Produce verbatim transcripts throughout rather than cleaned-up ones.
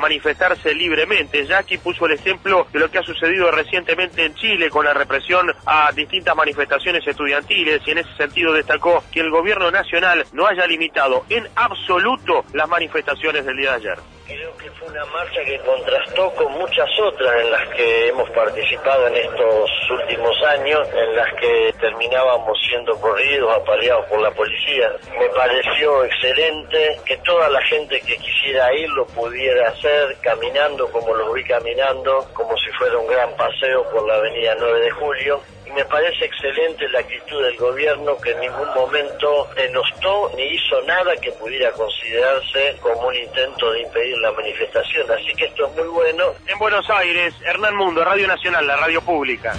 manifestarse libremente. Jackie puso el ejemplo de lo que ha sucedido recientemente en Chile con la represión a distintas manifestaciones estudiantiles, y en ese sentido destacó que el gobierno nacional no haya limitado en absoluto las manifestaciones del día de ayer. Creo que fue una marcha que contrastó con muchas otras en las que hemos participado en estos últimos años, en las que terminábamos siendo corridos, apaleados por la policía. Me pareció excelente que toda la gente que quisiera ir lo pudiera hacer caminando como lo vi caminando, como si fuera un gran paseo por la avenida nueve de julio. Y me parece excelente la actitud del gobierno, que en ningún momento denostó ni hizo nada que pudiera considerarse como un intento de impedir la manifestación. Así que esto es muy bueno. En Buenos Aires, Hernán Mundo, Radio Nacional, la radio pública.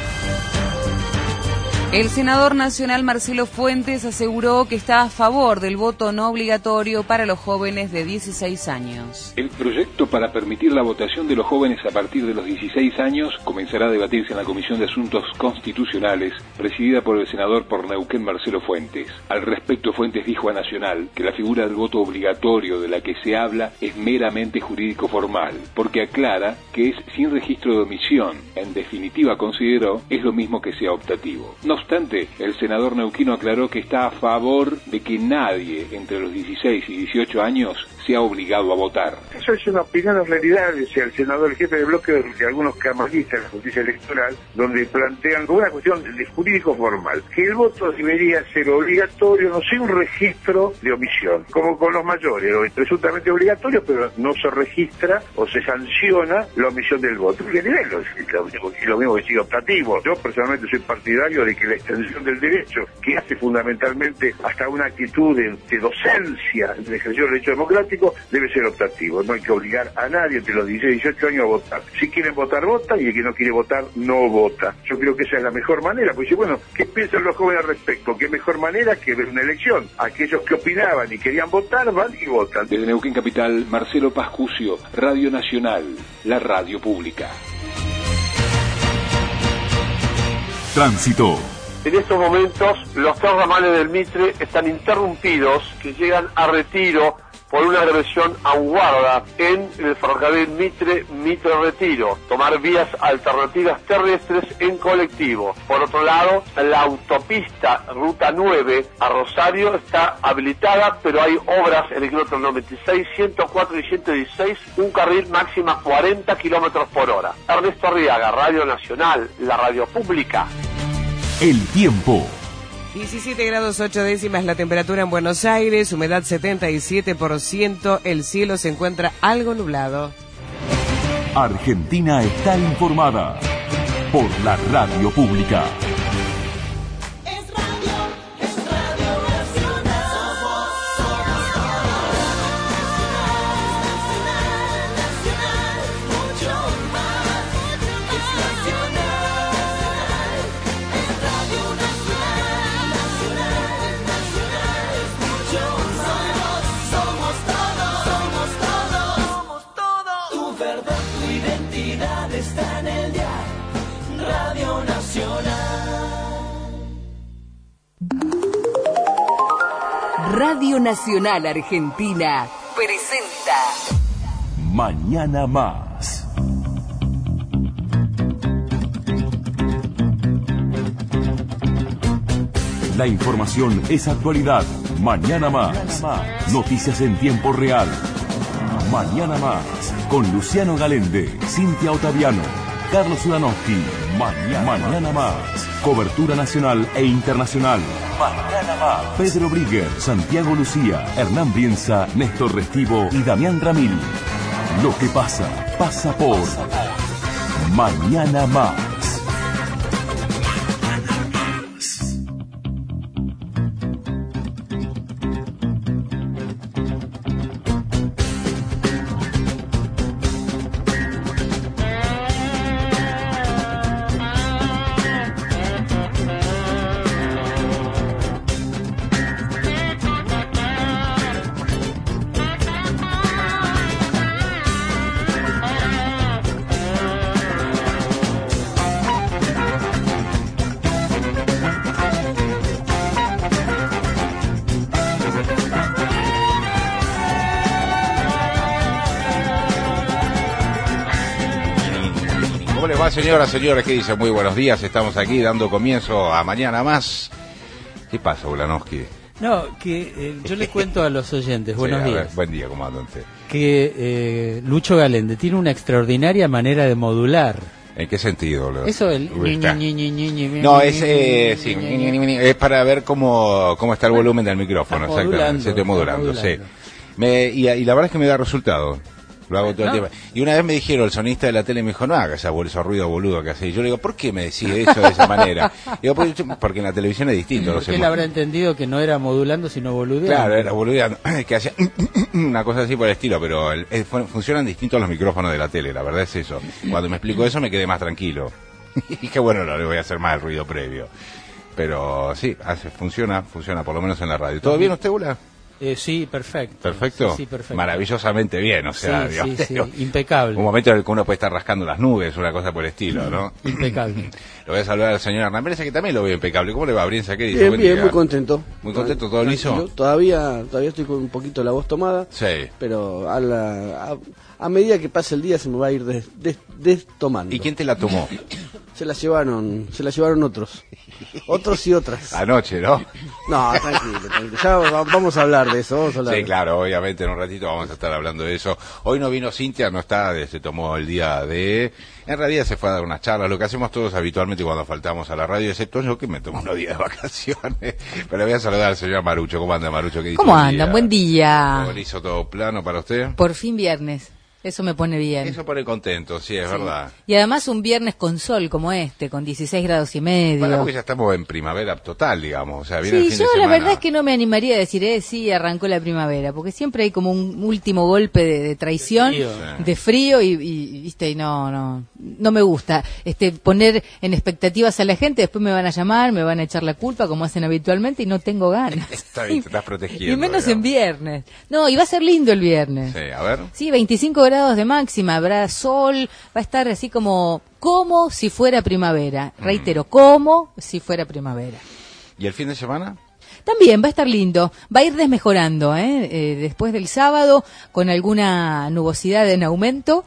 El senador nacional Marcelo Fuentes aseguró que está a favor del voto no obligatorio para los jóvenes de dieciséis años. El proyecto para permitir la votación de los jóvenes a partir de los dieciséis años comenzará a debatirse en la Comisión de Asuntos Constitucionales, presidida por el senador por Neuquén Marcelo Fuentes. Al respecto, Fuentes dijo a Nacional que la figura del voto obligatorio de la que se habla es meramente jurídico-formal, porque aclara que es sin registro de omisión. En definitiva, consideró, es lo mismo que sea optativo. No obstante, el senador neuquino aclaró que está a favor de que nadie entre los dieciséis y dieciocho años sea obligado a votar. Eso es una opinión en realidad, decía el senador, el jefe de bloque de algunos camalistas de la justicia electoral, donde plantean como una cuestión de jurídico formal, que el voto debería ser obligatorio, no sé, un registro de omisión, como con los mayores, o presuntamente obligatorio, pero no se registra o se sanciona la omisión del voto. En general, es lo, lo mismo que sigue optativo. Yo personalmente soy partidario de que la extensión del derecho, que hace fundamentalmente hasta una actitud de, de docencia en el ejercicio del derecho democrático, debe ser optativo. No hay que obligar a nadie entre los dieciséis y dieciocho años a votar. Si quieren votar, votan, y el que no quiere votar, no vota. Yo creo que esa es la mejor manera, porque bueno, ¿qué piensan los jóvenes al respecto? ¿Qué mejor manera que ver una elección? Aquellos que opinaban y querían votar, van y votan. Desde Neuquén Capital, Marcelo Pascucio, Radio Nacional, la radio pública. Tránsito. En estos momentos, los tres ramales del Mitre están interrumpidos, que llegan a Retiro por una agresión a un guarda en el ferrocarril Mitre, Mitre Retiro. Tomar vías alternativas terrestres en colectivo. Por otro lado, la autopista Ruta nueve a Rosario está habilitada, pero hay obras en el kilómetro noventa y seis, ciento cuatro y ciento dieciséis, un carril máxima cuarenta kilómetros por hora. Ernesto Arriaga, Radio Nacional, la radio pública. El tiempo. diecisiete grados ocho décimas la temperatura en Buenos Aires, humedad setenta y siete por ciento, el cielo se encuentra algo nublado. Argentina está informada por la radio pública. Radio Nacional Argentina presenta Mañana Más. La información es actualidad. Mañana Más. Noticias en tiempo real. Mañana Más. Con Luciano Galende, Cintia Ottaviano, Carlos Ulanowski. Mañana, Mañana Más. Cobertura nacional e internacional. Mañana Más. Pedro Brigger, Santiago Lucía, Hernán Bienza, Néstor Restivo y Damián Ramil. Lo que pasa, pasa por Mañana Más. ¿Cómo les va, señoras, señores? ¿Qué dicen? Muy buenos días. Estamos aquí dando comienzo a Mañana Más. ¿Qué pasa, Ulanowski? No, que eh, yo le cuento a los oyentes, buenos sí, días. Ver, buen día, comandante. Que eh, Lucho Galende tiene una extraordinaria manera de modular. ¿En qué sentido? Lo... Eso el... No, es, eh, sí, es para ver cómo, cómo está el volumen del micrófono. Está Exactamente, se estoy modulando, modulando. sí. Me, y, y la verdad es que me da resultado. Lo hago todo no. el tiempo. Y una vez me dijeron, el sonista de la tele me dijo, no hagas ese ruido boludo que hace. Y yo le digo, ¿por qué me decís eso de esa manera? Digo, porque en la televisión es distinto. Porque él habrá entendido que no era modulando, sino boludeando. Claro, era boludeando, que hacía una cosa así por el estilo, pero el, el, funcionan distintos los micrófonos de la tele, la verdad es eso. Cuando me explicó eso me quedé más tranquilo. Y que bueno, no le voy a hacer más el ruido previo. Pero sí, hace, funciona, funciona por lo menos en la radio. ¿Todo bien usted, Ula? Eh, sí, perfecto. ¿Perfecto? Sí, sí, perfecto. Maravillosamente bien, o sea, sí, digamos, sí, sí, impecable. Un momento en el que uno puede estar rascando las nubes, una cosa por el estilo, ¿no? Impecable. Lo voy a saludar al señor Hernán Pérez, que también lo veo impecable. ¿Cómo le va, Brienza? ¿Qué dice? Bien, Buen bien, día. muy contento. Muy contento, ¿todo liso? Todavía, todavía estoy con un poquito la voz tomada. Sí. Pero a, la, a, a medida que pase el día se me va a ir des, des, destomando. ¿Y quién te la tomó? Se la llevaron, se la llevaron otros. Otros y otras. Anoche, ¿no? No, tranquilo, tranquilo. Ya vamos a hablar de eso, vamos a hablar. Sí, claro, obviamente en un ratito vamos a estar hablando de eso. Hoy no vino Cintia, no está, se tomó el día de... En realidad se fue a dar unas charlas, lo que hacemos todos habitualmente cuando faltamos a la radio, excepto yo que me tomo unos días de vacaciones. Pero voy a saludar al señor Marucho. ¿Cómo anda, Marucho? ¿Qué dice? ¿Cómo andan? Buen día. ¿Cómo le hizo todo plano para usted? Por fin viernes. Eso me pone bien. Eso pone contento, sí, es sí. verdad. Y además un viernes con sol como este, con dieciséis grados y medio. Bueno, porque ya estamos en primavera total, digamos. O sea, viene sí, el fin yo de la semana. verdad es que no me animaría a decir, eh, sí, arrancó la primavera, porque siempre hay como un último golpe de, de traición, de frío, sí. de frío y, y, viste, y no, no, no me gusta. Este, poner en expectativas a la gente, después me van a llamar, me van a echar la culpa, como hacen habitualmente, y no tengo ganas. Está bien, te estás protegiendo. Y menos digamos. En viernes. No, y va a ser lindo el viernes. Sí, a ver. Sí, veinticinco grados de máxima. Habrá sol, va a estar así como como si fuera primavera. Mm. Reitero, como si fuera primavera. ¿Y el fin de semana? También va a estar lindo, va a ir desmejorando, ¿eh? Eh, después del sábado con alguna nubosidad en aumento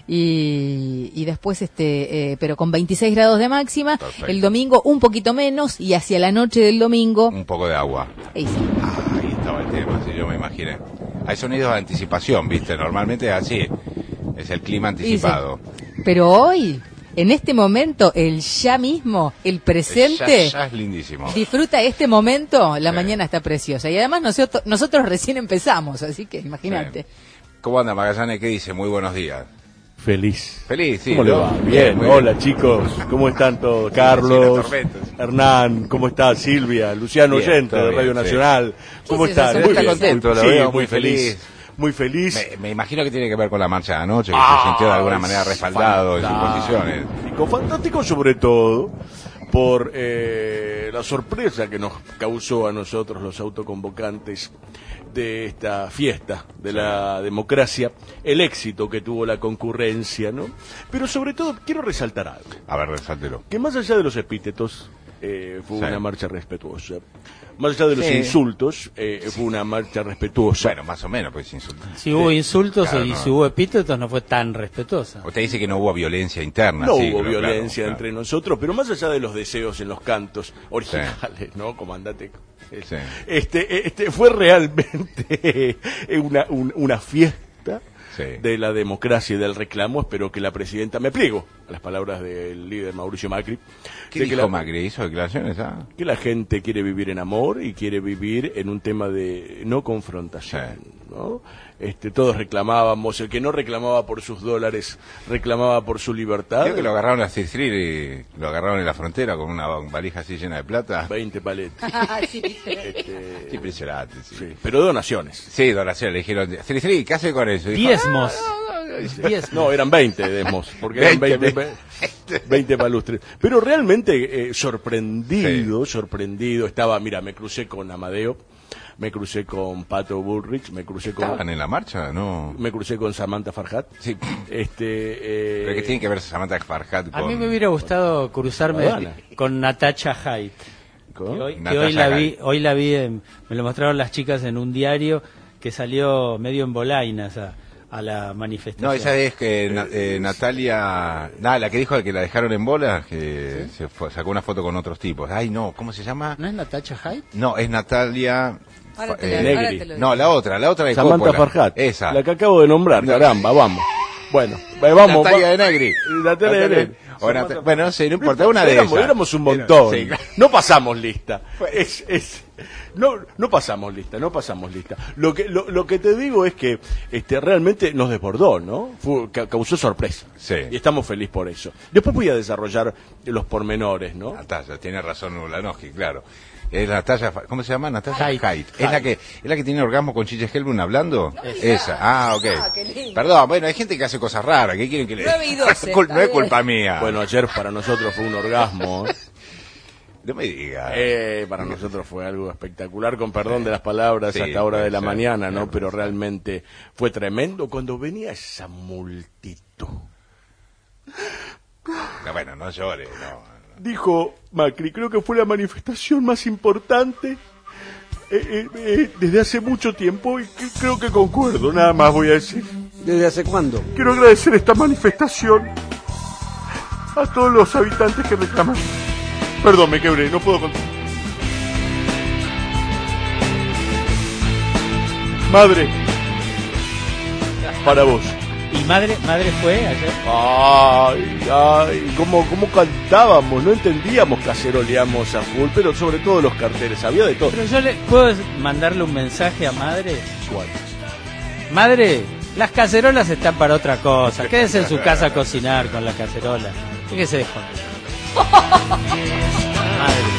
y, y después este, eh, pero con veintiséis grados de máxima. Perfecto. El domingo un poquito menos y hacia la noche del domingo un poco de agua. Ahí, sí. Ah, ahí estaba el tema, si yo me imaginé. Hay sonidos de anticipación, viste, normalmente es así. Es el clima anticipado. Sí, pero hoy, en este momento, el ya mismo, el presente... El ya, ya es lindísimo. Disfruta este momento, la sí. mañana está preciosa. Y además nosotros, nosotros recién empezamos, así que imagínate. Sí. ¿Cómo anda, Magallanes? ¿Qué dice? Muy buenos días. Feliz. Feliz, sí. ¿Cómo le va? Bien, bien. Hola chicos, ¿cómo están todos? Carlos, sí, Hernán, ¿cómo está? Silvia, Luciano bien, Oyente de Radio bien, Nacional. Sí. ¿Cómo están? Muy bien, contento, lo sí, veo, muy feliz. feliz. Muy feliz. Me, me imagino que tiene que ver con la marcha de anoche, que ah, se sintió de alguna manera respaldado en sus posiciones. Fantástico, fantástico sobre todo por eh, la sorpresa que nos causó a nosotros los autoconvocantes de esta fiesta de sí. la democracia, el éxito que tuvo la concurrencia, ¿no? Pero sobre todo quiero resaltar algo. A ver, resáltelo. Que más allá de los epítetos, eh, fue sí. una marcha respetuosa. Más allá de los sí. insultos, eh, fue una marcha respetuosa. Bueno, más o menos, pues insultos. Si hubo insultos claro, y no. si hubo epítetos, no fue tan respetuosa. Usted dice que no hubo violencia interna. No sí, hubo pero, violencia claro, entre claro. nosotros, pero más allá de los deseos en los cantos originales, sí. ¿no? Comandante. Sí. Este, este fue realmente una, un, una fiesta. Sí. De la democracia y del reclamo. Espero que la presidenta, me pliego a las palabras del líder Mauricio Macri. ¿Qué de dijo que la, Macri? ¿Hizo declaraciones? Ah? Que la gente quiere vivir en amor y quiere vivir en un tema de no confrontación, sí. ¿no? Este, todos reclamábamos, el que no reclamaba por sus dólares, reclamaba por su libertad. Creo que lo agarraron a Cicrir y lo agarraron en la frontera con una valija así llena de plata. veinte paletas. sí, este, sí, impresionante. Sí. Sí, pero donaciones. Sí, donaciones. Le dijeron, Cicrir, ¿qué hace con eso? Dijo, diezmos. Ah, diez. No, eran veinte desmos, porque eran veinte, veinte palustres. Pero realmente eh, sorprendido, sí. sorprendido. Estaba, mira, me crucé con Amadeo. Me crucé con Pato Bullrich, me crucé con... ¿Estaban en la marcha? No. Me crucé con Samantha Farhat. Sí. Este, eh... ¿Pero qué tiene que ver Samantha Farhat con...? A mí me hubiera gustado cruzarme con, con Natacha Haidt. ¿Con? Que hoy, que hoy la vi, hoy la vi, en, me lo mostraron las chicas en un diario que salió medio en bolainas a, a la manifestación. No, esa es que na, eh, Natalia, nada, la que dijo que la dejaron en bola, que ¿sí? se fue, sacó una foto con otros tipos. Ay, no, ¿cómo se llama? ¿No es Natacha Haidt? No, es Natalia. Ahora te eh, lo- ahora te lo no, digo. la otra, la otra de Samantha Coppola. Farhat, Esa. la que acabo de nombrar, no. Caramba, vamos. Bueno, eh, vamos. Natalia va- de Negri. Natalia de Negri. O Nat- bueno, no sé, no importa, una de éramos, ellas. éramos un montón. Sí, claro. No pasamos lista. Es, es, no, no pasamos lista, no pasamos lista. Lo que, lo, lo que te digo es que este, realmente nos desbordó, ¿no? Fue, ca- causó sorpresa. Sí. Y estamos felices por eso. Después voy a desarrollar los pormenores, ¿no? Natalia, tiene razón Ulanowski, claro. Es Natalia, ¿cómo se llama? Natalia Haidt. Haidt. ¿Es la que es la que tiene orgasmo con Chiche Helblum hablando? Esa. Ah, ok. Ah, qué lindo. Perdón, bueno, hay gente que hace cosas raras, ¿qué quieren que le nueve y doce, Cul- está No es bien. culpa mía. Bueno, ayer para nosotros fue un orgasmo. ¿eh? No me diga. Eh, para nosotros fue algo espectacular, con perdón de las palabras Sí, a esta hora de la puede ser, mañana, ¿no? claro. Pero realmente fue tremendo cuando venía esa multitud. No, bueno, no llore, no. Dijo Macri, creo que fue la manifestación más importante eh, eh, eh, desde hace mucho tiempo y que- creo que concuerdo, nada más voy a decir. ¿Desde hace cuándo? Quiero agradecer esta manifestación a todos los habitantes que reclaman. Perdón, me quebré, no puedo contar. Madre, para vos. ¿Y madre madre fue ayer? Ay, ay, cómo, cómo cantábamos, no entendíamos, caceroleamos a full, pero sobre todo los carteles, había de todo. Pero yo le puedo mandarle un mensaje a madre. ¿Cuál? Madre, las cacerolas están para otra cosa. Quédese en su casa a cocinar con las cacerolas. Fíjese de joder. Madre.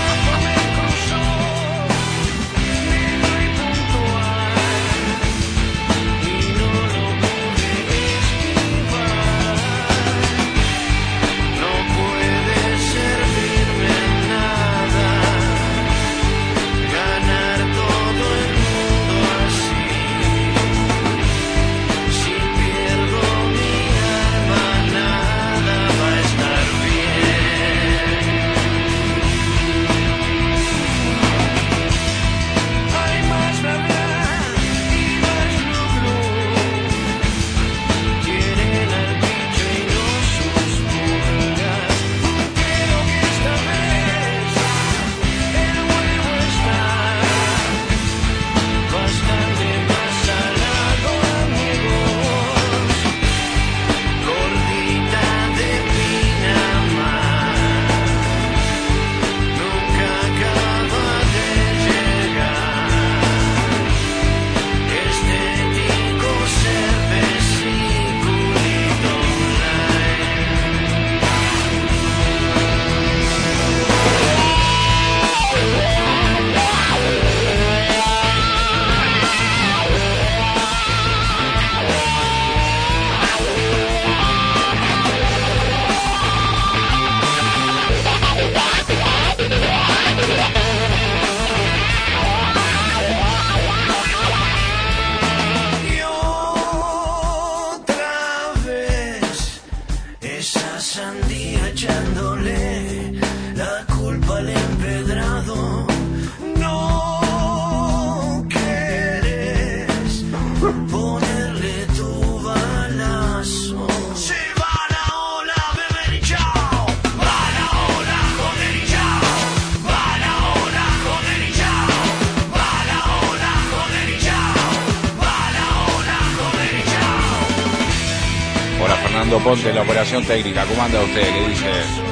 Ponte la operación técnica, ¿cómo anda usted? ¿Qué dice?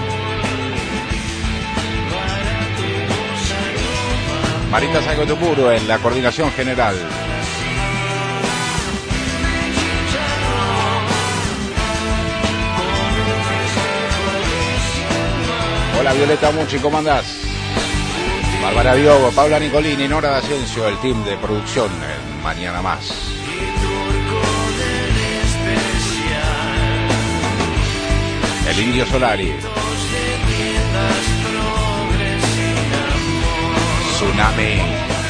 Marita Saicotopuro en la coordinación general. Hola Violeta Mucci, ¿cómo andás? Bárbara Diogo, Paula Nicolini, Nora D'Ascencio, el team de producción en Mañana Más. El Indio Solari. Tsunami.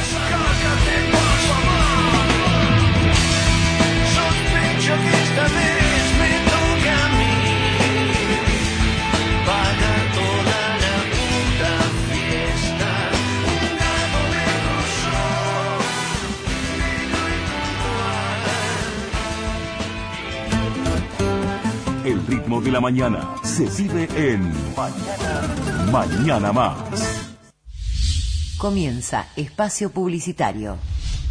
Sospecho que esta vez me toca a mí pagar toda la puta fiesta. Un lado de rosón, negro y puntual. ritmo de la mañana se vive en Mañana, Mañana Más. Comienza Espacio Publicitario.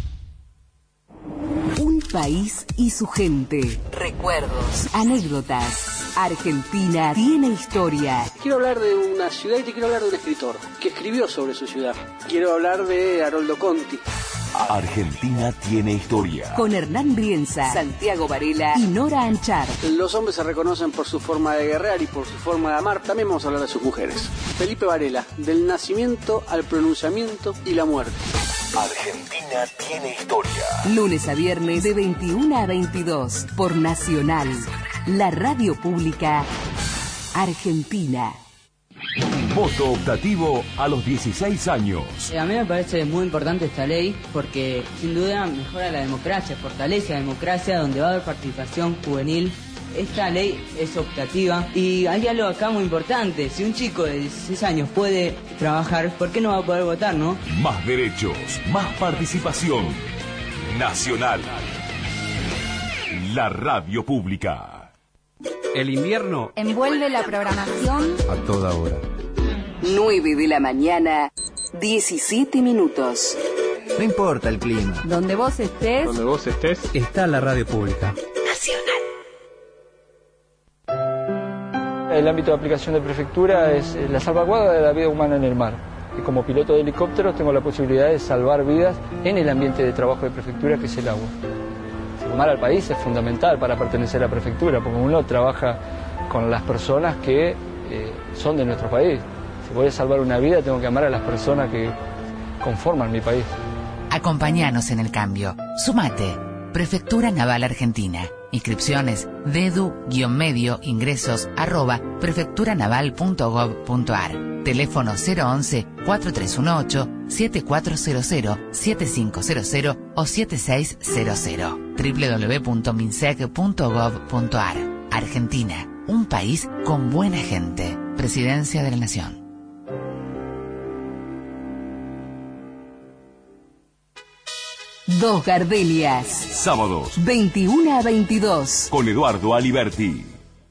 Un país y su gente. Recuerdos, anécdotas. Argentina tiene historia. Quiero hablar de una ciudad y te quiero hablar de un escritor que escribió sobre su ciudad. Quiero hablar de Haroldo Conti. Argentina tiene historia. Con Hernán Brienza, Santiago Varela y Nora Anchar. Los hombres se reconocen por su forma de guerrear y por su forma de amar. También vamos a hablar de sus mujeres. Felipe Varela, del nacimiento al pronunciamiento y la muerte. Argentina tiene historia. Lunes a viernes de veintiuna a veintidós por Nacional, la radio pública argentina. Voto optativo a los dieciséis años. A mí me parece muy importante esta ley porque sin duda mejora la democracia, fortalece la democracia donde va a haber participación juvenil. Esta ley es optativa y hay algo acá muy importante. Si un chico de dieciséis años puede trabajar, ¿por qué no va a poder votar, no? Más derechos, más participación. Nacional. La radio pública. El invierno envuelve la programación a toda hora. nueve de la mañana, diecisiete minutos. No importa el clima. Donde vos estés, Donde vos estés, está la radio pública. Nacional. El ámbito de aplicación de prefectura es la salvaguarda de la vida humana en el mar. Y como piloto de helicópteros tengo la posibilidad de salvar vidas en el ambiente de trabajo de prefectura que es el agua. Formar al país es fundamental para pertenecer a la prefectura, porque uno trabaja con las personas que eh, son de nuestro país. Si voy a salvar una vida, tengo que amar a las personas que conforman mi país. Acompáñanos en el cambio. Sumate. Prefectura Naval Argentina. Inscripciones dedu-medio ingresos arroba prefecturanaval punto gov punto ar. Teléfono cero once, cuatro tres uno ocho, siete cuatro cero cero, siete cinco cero cero o siete seis cero cero. doble u doble u doble u punto minsec punto gov punto ar. Argentina, un país con buena gente. Presidencia de la Nación. Dos Gardenias. Sábados. veintiuna a veintidós. Con Eduardo Aliberti.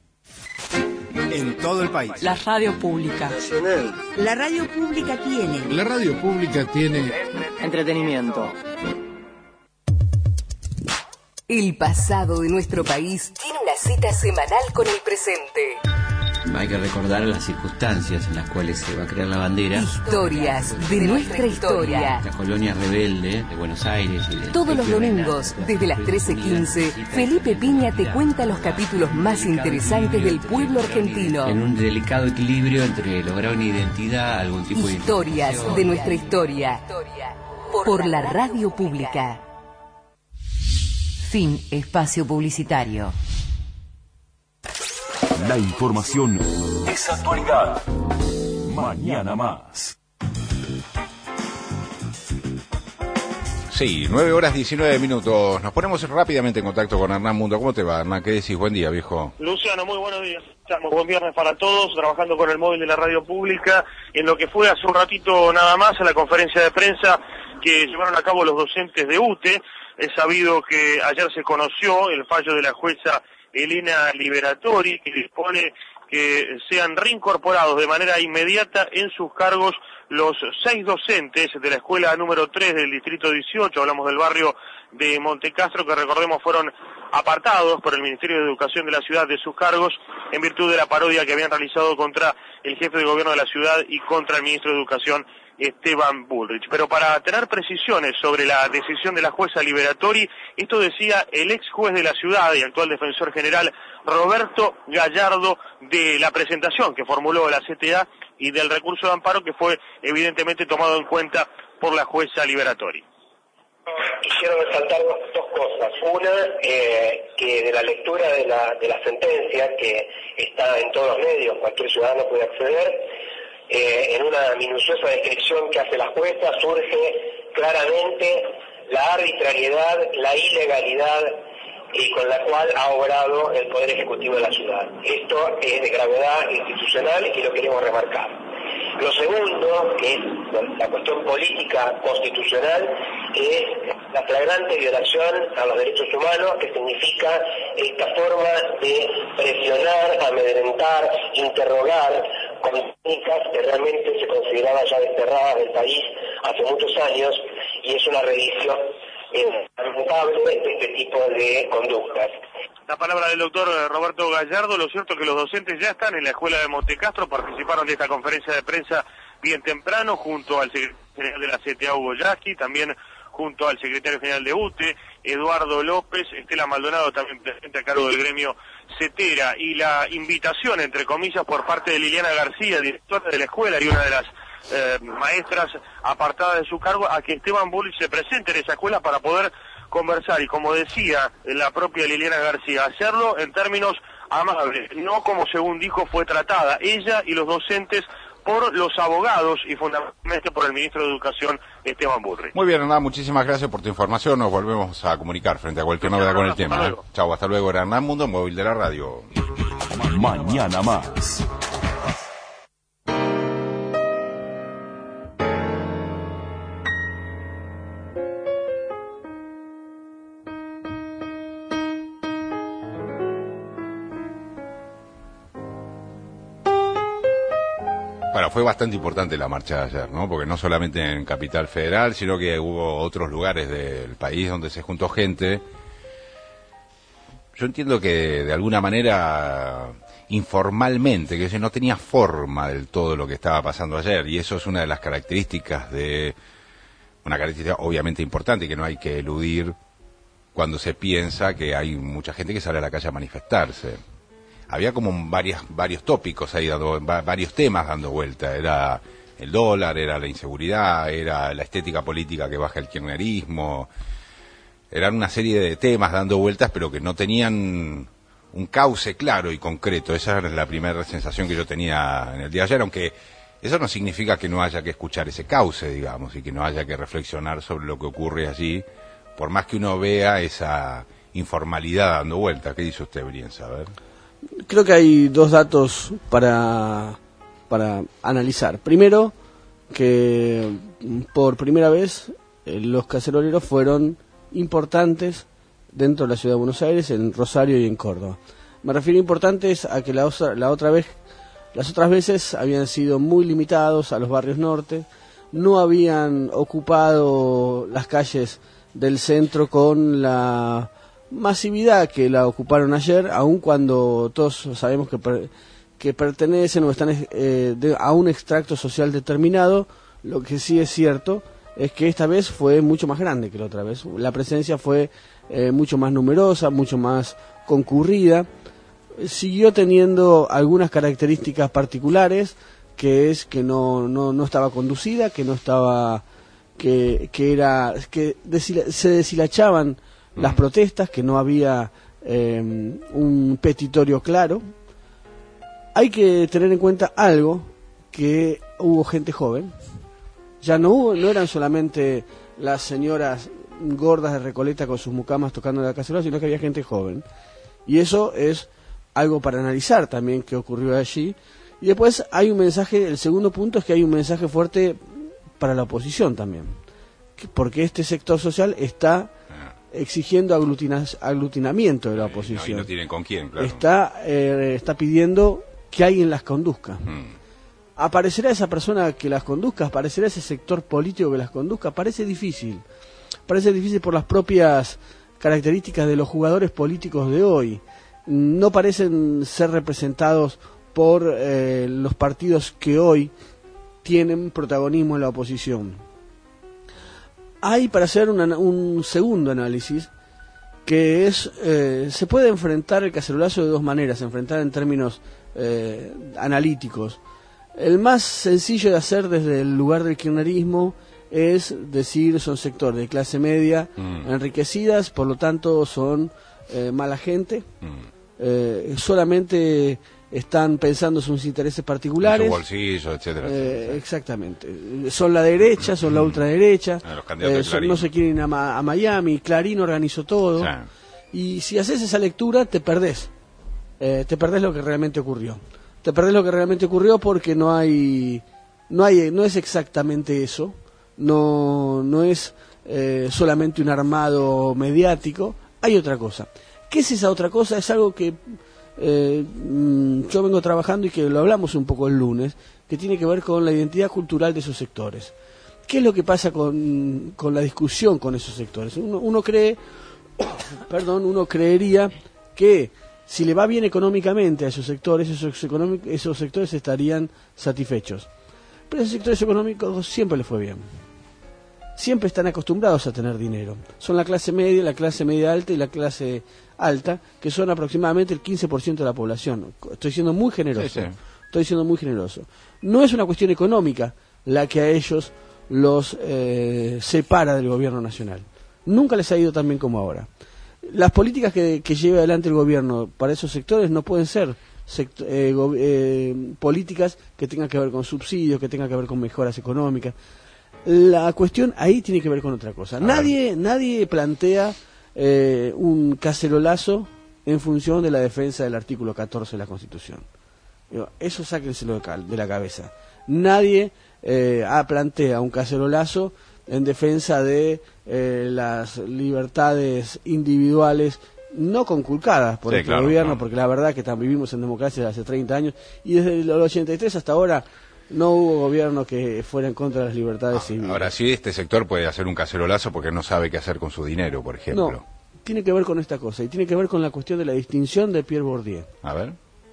En todo el país. La radio pública. Nacional. La radio pública tiene. La radio pública tiene Entretenimiento. El pasado de nuestro país tiene una cita semanal con el presente. Hay que recordar las circunstancias en las cuales se va a crear la bandera. Historias de nuestra historia. La colonia rebelde de Buenos Aires. Y de Todos los domingos, desde las trece quince, Felipe Piña te cuenta los capítulos más interesantes del pueblo argentino. En un delicado equilibrio entre lograr una identidad, algún tipo de Historias de nuestra historia. Por la radio pública. Fin espacio publicitario. La información es actualidad. Mañana Más. Sí, nueve horas diecinueve minutos. Nos ponemos rápidamente en contacto con Hernán Mundo. ¿Cómo te va, Hernán? ¿Qué decís? Buen día, viejo. Luciano, muy buenos días. Estamos buen viernes para todos, trabajando con el móvil de la radio pública, en lo que fue hace un ratito nada más a la conferencia de prensa que llevaron a cabo los docentes de U T E. Es sabido que ayer se conoció el fallo de la jueza Elena Liberatori, que dispone que sean reincorporados de manera inmediata en sus cargos los seis docentes de la escuela número tres del distrito dieciocho, hablamos del barrio de Montecastro, que recordemos fueron apartados por el Ministerio de Educación de la ciudad de sus cargos en virtud de la parodia que habían realizado contra el jefe de gobierno de la ciudad y contra el ministro de Educación, Esteban Bullrich. Pero para tener precisiones sobre la decisión de la jueza Liberatori, esto decía el ex juez de la ciudad y actual defensor general Roberto Gallardo de la presentación que formuló la C T A y del recurso de amparo que fue evidentemente tomado en cuenta por la jueza Liberatori. Quisiera resaltar dos, dos cosas. Una, eh, que de la lectura de la, de la sentencia, que está en todos los medios, cualquier ciudadano puede acceder, Eh, en una minuciosa descripción que hace la jueza surge claramente la arbitrariedad, la ilegalidad y con la cual ha obrado el Poder Ejecutivo de la ciudad. Esto es de gravedad institucional y lo queremos remarcar. Lo segundo, que es la cuestión política constitucional, es la flagrante violación a los derechos humanos, que significa esta forma de presionar, amedrentar, interrogar con técnicas que realmente se consideraban ya desterradas del país hace muchos años, y es una revisión lamentable de este tipo de conductas. La palabra del doctor Roberto Gallardo. Lo cierto es que los docentes ya están en la escuela de Montecastro, participaron de esta conferencia de prensa bien temprano, junto al secretario general de la C T A, Hugo Yasky, también junto al secretario general de U T E, Eduardo López, Estela Maldonado, también presente a cargo del gremio CETERA, y la invitación, entre comillas, por parte de Liliana García, directora de la escuela y una de las eh, maestras apartadas de su cargo, a que Esteban Bullrich se presente en esa escuela para poder conversar, y como decía la propia Liliana García, hacerlo en términos amables, no como según dijo fue tratada ella y los docentes por los abogados y fundamentalmente por el ministro de Educación, Esteban Bullrich. Muy bien, Hernán, muchísimas gracias por tu información. Nos volvemos a comunicar frente a cualquier novedad con el tema. ¿eh? Chau, hasta luego. Era Hernán Mundo, móvil de la radio. Mañana más. Bueno, fue bastante importante la marcha de ayer, ¿no? Porque no solamente en Capital Federal, sino que hubo otros lugares del país donde se juntó gente. Yo entiendo que de alguna manera, informalmente, que no tenía forma del todo lo que estaba pasando ayer, y eso es una de las características de, una característica obviamente importante y que no hay que eludir cuando se piensa que hay mucha gente que sale a la calle a manifestarse. Había como varias, varios tópicos ahí, dando, varios temas dando vuelta. Era el dólar, era la inseguridad, era la estética política que baja el kirchnerismo. Eran una serie de temas dando vueltas, pero que no tenían un cauce claro y concreto. Esa era la primera sensación que yo tenía en el día de ayer, aunque eso no significa que no haya que escuchar ese cauce, digamos, y que no haya que reflexionar sobre lo que ocurre allí, por más que uno vea esa informalidad dando vuelta. ¿Qué dice usted, Brienza? A ver. Creo que hay dos datos para, para analizar. Primero, que por primera vez eh, los caceroleros fueron importantes dentro de la ciudad de Buenos Aires, en Rosario y en Córdoba. Me refiero a importantes a que la, otra, la otra vez, las otras veces habían sido muy limitados a los barrios norte, no habían ocupado las calles del centro con la masividad que la ocuparon ayer, aun cuando todos sabemos que, per, que pertenecen o están eh, de, a un extracto social determinado. Lo que sí es cierto es que esta vez fue mucho más grande que la otra vez. La presencia fue eh, mucho más numerosa, mucho más concurrida. Siguió teniendo algunas características particulares, que es que no, no, no estaba conducida, que no estaba, que, que era, que deshila, se deshilachaban las protestas, que no había eh, un petitorio claro. Hay que tener en cuenta algo, que hubo gente joven. Ya no hubo, no eran solamente las señoras gordas de Recoleta con sus mucamas tocando la cacerola, sino que había gente joven. Y eso es algo para analizar también que ocurrió allí. Y después hay un mensaje, el segundo punto es que hay un mensaje fuerte para la oposición también. Porque este sector social está exigiendo aglutina, aglutinamiento de la oposición. No, y no tienen con quién, claro. Está, eh, está pidiendo que alguien las conduzca. Mm. ¿Aparecerá esa persona que las conduzca? ¿Aparecerá ese sector político que las conduzca? Parece difícil. Parece difícil por las propias características de los jugadores políticos de hoy. No parecen ser representados por eh, los partidos que hoy tienen protagonismo en la oposición. Hay para hacer una, un segundo análisis, que es, eh, se puede enfrentar el cacerolazo de dos maneras, enfrentar en términos eh, analíticos. El más sencillo de hacer desde el lugar del kirchnerismo es decir, son sector de clase media, mm. enriquecidas, por lo tanto son eh, mala gente, mm. eh, solamente están pensando en sus intereses particulares, en su bolsillo, etcétera, eh, etcétera. Exactamente, son la derecha, son la ultraderecha, ah, los candidatos eh, de son, no se quieren ir a, a Miami, Clarín organizó todo, sí. Y si haces esa lectura te perdés, eh, te perdés lo que realmente ocurrió, te perdés lo que realmente ocurrió porque no hay no hay, no es exactamente eso, no, no es eh, solamente un armado mediático, hay otra cosa. ¿Qué es esa otra cosa? Es algo que eh, yo vengo trabajando y que lo hablamos un poco el lunes, que tiene que ver con la identidad cultural de esos sectores. ¿Qué es lo que pasa con, con la discusión con esos sectores? Uno, uno cree, perdón, uno creería que si le va bien económicamente a esos sectores, esos, económic, esos sectores estarían satisfechos. Pero a esos sectores económicos siempre les fue bien. Siempre están acostumbrados a tener dinero. Son la clase media, la clase media alta y la clase alta, que son aproximadamente el quince por ciento de la población. Estoy siendo muy generoso. Sí, sí. Estoy siendo muy generoso. No es una cuestión económica la que a ellos los eh, separa del gobierno nacional. Nunca les ha ido tan bien como ahora. Las políticas que, que lleve adelante el gobierno para esos sectores no pueden ser sect eh, eh, políticas que tengan que ver con subsidios, que tengan que ver con mejoras económicas. La cuestión ahí tiene que ver con otra cosa. Nadie, nadie plantea eh, un cacerolazo en función de la defensa del artículo catorce de la Constitución. Eso sáquenselo de la cabeza. Nadie eh, plantea un cacerolazo en defensa de eh, las libertades individuales no conculcadas por sí, el claro, gobierno, claro. Porque la verdad que tam, vivimos en democracia desde hace treinta años y desde el ochenta y tres hasta ahora no hubo gobierno que fuera en contra de las libertades ah, civiles. Ahora sí, este sector puede hacer un cacerolazo porque no sabe qué hacer con su dinero, por ejemplo. No, tiene que ver con esta cosa y tiene que ver con la cuestión de la distinción de Pierre Bourdieu. A ver.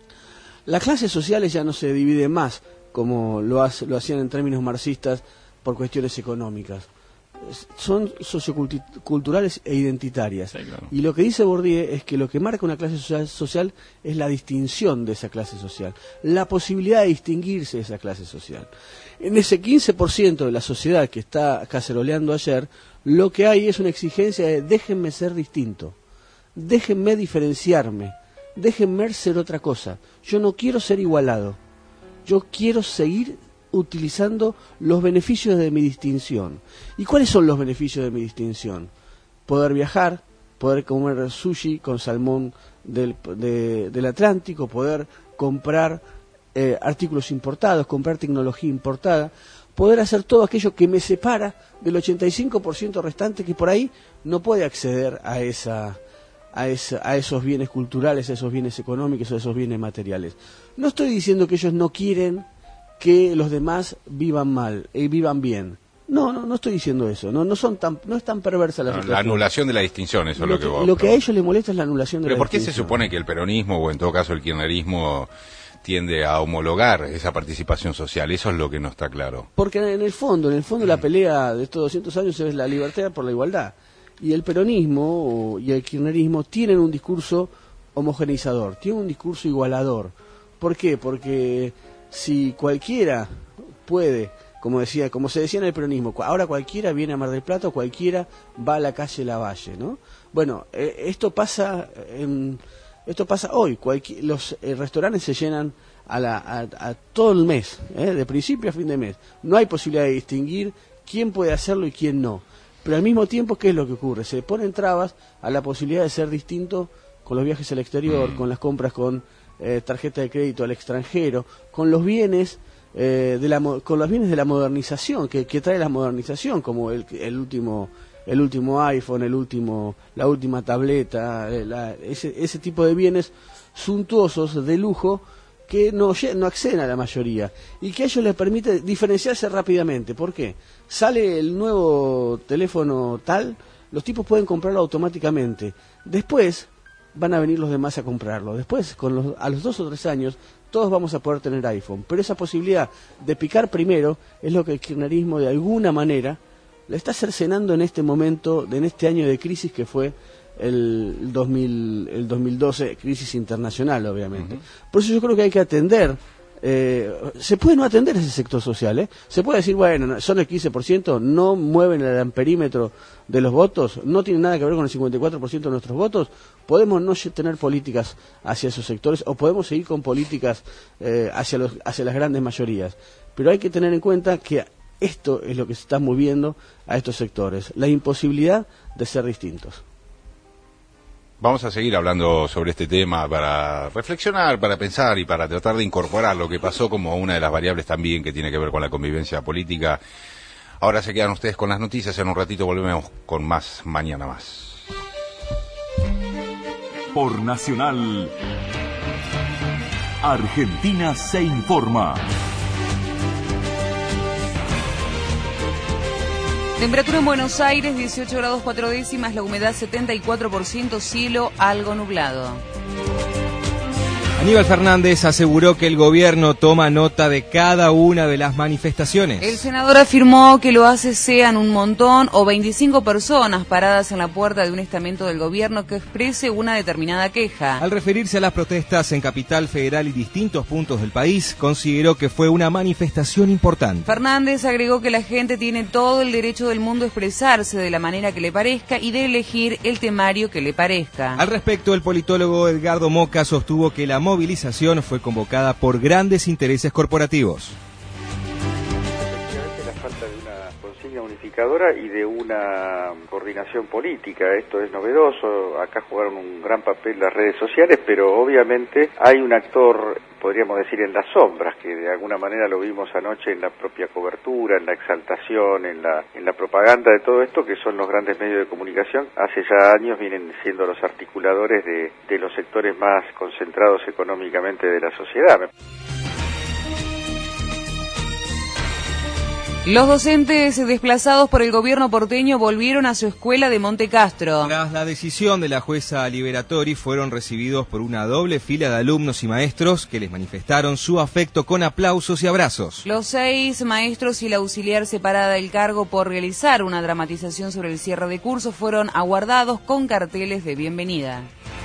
Las clases sociales ya no se dividen más como lo, hace, lo hacían en términos marxistas por cuestiones económicas. Son socioculturales e identitarias. Sí, claro. Y lo que dice Bourdieu es que lo que marca una clase social, social es la distinción de esa clase social, la posibilidad de distinguirse de esa clase social. En ese quince por ciento de la sociedad que está caceroleando ayer, lo que hay es una exigencia de déjenme ser distinto, déjenme diferenciarme, déjenme ser otra cosa. Yo no quiero ser igualado, yo quiero seguir utilizando los beneficios de mi distinción. ¿Y cuáles son los beneficios de mi distinción? Poder viajar, poder comer sushi con salmón del, de, del Atlántico, poder comprar eh, artículos importados, comprar tecnología importada, poder hacer todo aquello que me separa del ochenta y cinco por ciento restante que por ahí no puede acceder a esa A, esa, a esos bienes culturales, a esos bienes económicos, a esos bienes materiales. No estoy diciendo que ellos no quieren que los demás vivan mal, eh, vivan bien. No, no, no estoy diciendo eso. No, no son tan, no es tan perversa la no, situación. La anulación de la distinción, eso es lo que, que vos. Lo que a ellos les molesta es la anulación de ¿Pero la por qué distinción. se supone que el peronismo o en todo caso el kirchnerismo tiende a homologar esa participación social? Eso es lo que no está claro. Porque en el fondo, en el fondo la pelea de estos doscientos años es la libertad por la igualdad. Y el peronismo y el kirchnerismo tienen un discurso homogeneizador, tienen un discurso igualador. ¿Por qué? Porque si cualquiera puede, como decía, como se decía en el peronismo, ahora cualquiera viene a Mar del Plata o cualquiera va a la calle Lavalle, ¿no? Bueno, eh, esto pasa en, esto pasa hoy. Cualquier, los eh, restaurantes se llenan a, la, a, a todo el mes, ¿eh? De principio a fin de mes. No hay posibilidad de distinguir quién puede hacerlo y quién no. Pero al mismo tiempo, ¿qué es lo que ocurre? Se ponen trabas a la posibilidad de ser distinto con los viajes al exterior, mm. con las compras con eh, tarjeta de crédito al extranjero, con los bienes eh, de la con los bienes de la modernización que, que trae la modernización, como el, el último el último iPhone, el último la última tableta, la, ese ese tipo de bienes suntuosos de lujo que no, no acceden a la mayoría y que a ellos les permite diferenciarse rápidamente. ¿Por qué? Sale el nuevo teléfono tal, los tipos pueden comprarlo automáticamente. Después van a venir los demás a comprarlo. Después, con los, a los dos o tres años, todos vamos a poder tener iPhone. Pero esa posibilidad de picar primero es lo que el kirchnerismo de alguna manera le está cercenando en este momento, en este año de crisis que fue el dos mil, el dos mil doce, crisis internacional, obviamente. Uh-huh. Por eso yo creo que hay que atender, eh, se puede no atender ese sector social, ¿eh? Se puede decir, bueno, son el quince por ciento, no mueven el amperímetro de los votos, no tienen nada que ver con el cincuenta y cuatro por ciento de nuestros votos, podemos no tener políticas hacia esos sectores o podemos seguir con políticas eh, hacia, los, hacia las grandes mayorías. Pero hay que tener en cuenta que esto es lo que se está moviendo a estos sectores, la imposibilidad de ser distintos. Vamos a seguir hablando sobre este tema para reflexionar, para pensar y para tratar de incorporar lo que pasó como una de las variables también que tiene que ver con la convivencia política. Ahora se quedan ustedes con las noticias, en un ratito volvemos con más Mañana Más. Por Nacional, Argentina se informa. Temperatura en Buenos Aires, dieciocho grados cuatro décimas, la humedad setenta y cuatro por ciento, cielo algo nublado. Aníbal Fernández aseguró que el gobierno toma nota de cada una de las manifestaciones. El senador afirmó que lo hace sean un montón o veinticinco personas paradas en la puerta de un estamento del gobierno que exprese una determinada queja. Al referirse a las protestas en Capital Federal y distintos puntos del país, consideró que fue una manifestación importante. Fernández agregó que la gente tiene todo el derecho del mundo a expresarse de la manera que le parezca y de elegir el temario que le parezca. Al respecto, el politólogo Edgardo Moca sostuvo que la movilización fue convocada por grandes intereses corporativos. Efectivamente, la falta de una consigna unificadora y de una coordinación política, esto es novedoso. Acá jugaron un gran papel las redes sociales, pero obviamente hay un actor, podríamos decir, en las sombras, que de alguna manera lo vimos anoche en la propia cobertura, en la exaltación, en la en la propaganda de todo esto, que son los grandes medios de comunicación. Hace ya años vienen siendo los articuladores de, de los sectores más concentrados económicamente de la sociedad. Los docentes desplazados por el gobierno porteño volvieron a su escuela de Monte Castro. Tras la decisión de la jueza Liberatori, fueron recibidos por una doble fila de alumnos y maestros que les manifestaron su afecto con aplausos y abrazos. Los seis maestros y la auxiliar separada del cargo por realizar una dramatización sobre el cierre de curso fueron aguardados con carteles de bienvenida.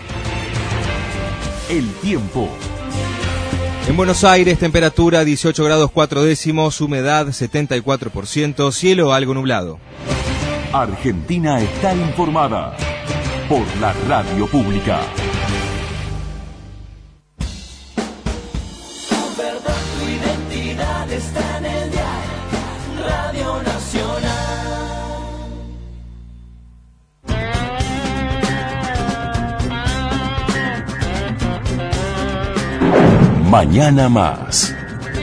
El tiempo. En Buenos Aires, temperatura dieciocho grados cuatro décimos, humedad setenta y cuatro por ciento, cielo algo nublado. Argentina está informada por la radio pública. Tu verdad, tu identidad está en el diario Radio Nacional. Mañana Más.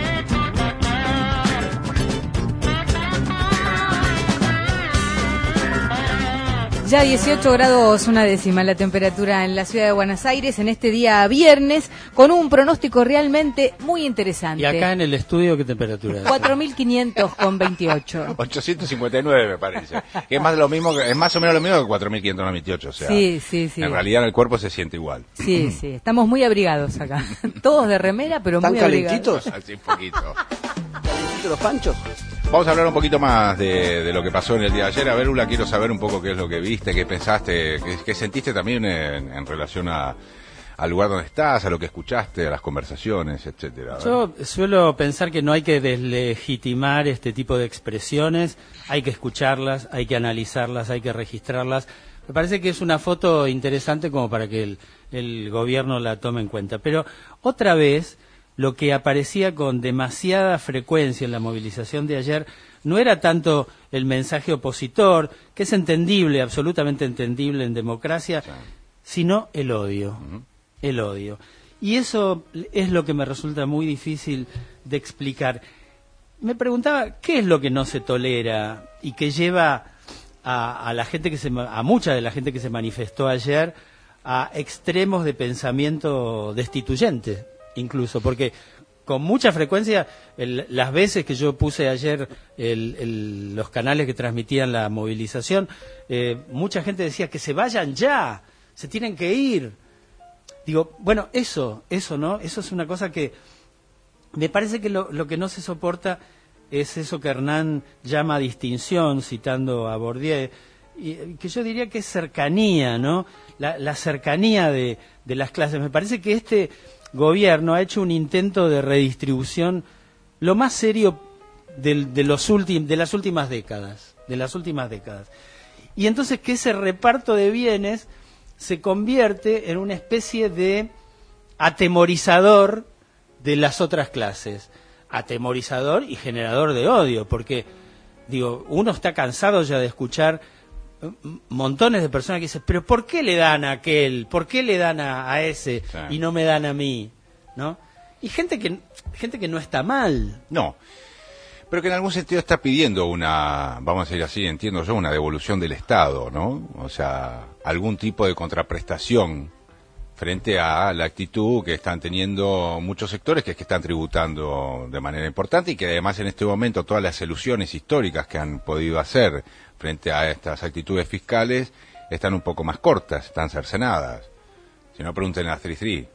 Ya dieciocho grados una décima la temperatura en la ciudad de Buenos Aires en este día viernes, con un pronóstico realmente muy interesante. ¿Y acá en el estudio qué temperatura? cuatro mil quinientos con veintiocho. ochocientos cincuenta y nueve me parece. Que es más lo mismo, que, es más o menos lo mismo que cuatro mil quinientos veintiocho, o sea. Sí, sí, sí. En realidad en el cuerpo se siente igual. Sí, sí, estamos muy abrigados acá. Todos de remera, pero muy abrigados. Así un poquito. ¿Calentitos los panchos? Vamos a hablar un poquito más de, de lo que pasó en el día de ayer. A ver, Ula, quiero saber un poco qué es lo que viste, qué pensaste, qué, qué sentiste también en, en relación a, al lugar donde estás, a lo que escuchaste, a las conversaciones, etcétera. Yo suelo pensar que no hay que deslegitimar este tipo de expresiones, hay que escucharlas, hay que analizarlas, hay que registrarlas. Me parece que es una foto interesante como para que el, el gobierno la tome en cuenta. Pero otra vez, lo que aparecía con demasiada frecuencia en la movilización de ayer no era tanto el mensaje opositor, que es entendible, absolutamente entendible en democracia, sí, sino el odio, uh-huh. el odio. Y eso es lo que me resulta muy difícil de explicar. Me preguntaba, ¿qué es lo que no se tolera y que lleva a, a la gente que se, a mucha de la gente que se manifestó ayer a extremos de pensamiento destituyente? Incluso, porque con mucha frecuencia, el, las veces que yo puse ayer el, el, los canales que transmitían la movilización, eh, mucha gente decía que se vayan ya, se tienen que ir. Digo, bueno, eso, eso, ¿no? Eso es una cosa que me parece que lo, lo que no se soporta es eso que Hernán llama distinción, citando a Bourdieu, y que yo diría que es cercanía, ¿no? La, la cercanía de, de las clases. Me parece que este gobierno ha hecho un intento de redistribución lo más serio de, de, los últim, de las últimas décadas, de las últimas décadas. Y entonces que ese reparto de bienes se convierte en una especie de atemorizador de las otras clases, atemorizador y generador de odio, porque digo, uno está cansado ya de escuchar montones de personas que dicen, pero ¿por qué le dan a aquel? ¿Por qué le dan a, a ese Sí. y no me dan a mí? ¿No? Y gente que gente que no está mal. No, pero que en algún sentido está pidiendo una, vamos a decir así, entiendo yo, una devolución del Estado, ¿no? O sea, algún tipo de contraprestación frente a la actitud que están teniendo muchos sectores, que es que están tributando de manera importante y que además en este momento todas las soluciones históricas que han podido hacer frente a estas actitudes fiscales están un poco más cortas, están cercenadas. Si no, pregunten a tres tres.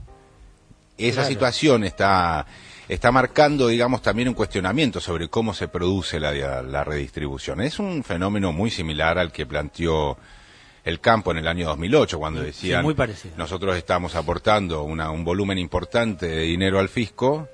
Esa Claro. situación está está marcando, digamos, también un cuestionamiento sobre cómo se produce la, la redistribución. Es un fenómeno muy similar al que planteó el campo en el año dos mil ocho, cuando decían, Sí, muy parecido. nosotros estamos aportando una, un volumen importante de dinero al fisco,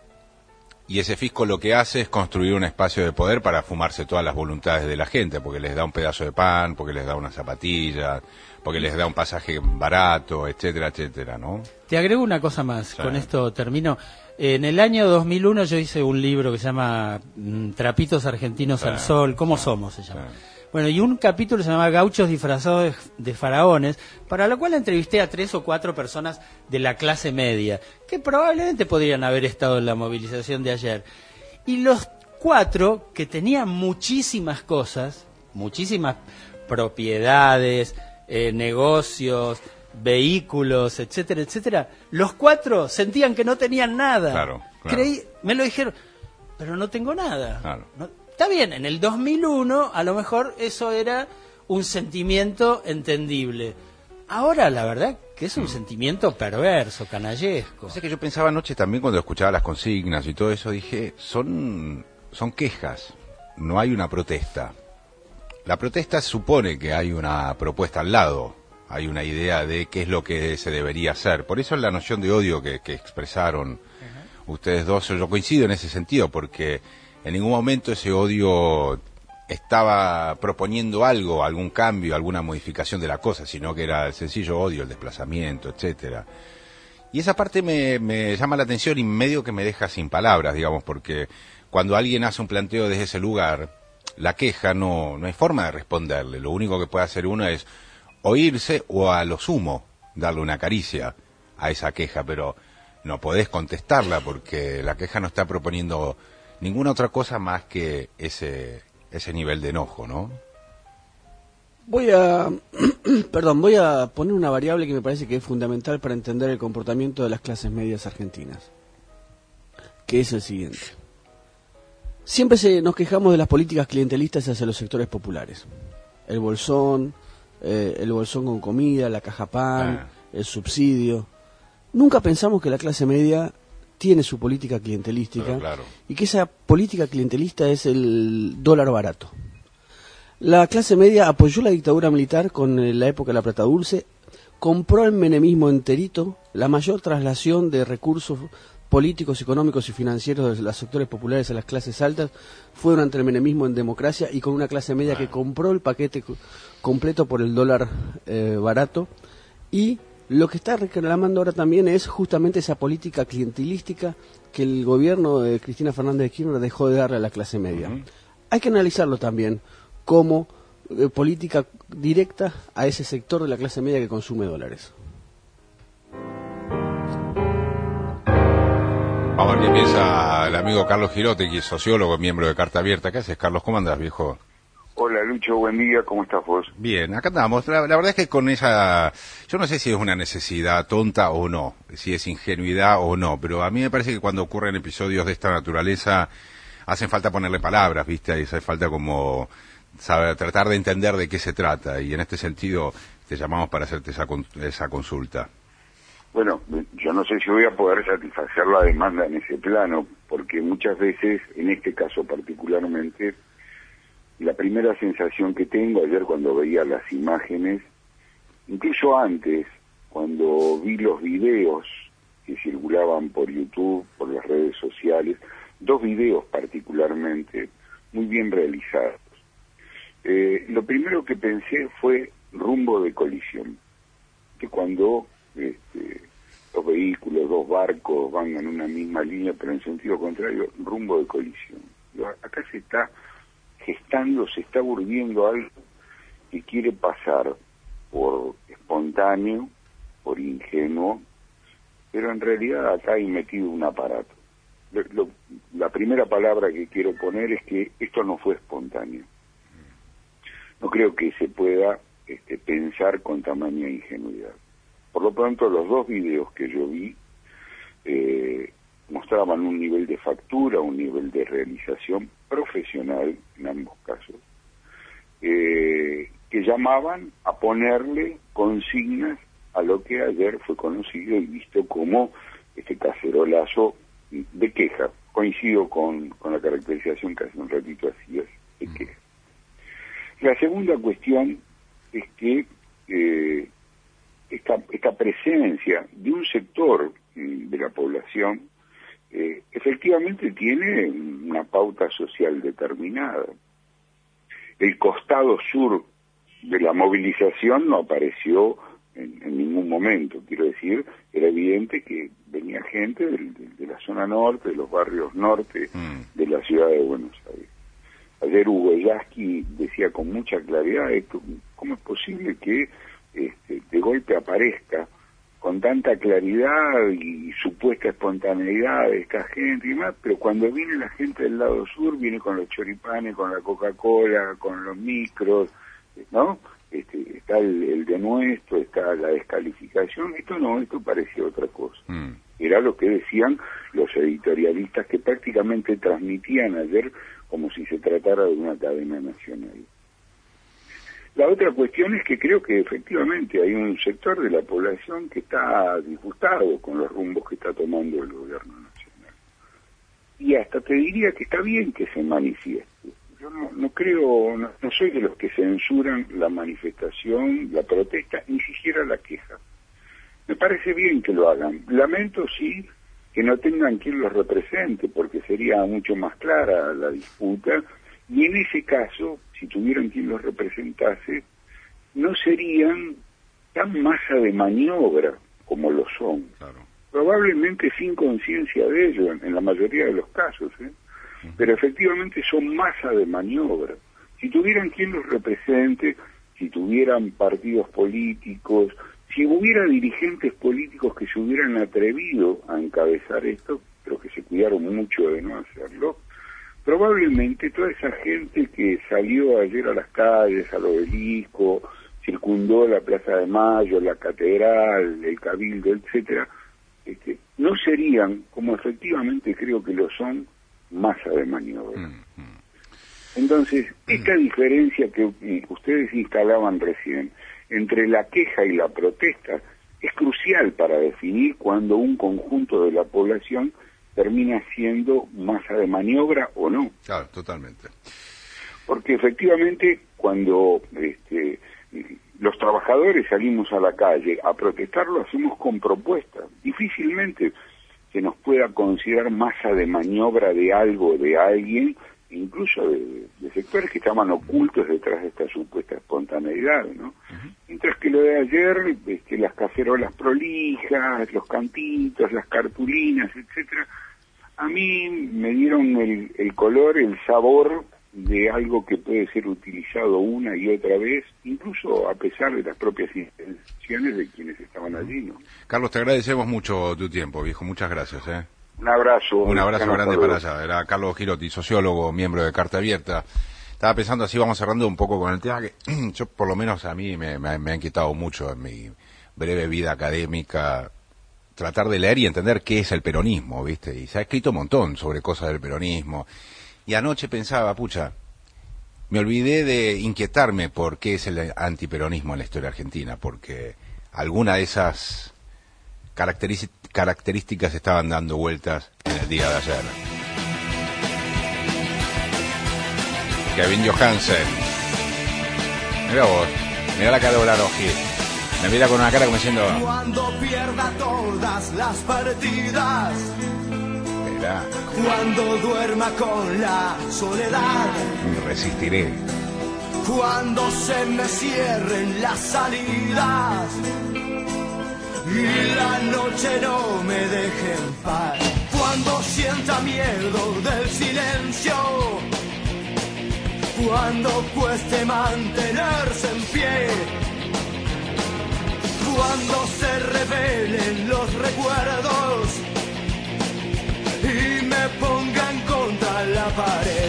y ese fisco lo que hace es construir un espacio de poder para fumarse todas las voluntades de la gente, porque les da un pedazo de pan, porque les da una zapatilla, porque les da un pasaje barato, etcétera, etcétera, ¿no? Te agrego una cosa más, Sí. con esto termino. En el año dos mil uno yo hice un libro que se llama mm, Trapitos Argentinos Sí. al Sol, ¿cómo somos? Se llama. Bueno, y un capítulo se llama Gauchos disfrazados de, de faraones, para lo cual entrevisté a tres o cuatro personas de la clase media, que probablemente podrían haber estado en la movilización de ayer. Y los cuatro, que tenían muchísimas cosas, muchísimas propiedades, eh, negocios, vehículos, etcétera, etcétera, los cuatro sentían que no tenían nada. Claro, claro. Creí, me lo dijeron, pero no tengo nada. Claro. No- está bien, en el dos mil uno a lo mejor eso era un sentimiento entendible. Ahora la verdad que es un sentimiento perverso, canallesco. O sea que yo pensaba anoche también cuando escuchaba las consignas y todo eso, dije, son, son quejas, no hay una protesta. La protesta supone que hay una propuesta al lado, hay una idea de qué es lo que se debería hacer. Por eso la noción de odio que, que expresaron ustedes dos, yo coincido en ese sentido, porque en ningún momento ese odio estaba proponiendo algo, algún cambio, alguna modificación de la cosa, sino que era el sencillo odio, el desplazamiento, etcétera. Y esa parte me, me llama la atención y medio que me deja sin palabras, digamos, porque cuando alguien hace un planteo desde ese lugar, la queja no, no hay forma de responderle. Lo único que puede hacer uno es oírse o a lo sumo darle una caricia a esa queja, pero no podés contestarla porque la queja no está proponiendo ninguna otra cosa más que ese ese nivel de enojo, ¿no? Voy a, perdón, voy a poner una variable que me parece que es fundamental para entender el comportamiento de las clases medias argentinas, que es el siguiente. Siempre se, nos quejamos de las políticas clientelistas hacia los sectores populares. El bolsón, eh, el bolsón con comida, la caja pan, Ah. el subsidio. Nunca pensamos que la clase media tiene su política clientelística Pero claro. y que esa política clientelista es el dólar barato. La clase media apoyó la dictadura militar con eh, la época de la Plata Dulce, compró el menemismo enterito, la mayor traslación de recursos políticos, económicos y financieros de los sectores populares a las clases altas fue durante el menemismo en democracia y con una clase media que compró el paquete co- completo por el dólar eh, barato. Y lo que está reclamando ahora también es justamente esa política clientelística que el gobierno de Cristina Fernández de Kirchner dejó de darle a la clase media. Hay que analizarlo también como eh, política directa a ese sector de la clase media que consume dólares. Vamos a ver qué piensa el amigo Carlos Girote, que es sociólogo, miembro de Carta Abierta. ¿Qué haces, Carlos? ¿Cómo andás, viejo? Hola Lucho, buen día, ¿cómo estás vos? Bien, acá andamos. La, la verdad es que con esa... Yo no sé si es una necesidad tonta o no, si es ingenuidad o no, pero a mí me parece que cuando ocurren episodios de esta naturaleza hacen falta ponerle palabras, ¿viste? Y hace falta como saber, tratar de entender de qué se trata. Y en este sentido te llamamos para hacerte esa, con- esa consulta. Bueno, yo no sé si voy a poder satisfacer la demanda en ese plano, porque muchas veces, en este caso particularmente, la primera sensación que tengo ayer cuando veía las imágenes, incluso antes, cuando vi los videos que circulaban por YouTube, por las redes sociales, dos videos particularmente muy bien realizados. Eh, lo primero que pensé fue rumbo de colisión, que cuando este, los vehículos, dos barcos van en una misma línea, pero en sentido contrario, rumbo de colisión. Acá se está gestando, se está urdiendo algo que quiere pasar por espontáneo, por ingenuo, pero en realidad acá hay metido un aparato. Lo, lo, la primera palabra que quiero poner es que esto no fue espontáneo. No creo que se pueda este, pensar con tamaña ingenuidad. Por lo pronto, los dos videos que yo vi eh, mostraban un nivel de factura, un nivel de realización profesional en ambos casos, eh, que llamaban a ponerle consignas a lo que ayer fue conocido y visto como este cacerolazo de queja. Coincido con, con la caracterización que hace un ratito hacías de queja. La segunda cuestión es que eh, esta, esta presencia de un sector de la población eh, efectivamente tiene una pauta social determinada. El costado sur de la movilización no apareció en, en ningún momento. Quiero decir, era evidente que venía gente de, de, de la zona norte, de los barrios norte mm. de la ciudad de Buenos Aires. Ayer Hugo Yasky decía con mucha claridad esto: ¿cómo es posible que este, de golpe aparezca con tanta claridad y supuesta espontaneidad de esta gente y demás, pero cuando viene la gente del lado sur, viene con los choripanes, con la Coca-Cola, con los micros, ¿no? Este, está el, el denuesto, está la descalificación. Esto no, esto parecía otra cosa. Mm. Era lo que decían los editorialistas que prácticamente transmitían ayer como si se tratara de una cadena nacional. La otra cuestión es que creo que efectivamente hay un sector de la población que está disgustado con los rumbos que está tomando el gobierno nacional. Y hasta te diría que está bien que se manifieste. Yo no, no creo, no, no soy de los que censuran la manifestación, la protesta, ni siquiera la queja. Me parece bien que lo hagan. Lamento, sí, que no tengan quien los represente, porque sería mucho más clara la disputa, y en ese caso, si tuvieran quien los representase, no serían tan masa de maniobra como lo son. Claro. Probablemente sin conciencia de ello, en, en la mayoría de los casos, ¿eh? Uh-huh. Pero efectivamente son masa de maniobra. Si tuvieran quien los represente, si tuvieran partidos políticos, si hubiera dirigentes políticos que se hubieran atrevido a encabezar esto, pero que se cuidaron mucho de no hacerlo, probablemente toda esa gente que salió ayer a las calles, al obelisco, circundó la Plaza de Mayo, la Catedral, el Cabildo, etcétera, este, no serían, como efectivamente creo que lo son, masa de maniobra. Mm-hmm. Entonces, esta diferencia que ustedes instalaban recién entre la queja y la protesta es crucial para definir cuando un conjunto de la población termina siendo masa de maniobra o no. Claro, totalmente. Porque efectivamente cuando este, los trabajadores salimos a la calle a protestar, lo hacemos con propuestas. Difícilmente se nos pueda considerar masa de maniobra de algo, de alguien, incluso de, de sectores que estaban ocultos detrás de esta supuesta espontaneidad, ¿no? Uh-huh. Mientras que lo de ayer, este, las cacerolas prolijas, los cantitos, las cartulinas, etcétera, a mí me dieron el, el color, el sabor de algo que puede ser utilizado una y otra vez, incluso a pesar de las propias intenciones de quienes estaban allí, ¿no? Carlos, te agradecemos mucho tu tiempo, viejo. Muchas gracias, ¿eh? Un abrazo. Un abrazo grande para allá. Era Carlos Girotti, sociólogo, miembro de Carta Abierta. Estaba pensando, así vamos cerrando un poco con el tema que yo, por lo menos a mí, me, me, me ha inquietado mucho en mi breve vida académica tratar de leer y entender qué es el peronismo, ¿viste? Y se ha escrito un montón sobre cosas del peronismo. Y anoche pensaba, pucha, me olvidé de inquietarme por qué es el antiperonismo en la historia argentina, porque alguna de esas características características estaban dando vueltas en el día de ayer. Kevin Johansen. Mira vos, mira la cara de Olaroji. Me mira con una cara como diciendo... Cuando pierda todas las partidas. Mira. Cuando duerma con la soledad. Resistiré. Cuando se me cierren las salidas. Y la noche no me deje en paz. Cuando sienta miedo del silencio. cuando cueste mantenerse en pie, cuando se revelen los recuerdos y me pongan contra la pared.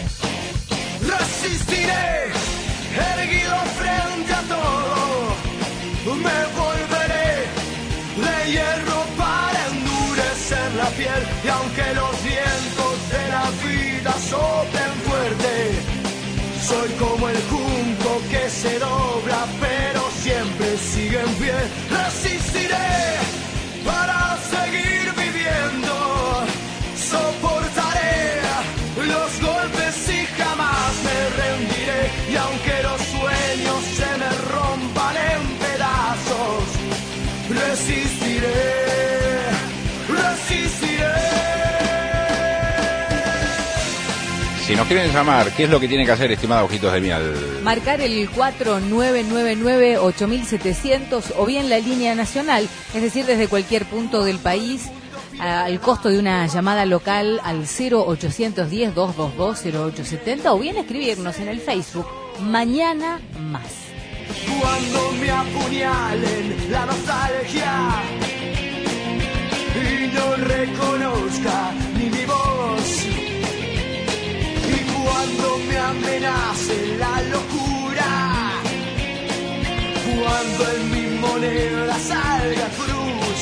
Resistiré, erguido frente a todo, me volveré de hierro para endurecer la piel, y aunque los vientos de la vida soplen fuerte, soy como el junco que se dobla pero siempre sigue en pie. Resistiré para seguir viviendo, soportaré los golpes y jamás me rendiré, y aunque los sueños se me rompan en pedazos, resistiré, resistiré. Si nos quieren llamar, ¿qué es lo que tienen que hacer, estimados ojitos de miel? Marcar el cuatro nueve nueve nueve ocho mil setecientos o bien la línea nacional, es decir, desde cualquier punto del país, al costo de una llamada local al cero ochocientos diez, doscientos veintidós, cero ocho setenta, o bien escribirnos en el Facebook Mañana Más. Cuando me apuñalen la nostalgia y no reconozca ni mi voz, y cuando me amenace la locura, cuando en mi moneda salga cruz,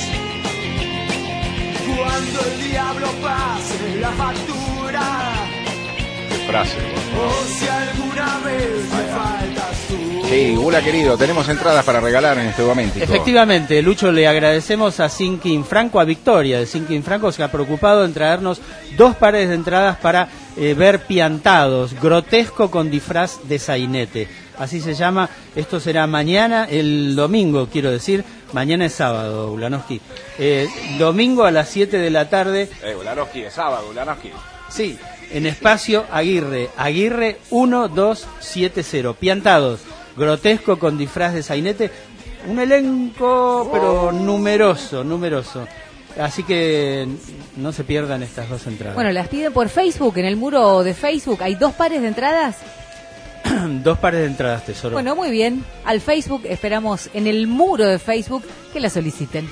cuando el diablo pase la factura, Qué frase, o si alguna vez me faltas tú. Sí, Gula querido, tenemos entradas para regalar en este momento. Efectivamente, Lucho, le agradecemos a Sinkin Franco, a Victoria de Sinkin Franco, se ha preocupado en traernos dos pares de entradas para eh, ver Piantados, grotesco con disfraz de sainete. Así se llama, esto será mañana, el domingo, quiero decir, mañana es sábado, Ulanowski. Eh, domingo a las siete de la tarde. Eh, Ulanowski, es sábado, Ulanowski. Sí, en Espacio Aguirre, Aguirre uno dos siete cero, Piantados, grotesco con disfraz de sainete, un elenco pero numeroso, numeroso. Así que no se pierdan estas dos entradas. Bueno, las piden por Facebook, en el muro de Facebook hay dos pares de entradas. Dos pares de entradas, tesoro. Bueno, muy bien, al Facebook esperamos en el muro de Facebook que la soliciten.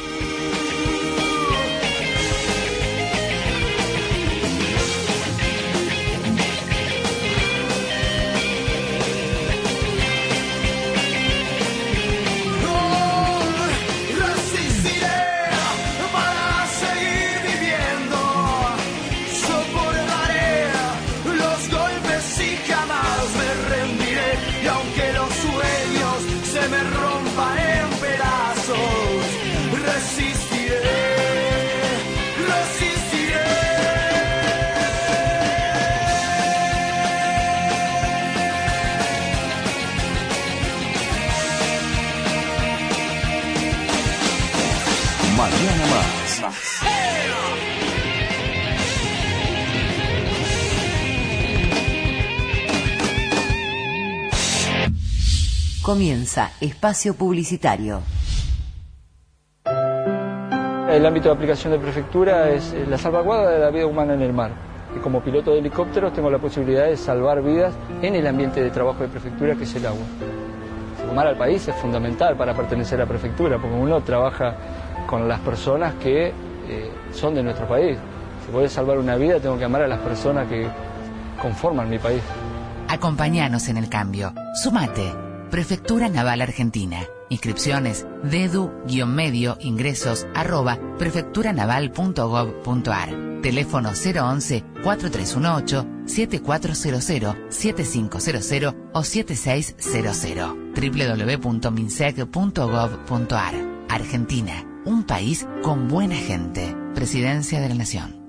Mañana más. Comienza Espacio Publicitario. El ámbito de aplicación de prefectura es la salvaguarda de la vida humana en el mar. Y como piloto de helicópteros tengo la posibilidad de salvar vidas en el ambiente de trabajo de prefectura, que es el agua. Amar al país es fundamental para pertenecer a prefectura, porque uno trabaja con las personas que eh, son de nuestro país. Si voy a salvar una vida, tengo que amar a las personas que conforman mi país. Acompáñanos en el cambio. Sumate. Prefectura Naval Argentina. Inscripciones dedu-medio ingresos arroba prefecturanaval punto gov punto ar. Teléfono cero once, cuatro tres uno ocho, siete cuatro cero cero, siete cinco cero cero o siete seis cero cero. doble u doble u doble u punto minsec punto gov punto ar. Argentina, un país con buena gente. Presidencia de la Nación.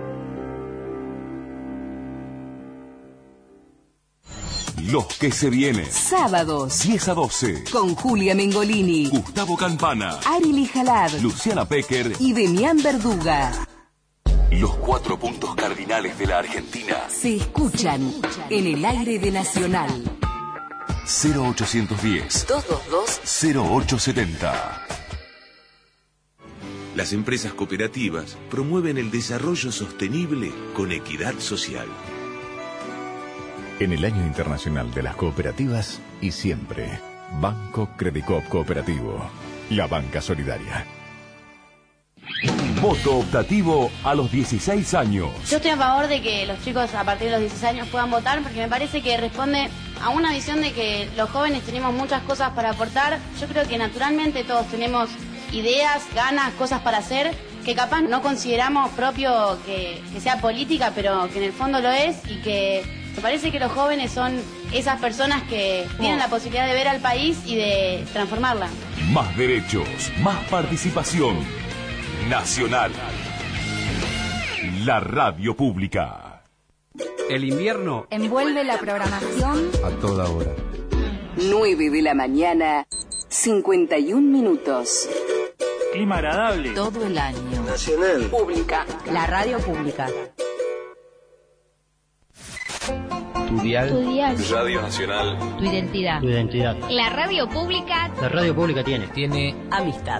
Los que se vienen. Sábados. diez a doce. Con Julia Mengolini, Gustavo Campana, Ari Jalad, Luciana Pecker y Demián Verduga. Los cuatro puntos cardinales de la Argentina. Se escuchan en el aire de Nacional. cero ochocientos diez, doscientos veintidós, cero ocho setenta. Las empresas cooperativas promueven el desarrollo sostenible con equidad social. En el Año Internacional de las Cooperativas y siempre, Banco Credicop Cooperativo, la banca solidaria. Voto optativo a los dieciséis años. Yo estoy a favor de que los chicos a partir de los dieciséis años puedan votar porque me parece que responde a una visión de que los jóvenes tenemos muchas cosas para aportar. Yo creo que naturalmente todos tenemos ideas, ganas, cosas para hacer que capaz no consideramos propio que, que sea política, pero que en el fondo lo es y que me parece que los jóvenes son esas personas que tienen la posibilidad de ver al país y de transformarla. Más derechos, más participación. Nacional. La radio pública. El invierno envuelve la programación a toda hora. nueve de la mañana, cincuenta y un minutos. Clima agradable. Todo el año. Nacional. Pública. La radio pública. Tu dial. Tu dial. Radio Nacional. Tu identidad. Tu identidad. La radio pública. La radio pública tiene. Tiene Amistad.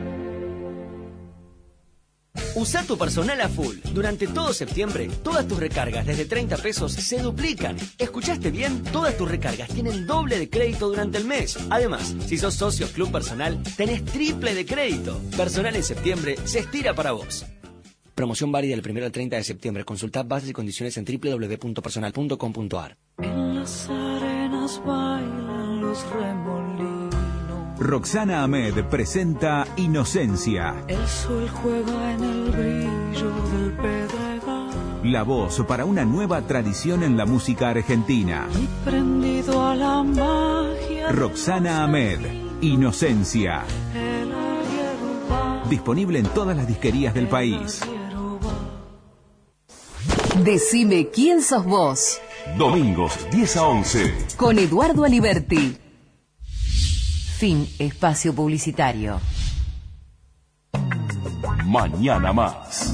Usa tu personal a full. Durante todo septiembre, todas tus recargas desde treinta pesos se duplican. ¿Escuchaste bien? Todas tus recargas tienen doble de crédito durante el mes. Además, si sos socio Club Personal, tenés triple de crédito. Personal en septiembre se estira para vos. Promoción válida del primero al treinta de septiembre. Consultad bases y condiciones en doble u doble u doble u punto personal punto com punto a r. En las arenas bailan los remolinos. Roxana Ahmed presenta Inocencia. El sol juega en el brillo del pedregal. La voz para una nueva tradición en la música argentina. Y prendido a la magia. Roxana Ahmed, Inocencia. El arriero va. Disponible en todas las disquerías del país. Decime quién sos vos. Domingos, diez a once. Con Eduardo Aliberti. Fin espacio publicitario. Mañana más.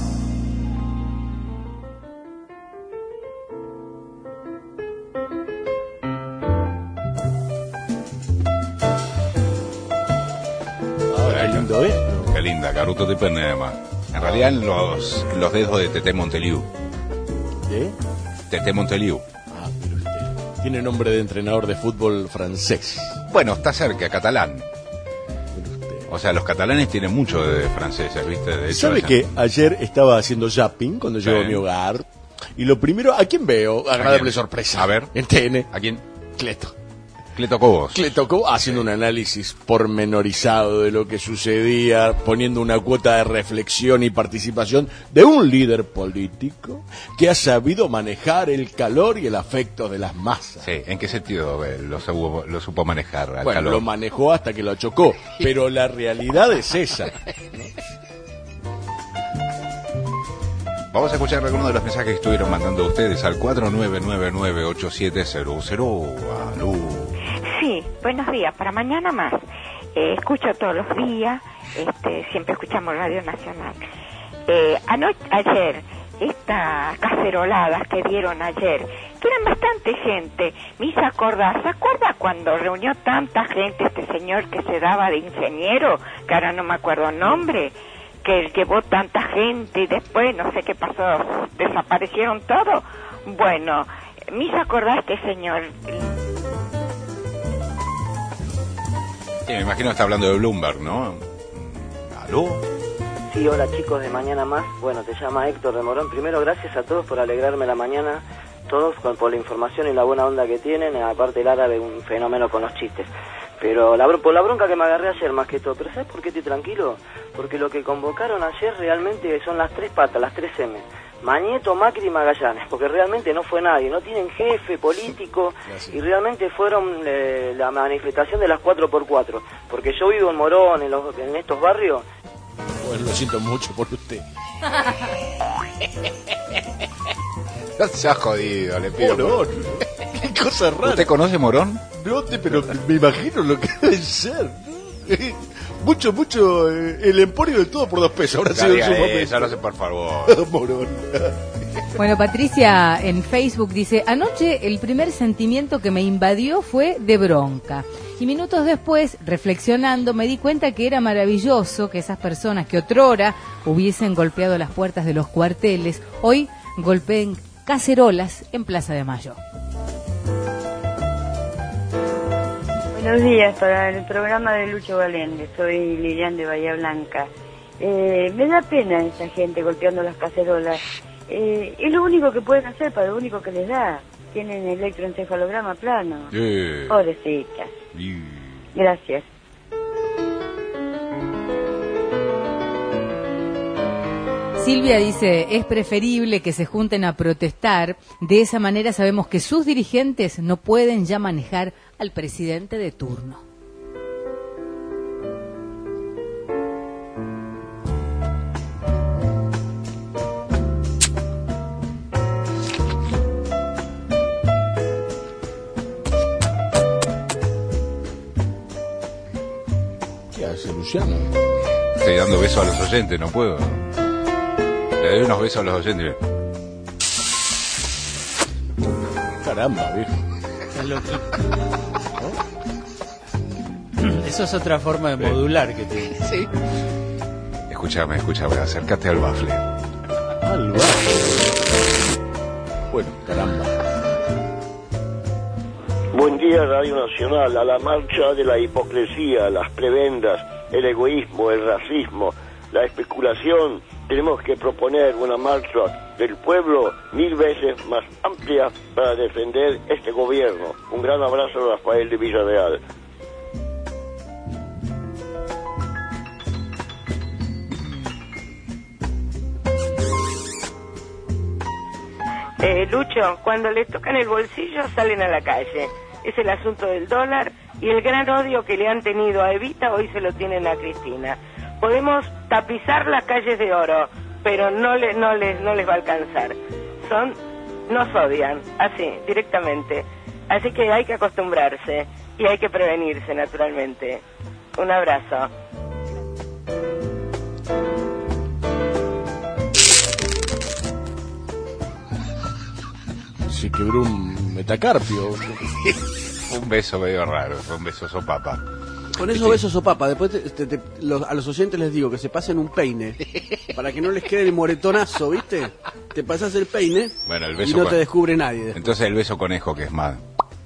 Qué lindo, ¿eh? Qué linda, Caruto de Ipanema. En realidad en los, los dedos de Teté Monteliu. ¿De? Teté Monteliu. Ah, pero usted tiene nombre de entrenador de fútbol francés. Bueno, está cerca, catalán. O sea, los catalanes tienen mucho de franceses, ¿viste? De hecho, ¿sabe esa... que ayer estaba haciendo zapping cuando sí. llego a mi hogar? Y lo primero, ¿a quién veo? Agradable sorpresa. A ver. En T N. ¿A quién? Cleto. Cleto Cobos. Cleto Cobos haciendo sí. un análisis pormenorizado de lo que sucedía, poniendo una cuota de reflexión y participación de un líder político que ha sabido manejar el calor y el afecto de las masas. Sí, ¿en qué sentido eh, lo, supo, lo supo manejar al bueno, calor? Lo manejó hasta que lo chocó, pero la realidad es esa. Vamos a escuchar algunos de los mensajes que estuvieron mandando ustedes al cuatro nueve nueve nueve ocho siete cero cero. Aló. Sí, buenos días. Para mañana más. Eh, escucho todos los días. Este, siempre escuchamos Radio Nacional. Eh, anoche, ayer, estas caceroladas que dieron ayer, que eran bastante gente, me hizo acordar. ¿Se acuerda cuando reunió tanta gente este señor que se daba de ingeniero? Que ahora no me acuerdo el nombre. Que llevó tanta gente y después no sé qué pasó, desaparecieron todos. Bueno, me hizo acordar este señor. Sí, me imagino que está hablando de Bloomberg, ¿no? ¿Aló? Sí, hola chicos de Mañana Más. Bueno, te llama Héctor de Morón. Primero, gracias a todos por alegrarme la mañana, todos con, por la información y la buena onda que tienen. Aparte el árabe, un fenómeno con los chistes. Pero la, por la bronca que me agarré ayer más que todo. Pero ¿sabes por qué estoy tranquilo? Porque lo que convocaron ayer realmente son las tres patas, las tres M. Mañeto, Macri y Magallanes. Porque realmente no fue nadie. No tienen jefe político. Y realmente fueron eh, la manifestación de las cuatro por cuatro. Porque yo vivo en Morón, en, los, en estos barrios. Bueno, lo siento mucho por usted. No se ha jodido, le pido. Morón. Qué cosa rara. ¿Usted conoce Morón? No, pero me imagino lo que debe ser. Mucho, mucho, eh, el emporio de todo por dos pesos. Ahora sí, eso no sé, por favor. Morón. Bueno, Patricia en Facebook dice: anoche el primer sentimiento que me invadió fue de bronca. Y minutos después, reflexionando, me di cuenta que era maravilloso que esas personas que otrora hubiesen golpeado las puertas de los cuarteles, hoy golpeen cacerolas en Plaza de Mayo. Buenos días para el programa de Lucho Galende. Soy Lilian de Bahía Blanca. Eh, me da pena esa gente golpeando las cacerolas. Eh, es lo único que pueden hacer, para lo único que les da. Tienen electroencefalograma plano. Eh. Pobrecitas. Gracias. Silvia dice, es preferible que se junten a protestar, de esa manera sabemos que sus dirigentes no pueden ya manejar al presidente de turno. ¿Qué hace Luciano? Estoy dando besos a los oyentes, no puedo. Le doy unos besos a los oyentes. Caramba, viejo. Eso es otra forma de modular que tiene. Sí. Escúchame, escúchame, acércate al bafle. Al bafle. Bueno, caramba. Buen día, Radio Nacional. A la marcha de la hipocresía, las prebendas, el egoísmo, el racismo, la especulación, tenemos que proponer una marcha del pueblo mil veces más amplia para defender este gobierno. Un gran abrazo, Rafael de Villarreal. Eh, Lucho, cuando les tocan el bolsillo salen a la calle. Es el asunto del dólar y el gran odio que le han tenido a Evita, hoy se lo tienen a Cristina. Podemos tapizar las calles de oro, pero no, le, no, les, no les va a alcanzar. Son, nos odian, así, directamente. Así que hay que acostumbrarse y hay que prevenirse, naturalmente. Un abrazo. Se quebró un metacarpio. Un beso medio raro, fue un beso sopapa. Con esos besos sopapa, después te, te, te, los, a los oyentes les digo que se pasen un peine para que no les quede el moretonazo, ¿viste? Te pasas el peine bueno, el beso y no con... te descubre nadie. Después. Entonces el beso conejo, que es más.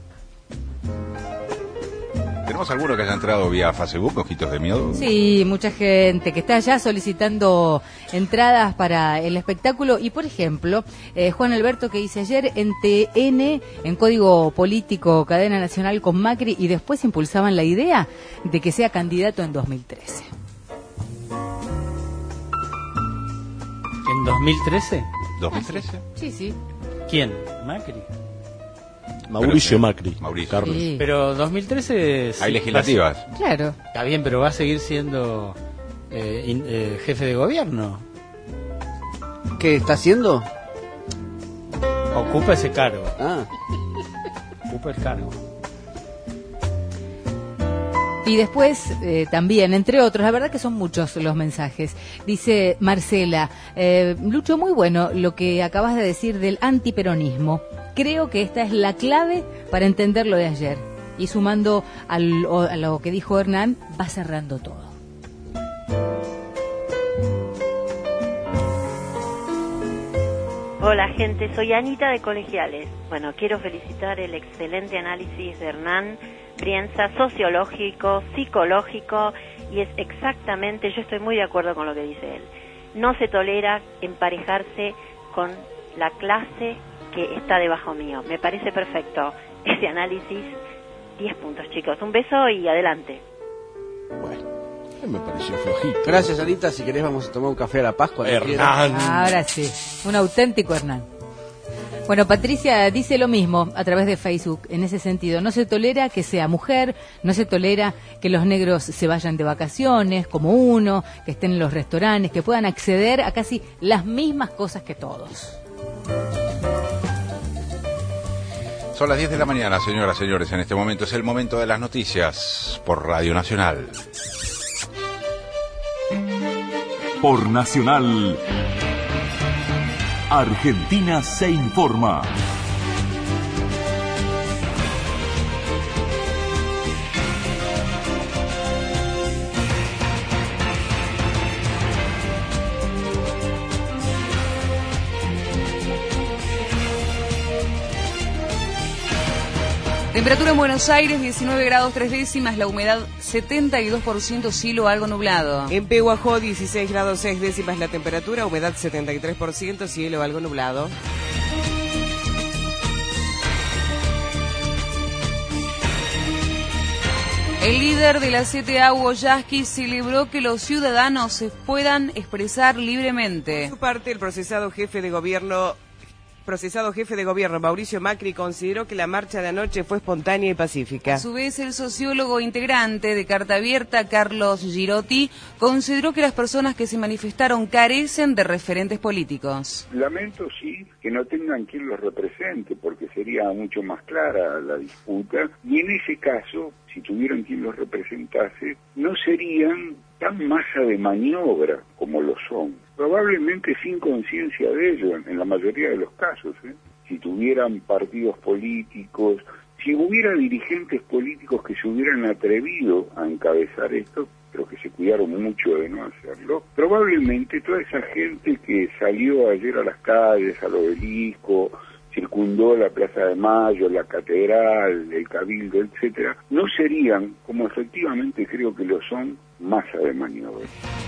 ¿Tenemos alguno que haya entrado vía Facebook, Ojitos de Miedo? Sí, mucha gente que está ya solicitando entradas para el espectáculo. Y, por ejemplo, eh, Juan Alberto que dice ayer en T N, en Código Político, Cadena Nacional con Macri, y después impulsaban la idea de que sea candidato en dos mil trece. ¿En dos mil trece? ¿dos mil trece? Sí, sí. ¿Quién? ¿Macri? Mauricio pero, Macri. Mauricio. Carlos. Sí. Pero dos mil trece... Hay legislativas. A, claro. Está bien, pero va a seguir siendo eh, in, eh, jefe de gobierno. ¿Qué está haciendo? Ocupa ese cargo. Ah. Ocupa el cargo. Y después eh, también, entre otros, la verdad que son muchos los mensajes. Dice Marcela, eh, Lucho, muy bueno lo que acabas de decir del antiperonismo. Creo que esta es la clave para entender lo de ayer. Y sumando al, a lo que dijo Hernán, va cerrando todo. Hola gente, soy Anita de Colegiales. Bueno, quiero felicitar el excelente análisis de Hernán Brienza, sociológico, psicológico, y es exactamente, yo estoy muy de acuerdo con lo que dice él. No se tolera emparejarse con la clase que está debajo mío. Me parece perfecto ese análisis. diez puntos, chicos. Un beso y adelante. Bueno, me pareció flojito. Gracias, Anita. Si querés vamos a tomar un café a la Pascua. Hernán. Ahora sí, un auténtico Hernán. Bueno, Patricia dice lo mismo a través de Facebook, en ese sentido. No se tolera que sea mujer, no se tolera que los negros se vayan de vacaciones, como uno, que estén en los restaurantes, que puedan acceder a casi las mismas cosas que todos. Son las diez de la mañana, señoras y señores. En este momento es el momento de las noticias por Radio Nacional. Por Nacional, Argentina se informa. Temperatura en Buenos Aires, diecinueve grados tres décimas, la humedad setenta y dos por ciento, cielo algo nublado. En Pehuajó, dieciséis grados seis décimas la temperatura, humedad setenta y tres por ciento, cielo algo nublado. El líder de la C T A, Hugo Yasky, celebró que los ciudadanos se puedan expresar libremente. Por su parte, el procesado jefe de gobierno... procesado jefe de gobierno Mauricio Macri consideró que la marcha de anoche fue espontánea y pacífica. A su vez, el sociólogo integrante de Carta Abierta, Carlos Girotti, consideró que las personas que se manifestaron carecen de referentes políticos. Lamento, sí, que no tengan quien los represente, porque sería mucho más clara la disputa, y en ese caso, si tuvieran quien los representase, no serían tan masa de maniobra como lo son. Probablemente sin conciencia de ello, en, en la mayoría de los casos. ¿eh? Si tuvieran partidos políticos, si hubiera dirigentes políticos que se hubieran atrevido a encabezar esto, pero que se cuidaron mucho de no hacerlo, probablemente toda esa gente que salió ayer a las calles, al obelisco, circundó la Plaza de Mayo, la Catedral, el Cabildo, etcétera, no serían, como efectivamente creo que lo son, masa de maniobra.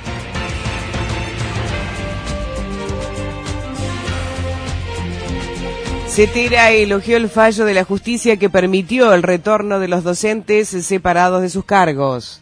Cetera elogió el fallo de la justicia que permitió el retorno de los docentes separados de sus cargos.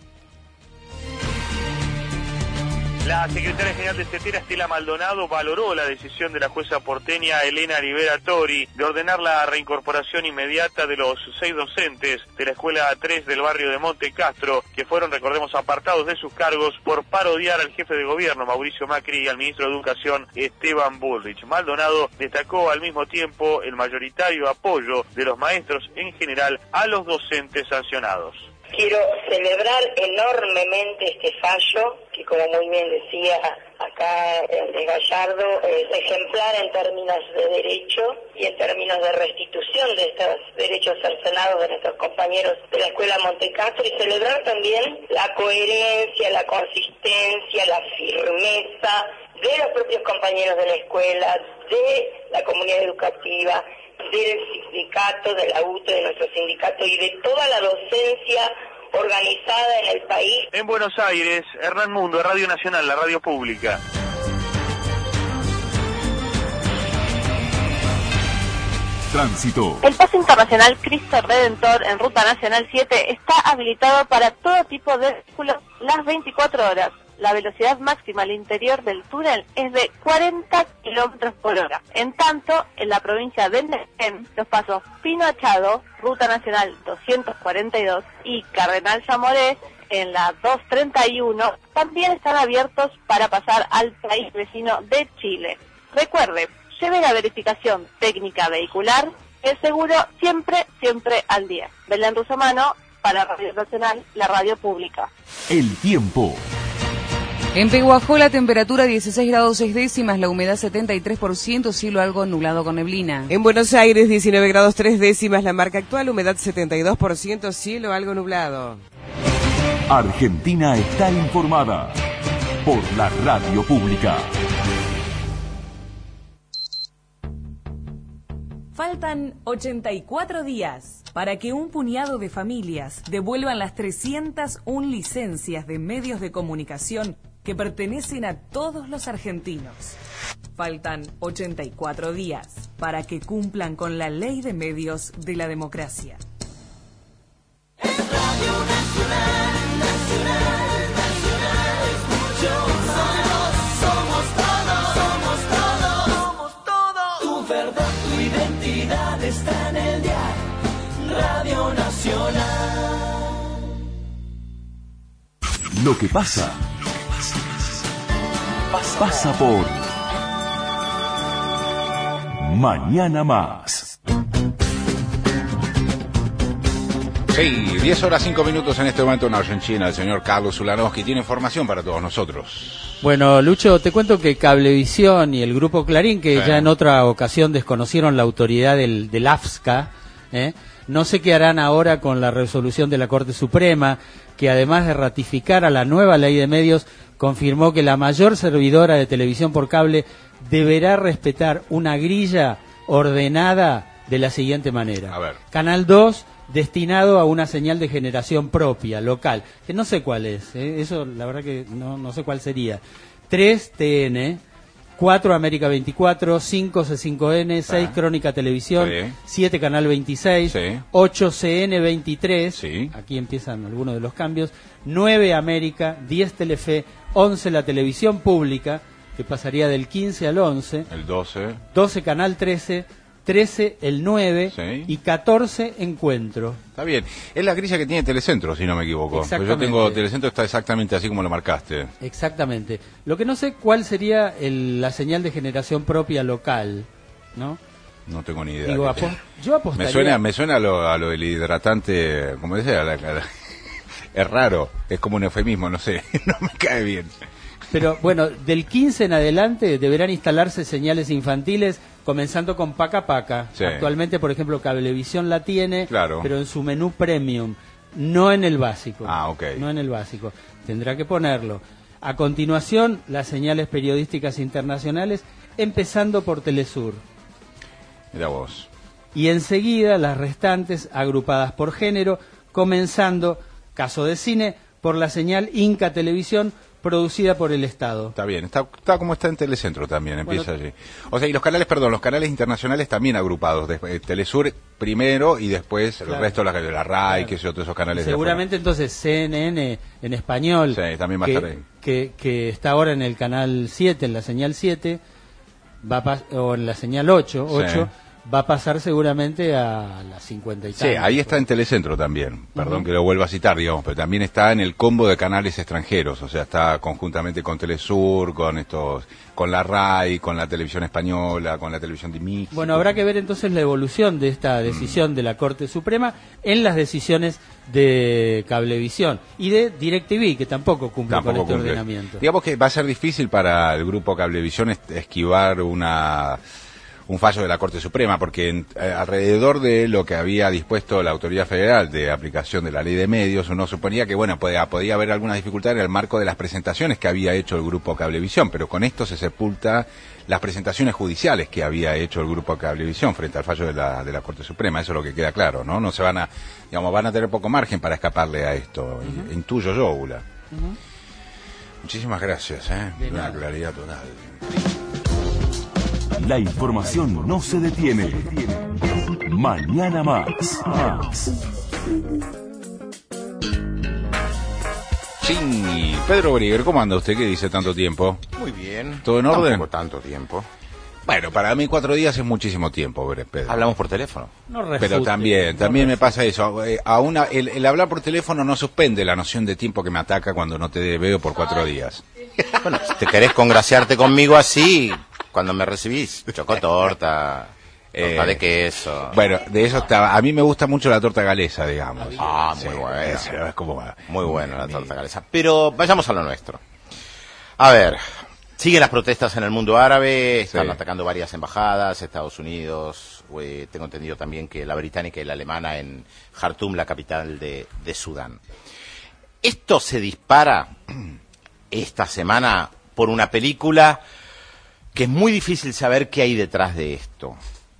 La secretaria general de Cetera, Estela Maldonado, valoró la decisión de la jueza porteña Elena Rivera Tori de ordenar la reincorporación inmediata de los seis docentes de la Escuela tres del barrio de Monte Castro, que fueron, recordemos, apartados de sus cargos por parodiar al jefe de gobierno, Mauricio Macri, y al ministro de Educación, Esteban Bullrich. Maldonado destacó al mismo tiempo el mayoritario apoyo de los maestros en general a los docentes sancionados. Quiero celebrar enormemente este fallo, que como muy bien decía acá el de Gallardo, es ejemplar en términos de derecho y en términos de restitución de estos derechos cercenados de nuestros compañeros de la Escuela Montecastro, y celebrar también la coherencia, la consistencia, la firmeza de los propios compañeros de la escuela, de la comunidad educativa, del sindicato, de la U T E, de nuestro sindicato y de toda la docencia organizada en el país. En Buenos Aires, Hernán Mundo, Radio Nacional, la radio pública. Tránsito. El paso internacional Cristo Redentor en Ruta Nacional siete está habilitado para todo tipo de vehículos las veinticuatro horas. La velocidad máxima al interior del túnel es de cuarenta kilómetros por hora. En tanto, en la provincia de Neuquén, los pasos Pino Achado, Ruta Nacional doscientos cuarenta y dos, y Cardenal Zamoré, en la doscientos treinta y uno, también están abiertos para pasar al país vecino de Chile. Recuerde, lleve la verificación técnica vehicular, el seguro siempre, siempre al día. Belén Russomano, para Radio Nacional, la radio pública. El tiempo. En Pehuajó la temperatura dieciséis grados seis décimas, la humedad setenta y tres por ciento, cielo algo nublado con neblina. En Buenos Aires diecinueve grados tres décimas, la marca actual, humedad setenta y dos por ciento, cielo algo nublado. Argentina está informada por la radio pública. Faltan ochenta y cuatro días para que un puñado de familias devuelvan las trescientas una licencias de medios de comunicación que pertenecen a todos los argentinos. Faltan ochenta y cuatro días para que cumplan con la ley de medios de la democracia. Radio Nacional, Nacional, Nacional, es mucho más. Somos todos, somos todos, somos todos. Tu verdad, tu identidad está en el diario Radio Nacional. Lo que pasa, pasa, pasa por Mañana Más. Sí, diez horas cinco minutos en este momento en Argentina. El señor Carlos Ulanowski tiene información para todos nosotros. Bueno, Lucho, te cuento que Cablevisión y el Grupo Clarín, que sí. ya en otra ocasión desconocieron la autoridad del, del A F S C A, ¿eh? no sé qué harán ahora con la resolución de la Corte Suprema, que además de ratificar a la nueva ley de medios, confirmó que la mayor servidora de televisión por cable deberá respetar una grilla ordenada de la siguiente manera. A ver. Canal dos destinado a una señal de generación propia, local, que no sé cuál es, ¿eh? Eso la verdad que no, no sé cuál sería. tres T N, cuatro América veinticuatro, cinco C cinco N, seis ah. Crónica Televisión, sí. siete Canal veintiséis, sí. ocho C N veintitrés, sí. Aquí empiezan algunos de los cambios, nueve América, diez Telefe, once la Televisión Pública, que pasaría del quince al once, el doce, doce Canal trece, trece el nueve, sí. Y catorce Encuentro. Está bien. Es la grilla que tiene Telecentro, si no me equivoco. Pues yo tengo Telecentro, está exactamente así como lo marcaste. Exactamente. Lo que no sé cuál sería el, la señal de generación propia local, ¿no? No tengo ni idea. Digo, apo yo apostaría... Me suena, me suena a lo, a lo del hidratante, como decía, a la, a la... es raro, es como un eufemismo, no sé, no me cae bien. Pero bueno, del quince en adelante deberán instalarse señales infantiles, comenzando con Paca Paca. Sí. Actualmente, por ejemplo, Cablevisión la tiene, claro. Pero en su menú premium, no en el básico. Ah, ok. No en el básico. Tendrá que ponerlo. A continuación, las señales periodísticas internacionales, empezando por Telesur. Mira vos. Y enseguida las restantes agrupadas por género, comenzando, caso de cine, por la señal Inca Televisión, producida por el Estado. Está bien, está, está como está en Telecentro también, empieza bueno, allí. O sea, y los canales, perdón, los canales internacionales también agrupados, después, Telesur primero y después claro. El resto, la, la RAI, claro. Que sé yo, todos esos canales. Seguramente entonces C N N en español, sí, también va que, a estar ahí. Que, que está ahora en el canal siete, en la señal siete, va a o en la señal ocho, ocho sí. Va a pasar seguramente a las cincuenta y tantos. Sí, ahí está en Telecentro también, perdón uh-huh. que lo vuelva a citar, digamos, pero también está en el combo de canales extranjeros, o sea, está conjuntamente con Telesur, con estos, con la RAI, con la televisión española, con la televisión de México. Bueno, habrá que ver entonces la evolución de esta decisión mm. de la Corte Suprema en las decisiones de Cablevisión y de DirecTV, que tampoco cumple tampoco con este cumple. ordenamiento. Digamos que va a ser difícil para el grupo Cablevisión esquivar una... un fallo de la Corte Suprema, porque en, eh, alrededor de lo que había dispuesto la Autoridad Federal de aplicación de la Ley de Medios, uno suponía que, bueno, podía, podía haber alguna dificultad en el marco de las presentaciones que había hecho el Grupo Cablevisión, pero con esto se sepulta las presentaciones judiciales que había hecho el Grupo Cablevisión frente al fallo de la, de la Corte Suprema, eso es lo que queda claro, ¿no? No se van a, digamos, van a tener poco margen para escaparle a esto, uh-huh. Intuyo yo, Ula. Uh-huh. Muchísimas gracias, ¿eh? De una claridad total. La información no se detiene. Mañana más. más. Sí, Pedro Brigger, ¿cómo anda usted? ¿Qué dice tanto tiempo? Muy bien. ¿Todo en orden? Tampoco tanto tiempo. Bueno, para mí cuatro días es muchísimo tiempo, Pedro. Hablamos por teléfono. No refute, Pero también, también no me pasa eso. A una, el, el hablar por teléfono no suspende la noción de tiempo que me ataca cuando no te veo por cuatro días. Bueno, si te querés congraciarte conmigo así, cuando me recibís, chocotorta, eh, torta de queso. Bueno, de eso está, a mí me gusta mucho la torta galesa, digamos. Ah, muy sí, buena. Es, es como, muy buena la torta galesa. Pero vayamos a lo nuestro. A ver... Siguen las protestas en el mundo árabe, están sí. atacando varias embajadas, Estados Unidos, eh, tengo entendido también que la británica y la alemana en Jartum, la capital de, de Sudán. Esto se dispara esta semana por una película que es muy difícil saber qué hay detrás de esto.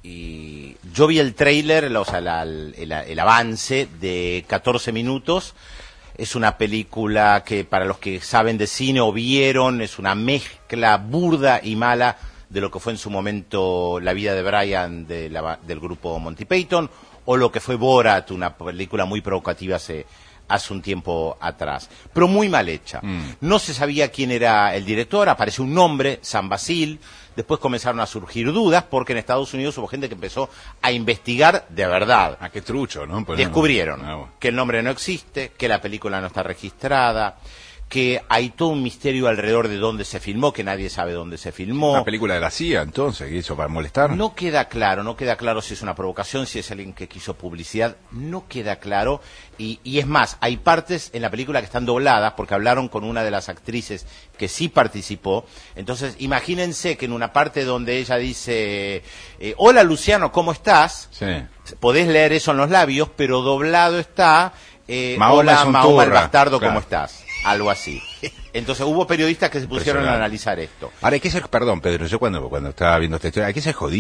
Y yo vi el tráiler, o sea, la, el, el, el avance de catorce minutos. Es una película que, para los que saben de cine o vieron, es una mezcla burda y mala de lo que fue en su momento La vida de Brian de la, del grupo Monty Python, o lo que fue Borat, una película muy provocativa hace, hace un tiempo atrás. Pero muy mal hecha. Mm. No se sabía quién era el director, apareció un nombre, Sam Basil. Después comenzaron a surgir dudas porque en Estados Unidos hubo gente que empezó a investigar de verdad. Ah, qué trucho, ¿no? Pues Descubrieron no, no. que el nombre no existe, que la película no está registrada, que hay todo un misterio alrededor de dónde se filmó, que nadie sabe dónde se filmó. ¿Una película de la C I A, entonces, que hizo para molestar? No queda claro, no queda claro si es una provocación, si es alguien que quiso publicidad, no queda claro. Y, y es más, hay partes en la película que están dobladas porque hablaron con una de las actrices que sí participó. Entonces, imagínense que en una parte donde ella dice, eh, hola Luciano, ¿cómo estás? Sí. Podés leer eso en los labios, pero doblado está, eh, Mahoma hola Mahoma el bastardo, claro. ¿Cómo estás? Algo así. Entonces hubo periodistas que se pusieron a analizar esto. Ahora hay que ser, perdón Pedro, yo cuando, cuando estaba viendo esta historia, hay que ser jodido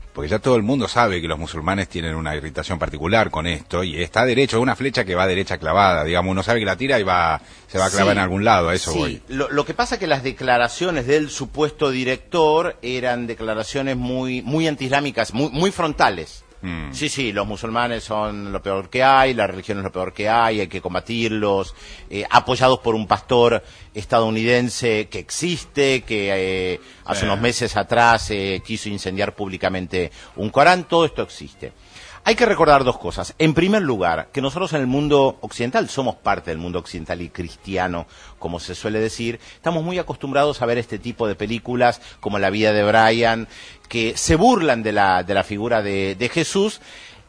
porque ya todo el mundo sabe que los musulmanes tienen una irritación particular con esto, y está derecho, es una flecha que va derecha clavada, digamos, uno sabe que la tira y va se va a clavar Sí, en algún lado, a eso sí. voy. Lo, lo que pasa es que las declaraciones del supuesto director eran declaraciones muy muy antiislámicas, muy, muy frontales. Mm. Sí, sí, los musulmanes son lo peor que hay, la religión es lo peor que hay, hay que combatirlos, eh, apoyados por un pastor estadounidense que existe, que eh, hace Sí. unos meses atrás eh, quiso incendiar públicamente un Corán, todo esto existe. Hay que recordar dos cosas. En primer lugar, que nosotros en el mundo occidental, somos parte del mundo occidental y cristiano, como se suele decir, estamos muy acostumbrados a ver este tipo de películas como La vida de Brian, que se burlan de la, de la figura de, de Jesús,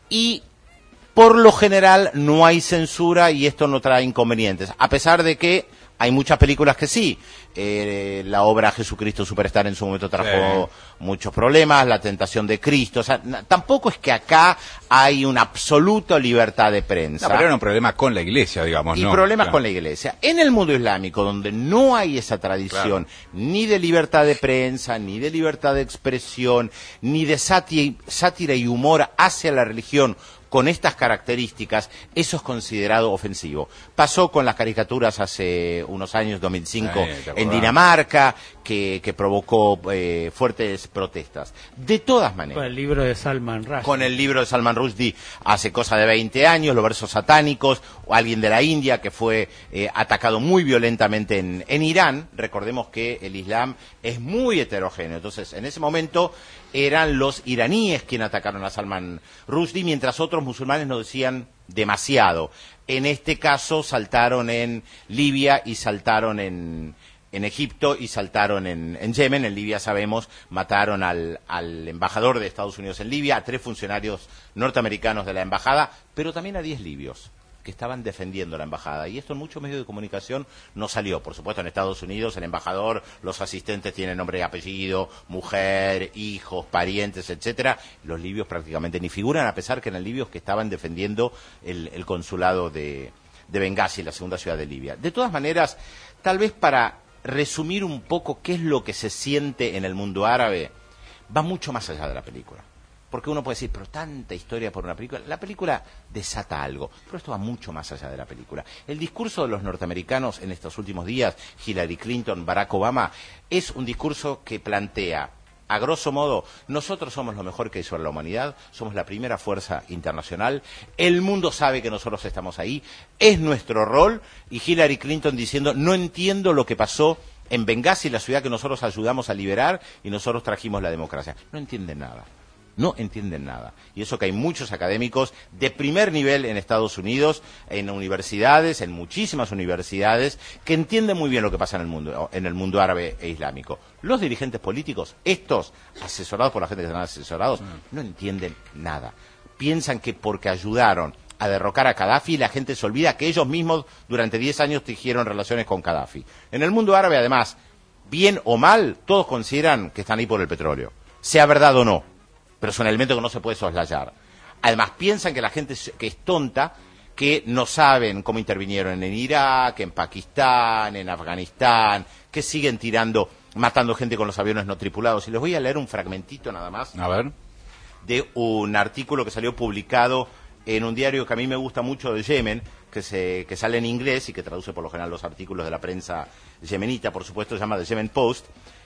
y por lo general no hay censura y esto no trae inconvenientes, a pesar de que hay muchas películas que sí. Eh, la obra Jesucristo Superstar en su momento trajo sí. muchos problemas, La tentación de Cristo. O sea, n- tampoco es que acá hay una absoluta libertad de prensa. No, pero era un problema con la iglesia, digamos, y ¿no? problemas Claro. con la iglesia. En el mundo islámico, donde no hay esa tradición ni de libertad de prensa, ni de libertad de expresión, ni de sátira, sátira y humor hacia la religión, con estas características, eso es considerado ofensivo. Pasó con las caricaturas hace unos años, dos mil cinco, Sí, en Dinamarca, que, que provocó eh, fuertes protestas. De todas maneras. Con el libro de Salman Rushdie. Con el libro de Salman Rushdie hace cosa de veinte años, los versos satánicos, o alguien de la India que fue eh, atacado muy violentamente en, en Irán. Recordemos que el Islam es muy heterogéneo. Entonces, en ese momento eran los iraníes quienes atacaron a Salman Rushdie, mientras otros musulmanes no decían demasiado. En este caso saltaron en Libia y saltaron en, en Egipto y saltaron en, en Yemen. En Libia, sabemos, mataron al, al embajador de Estados Unidos en Libia, a tres funcionarios norteamericanos de la embajada, pero también a diez libios que estaban defendiendo la embajada. Y esto en muchos medios de comunicación no salió. Por supuesto, en Estados Unidos, el embajador, los asistentes tienen nombre y apellido, mujer, hijos, parientes, etcétera. Los libios prácticamente ni figuran, a pesar que eran libios que estaban defendiendo el, el consulado de, de Bengasi, la segunda ciudad de Libia. De todas maneras, tal vez para resumir un poco qué es lo que se siente en el mundo árabe, va mucho más allá de la película. Porque uno puede decir, pero tanta historia por una película. La película desata algo, pero esto va mucho más allá de la película. El discurso de los norteamericanos en estos últimos días, Hillary Clinton, Barack Obama, es un discurso que plantea, a grosso modo, nosotros somos lo mejor que hizo la humanidad, somos la primera fuerza internacional, el mundo sabe que nosotros estamos ahí, es nuestro rol, y Hillary Clinton diciendo, no entiendo lo que pasó en Bengasi, la ciudad que nosotros ayudamos a liberar, y nosotros trajimos la democracia. No entienden nada. No entienden nada. Y eso que hay muchos académicos de primer nivel en Estados Unidos, en universidades, en muchísimas universidades, que entienden muy bien lo que pasa en el mundo, en el mundo árabe e islámico. Los dirigentes políticos, estos, asesorados por la gente que están asesorados, no entienden nada. Piensan que porque ayudaron a derrocar a Gaddafi, la gente se olvida que ellos mismos durante diez años tejieron relaciones con Gaddafi. En el mundo árabe, además, bien o mal, todos consideran que están ahí por el petróleo, sea verdad o no. Pero es un elemento que no se puede soslayar. Además, piensan que la gente que es tonta, que no saben cómo intervinieron en Irak, en Pakistán, en Afganistán, que siguen tirando, matando gente con los aviones no tripulados. Y les voy a leer un fragmentito nada más. A ver. De un artículo que salió publicado en un diario que a mí me gusta mucho de Yemen, que se que sale en inglés y que traduce por lo general los artículos de la prensa yemenita, por supuesto, se llama The Yemen Post.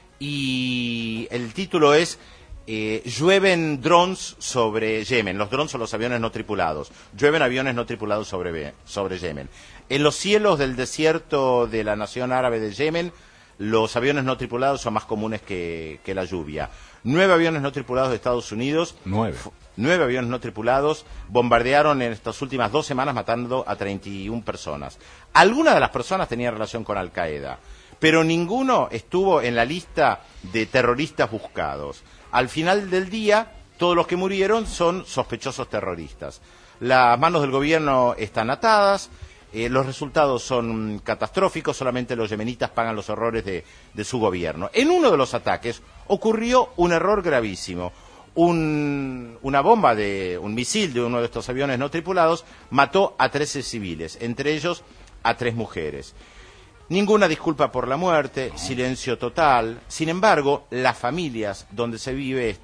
Y el título es... Eh, llueven drones sobre Yemen. Los drones son los aviones no tripulados. Llueven aviones no tripulados sobre, sobre Yemen. En los cielos del desierto de la nación árabe de Yemen, los aviones no tripulados son más comunes que, que la lluvia. Nueve aviones no tripulados de Estados Unidos. Nueve. Nueve aviones no tripulados bombardearon en estas últimas dos semanas, matando a treinta y una personas. Algunas de las personas tenían relación con Al Qaeda, pero ninguno estuvo en la lista de terroristas buscados. Al final del día, todos los que murieron son sospechosos terroristas. Las manos del gobierno están atadas, eh, los resultados son catastróficos, solamente los yemenitas pagan los errores de, de su gobierno. En uno de los ataques ocurrió un error gravísimo. Un, una bomba, de un misil de uno de estos aviones no tripulados mató a trece civiles, entre ellos a tres mujeres. Ninguna disculpa por la muerte, silencio total. Sin embargo, las familias donde se vive esto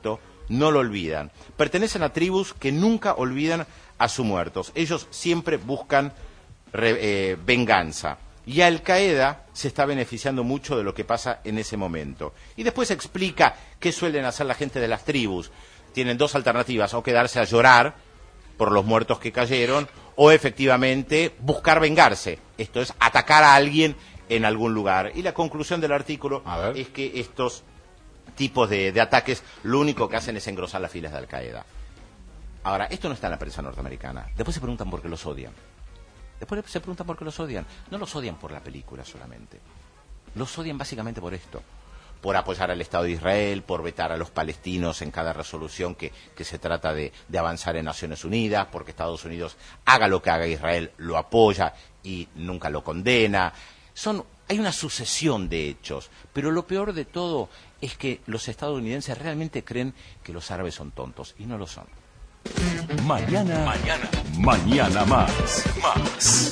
no lo olvidan. Pertenecen a tribus que nunca olvidan a sus muertos. Ellos siempre buscan re, eh, venganza. Y Al Qaeda se está beneficiando mucho de lo que pasa en ese momento. Y después explica qué suelen hacer la gente de las tribus. Tienen dos alternativas, o quedarse a llorar por los muertos que cayeron, o efectivamente buscar vengarse. Esto es, atacar a alguien en algún lugar. Y la conclusión del artículo es que estos tipos de, de ataques lo único que hacen es engrosar las filas de Al Qaeda. Ahora, esto no está en la prensa norteamericana. Después se preguntan por qué los odian. Después se preguntan por qué los odian. No los odian por la película solamente. Los odian básicamente por esto. Por apoyar al Estado de Israel, por vetar a los palestinos en cada resolución que, que se trata de, de avanzar en Naciones Unidas, porque Estados Unidos haga lo que haga Israel, lo apoya y nunca lo condena. Son, hay una sucesión de hechos, pero lo peor de todo es que los estadounidenses realmente creen que los árabes son tontos, y no lo son. Mañana, mañana, mañana más, más.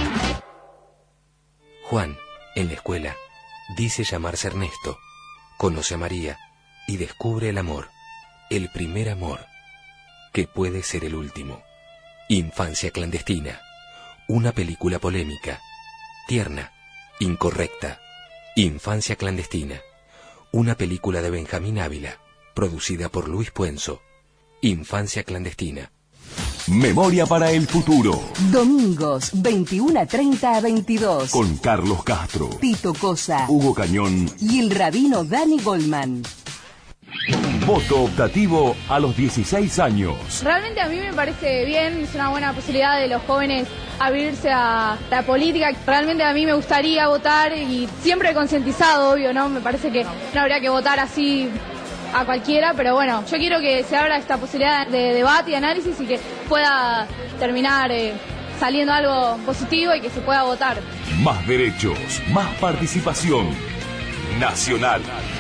Juan, en la escuela, dice llamarse Ernesto, conoce a María y descubre el amor, el primer amor, que puede ser el último. Infancia clandestina, una película polémica, tierna, incorrecta. Infancia clandestina, una película de Benjamín Ávila, producida por Luis Puenzo. Infancia clandestina. Memoria para el futuro. Domingos, veintiuno treinta a veintidós. Con Carlos Castro, Tito Cosa, Hugo Cañón y el rabino Dani Goldman. Voto optativo a los dieciséis años. Realmente a mí me parece bien, es una buena posibilidad de los jóvenes abrirse a la política. Realmente a mí me gustaría votar, y siempre concientizado, obvio, ¿no? Me parece que no habría que votar así a cualquiera, pero bueno, yo quiero que se abra esta posibilidad de debate y análisis y que pueda terminar eh, saliendo algo positivo y que se pueda votar. Más derechos, más participación. Nacional.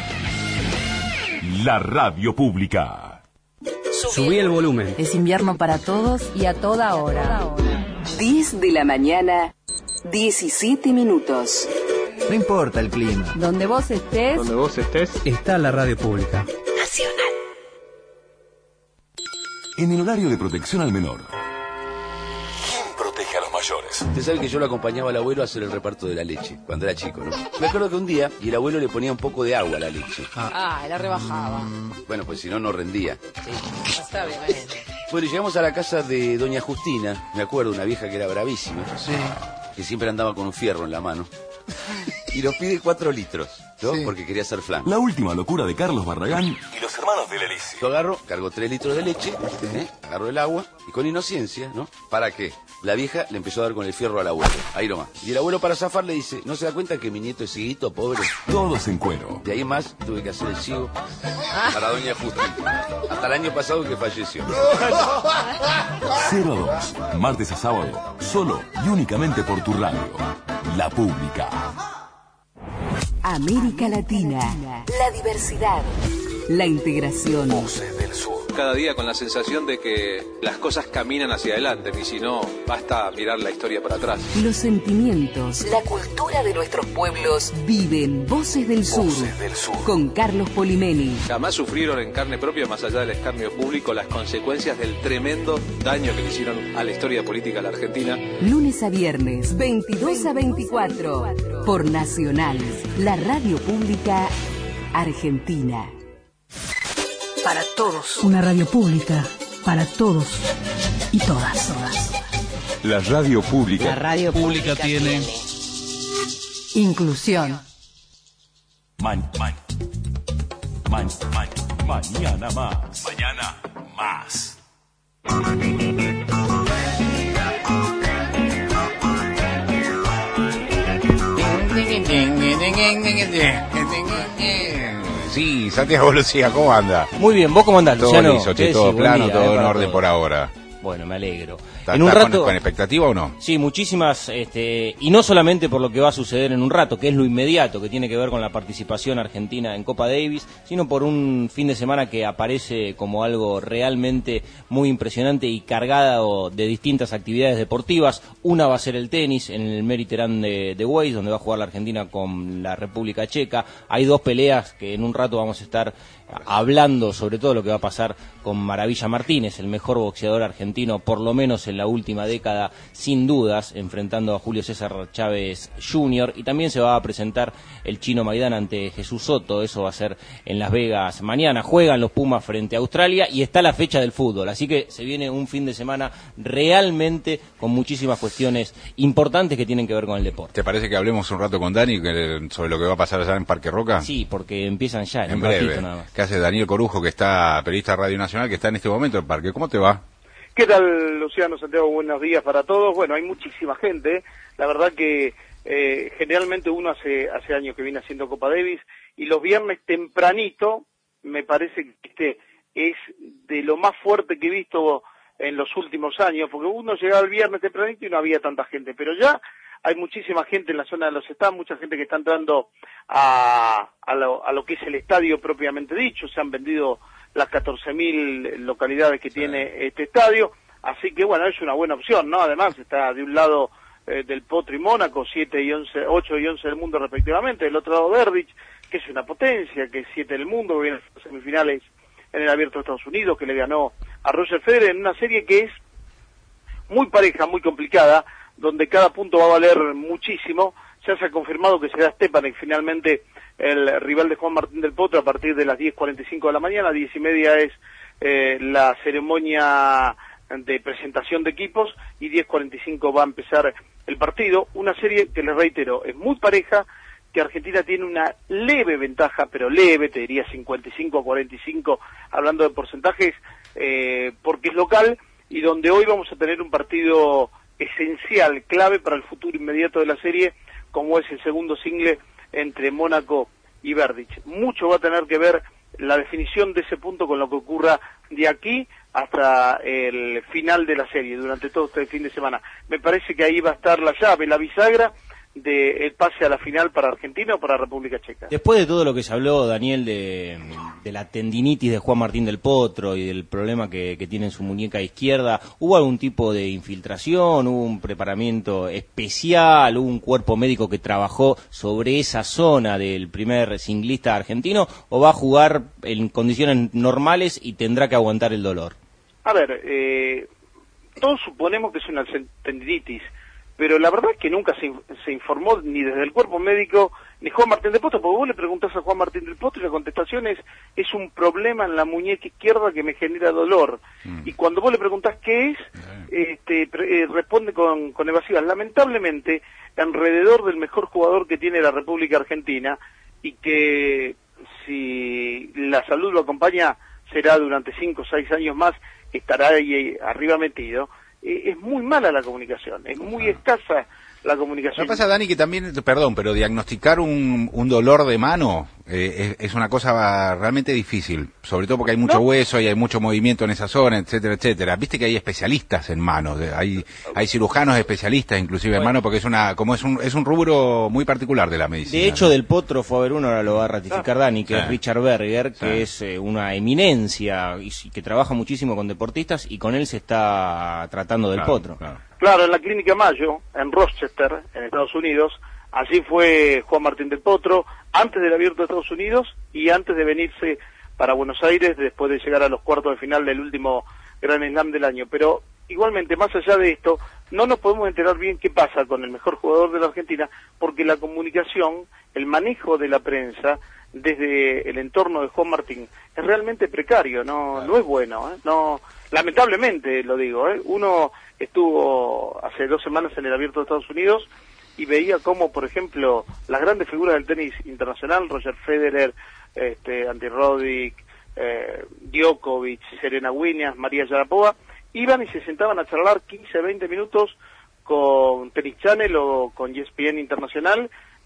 La radio pública. Subí el volumen. Es invierno para todos y a toda hora. diez de la mañana, diecisiete minutos. No importa el clima. Donde vos estés, Donde vos estés, está la radio pública. Nacional. En el horario de protección al menor. ¿Quién protege a los mayores? Usted sabe que yo lo acompañaba al abuelo a hacer el reparto de la leche, cuando era chico, ¿no? Me acuerdo que un día, y el abuelo le ponía un poco de agua a la leche. Ah, la rebajaba. Bueno, pues si no, no rendía. Sí, está bien, bien. Bueno, llegamos a la casa de doña Justina, me acuerdo, una vieja que era bravísima. Sí. Que siempre andaba con un fierro en la mano. Y nos pide cuatro litros, ¿no? Sí. Porque quería hacer flan. La última locura de Carlos Barragán y los hermanos de la Lisi. Yo agarro, cargo tres litros de leche, ¿eh? Agarro el agua y con inocencia, ¿no? ¿Para qué? La vieja le empezó a dar con el fierro al abuelo, ahí nomás. Y el abuelo, para zafar, le dice, ¿no se da cuenta que mi nieto es cieguito, pobre? Todos en cuero. De ahí más tuve que hacer el ciego para doña Justina. Hasta el año pasado que falleció. cero dos, martes a sábado, solo y únicamente por tu radio. La Pública. América Latina. La diversidad. La integración. Voces del Sur. Cada día con la sensación de que las cosas caminan hacia adelante, y si no, basta mirar la historia para atrás. Los sentimientos. La cultura de nuestros pueblos viven Voces del Sur. Voces del Sur. Con Carlos Polimeni. Jamás sufrieron en carne propia, más allá del escarnio público, las consecuencias del tremendo daño que le hicieron a la historia política de la Argentina. Lunes a viernes, veintidós a veinticuatro. Por Nacional, la radio pública argentina. Para todos. Una radio pública para todos y todas. todas. La radio pública. La radio pública tiene inclusión. Man, man, man, man, mañana más. Mañana más. Sí, Santiago Lucía, ¿cómo anda? Muy bien, ¿vos cómo andás, Todo Luciano? liso, che, Sí, todo sí, plano, día, todo eh, en orden todo. por ahora. Bueno, me alegro. ¿Estás En un rato con, con expectativa o no? Sí, muchísimas, este, y no solamente por lo que va a suceder en un rato, que es lo inmediato, que tiene que ver con la participación argentina en Copa Davis, sino por un fin de semana que aparece como algo realmente muy impresionante y cargado de distintas actividades deportivas. Una va a ser el tenis en el Mediterráneo de, de Weiss, donde va a jugar la Argentina con la República Checa. Hay dos peleas que en un rato vamos a estar hablando sobre todo lo que va a pasar con Maravilla Martínez, el mejor boxeador argentino, por lo menos en la última década, sin dudas, enfrentando a Julio César Chávez junior, y también se va a presentar el Chino Maidana ante Jesús Soto. Eso va a ser en Las Vegas mañana. Juegan los Pumas frente a Australia y está la fecha del fútbol, así que se viene un fin de semana realmente con muchísimas cuestiones importantes que tienen que ver con el deporte. ¿Te parece que hablemos un rato con Dani que, sobre lo que va a pasar allá en Parque Roca? Sí, porque empiezan ya en, en un breve. ratito nada más. ¿Qué hace Daniel Corujo, que está periodista de Radio Nacional, que está en este momento en Parque? ¿Cómo te va? ¿Qué tal, Luciano, Santiago? Buenos días para todos. Bueno, hay muchísima gente. La verdad que eh, generalmente uno hace hace años que viene haciendo Copa Davis y los viernes tempranito me parece que este es de lo más fuerte que he visto en los últimos años, porque uno llegaba el viernes tempranito y no había tanta gente, pero ya hay muchísima gente en la zona de los estados, mucha gente que está entrando a, a, lo, a lo que es el estadio propiamente dicho. Se han vendido las catorce mil localidades que tiene este estadio, así que bueno, es una buena opción, ¿no? Además está de un lado eh, del Potro y Mónaco, siete y once, ocho y once del mundo respectivamente, del otro lado Verdich, que es una potencia, que es siete del mundo, que viene a las semifinales en el Abierto de Estados Unidos, que le ganó a Roger Federer en una serie que es muy pareja, muy complicada, donde cada punto va a valer muchísimo. Ya se ha confirmado que será Stepanek finalmente el rival de Juan Martín del Potro a partir de las diez cuarenta y cinco de la mañana. Diez y media es eh, la ceremonia de presentación de equipos y diez cuarenta y cinco va a empezar el partido. Una serie que, les reitero, es muy pareja, que Argentina tiene una leve ventaja, pero leve, te diría cincuenta y cinco a cuarenta y cinco, hablando de porcentajes, eh, porque es local, y donde hoy vamos a tener un partido esencial, clave para el futuro inmediato de la serie, como es el segundo single entre Mónaco y Verdich. Mucho va a tener que ver la definición de ese punto con lo que ocurra de aquí hasta el final de la serie, durante todo este fin de semana. Me parece que ahí va a estar la llave, la bisagra del pase a la final para Argentina o para República Checa. Después de todo lo que se habló, Daniel, de, de la tendinitis de Juan Martín del Potro y del problema que, que tiene en su muñeca izquierda, ¿hubo algún tipo de infiltración? ¿Hubo un preparamiento especial? ¿Hubo un cuerpo médico que trabajó sobre esa zona del primer singlista argentino? ¿O va a jugar en condiciones normales y tendrá que aguantar el dolor? A ver, eh, todos suponemos que es una tendinitis, pero la verdad es que nunca se, se informó ni desde el cuerpo médico ni Juan Martín del Potro, porque vos le preguntás a Juan Martín del Potro y la contestación es, es un problema en la muñeca izquierda que me genera dolor. Mm. Y cuando vos le preguntás qué es, este, pre, eh, responde con, con evasivas. Lamentablemente, alrededor del mejor jugador que tiene la República Argentina, y que si la salud lo acompaña, será durante cinco o seis años más, estará ahí arriba metido. Es muy mala la comunicación, es muy escasa la comunicación. Lo que pasa, Dani, que también, perdón, pero diagnosticar un, un dolor de mano eh, es, es una cosa realmente difícil, sobre todo porque hay mucho ¿No? hueso y hay mucho movimiento en esa zona, etcétera, etcétera. Viste que hay especialistas en manos, hay hay cirujanos especialistas inclusive bueno. en mano, porque es una como es un es un rubro muy particular de la medicina. De hecho, ¿no? Del Potro fue a ver uno, ahora lo va a ratificar Dani, que sí. es Richard Berger, que sí. es eh, una eminencia y que trabaja muchísimo con deportistas, y con él se está tratando del claro, Potro. Claro. Claro, en la Clínica Mayo, en Rochester, en Estados Unidos. Allí fue Juan Martín del Potro, antes del Abierto de Estados Unidos y antes de venirse para Buenos Aires, después de llegar a los cuartos de final del último Grand Slam del año. Pero igualmente, más allá de esto, no nos podemos enterar bien qué pasa con el mejor jugador de la Argentina, porque la comunicación, el manejo de la prensa desde el entorno de Juan Martín es realmente precario, no claro. no es bueno, ¿eh? no lamentablemente lo digo, ¿eh? Uno estuvo hace dos semanas en el Abierto de Estados Unidos y veía cómo, por ejemplo, las grandes figuras del tenis internacional, Roger Federer, este, Andy Roddick, eh, Djokovic, Serena Williams, María Sharapova, iban y se sentaban a charlar quince, veinte minutos con Tennis Channel o con E S P N Internacional,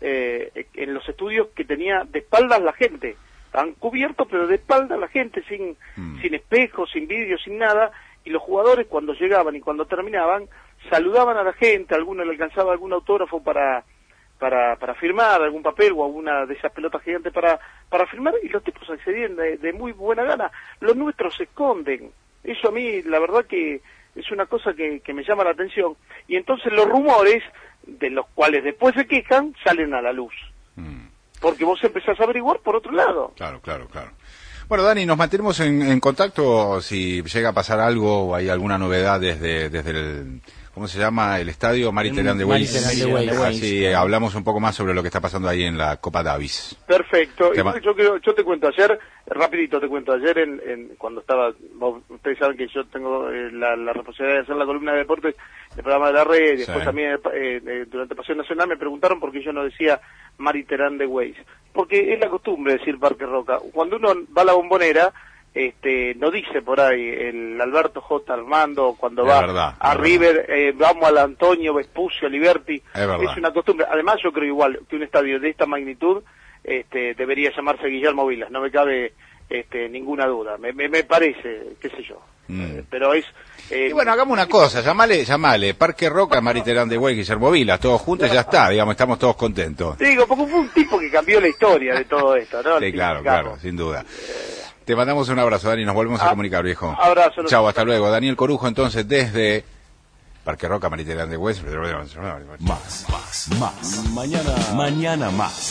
eh, en los estudios que tenía de espaldas la gente. Estaban cubiertos, pero de espaldas la gente, sin, mm. sin espejos, sin vídeos, sin nada, y los jugadores cuando llegaban y cuando terminaban, saludaban a la gente, a alguno le alcanzaba algún autógrafo para, para, para firmar, algún papel o alguna de esas pelotas gigantes para, para firmar, y los tipos accedían de, de muy buena gana. Los nuestros se esconden. Eso a mí, la verdad que es una cosa que, que me llama la atención. Y entonces los rumores, de los cuales después se quejan, salen a la luz. Mm. Porque vos empezás a averiguar por otro lado. Claro, claro, claro. Bueno, Dani, nos mantenemos en, en contacto si llega a pasar algo o hay alguna novedad desde, desde el... ¿Cómo se llama? El estadio Marie-Thérèse de Weiss. Así eh, hablamos un poco más sobre lo que está pasando ahí en la Copa Davis. Perfecto. Te Yo, yo, yo te cuento ayer, rapidito te cuento, ayer en, en, cuando estaba, ustedes saben que yo tengo eh, la, la responsabilidad de hacer la columna de deportes del programa de la red, y después Sí. también eh, eh, durante Pasión Nacional me preguntaron por qué yo no decía Marie-Thérèse de Weiss. Porque es la costumbre decir Parque Roca. Cuando uno va a la Bombonera, este no dice por ahí el Alberto J. Armando, cuando Es va verdad, a es River, eh, vamos al Antonio Vespucio, Liberty, Es verdad. es una costumbre. Además yo creo igual que un estadio de esta magnitud este debería llamarse Guillermo Vilas, no me cabe este ninguna duda, me, me, me parece, qué sé yo, Mm. pero es... Eh, Y bueno, hagamos una cosa, llamale, llamale, Parque Roca, Marie-Thérèse de Weiss, Guillermo Vilas, todos juntos y ya está, digamos, estamos todos contentos. Digo, porque fue un tipo que cambió la historia de todo esto, ¿no? Sí, claro, Significado. claro, sin duda. Te mandamos un abrazo, Dani, nos volvemos a comunicar, viejo. abrazo. Chao, hasta luego. Daniel Corujo, entonces, desde Parque Roca, Marie-Thérèse de Weiss. Más, más, más. Mañana, mañana más.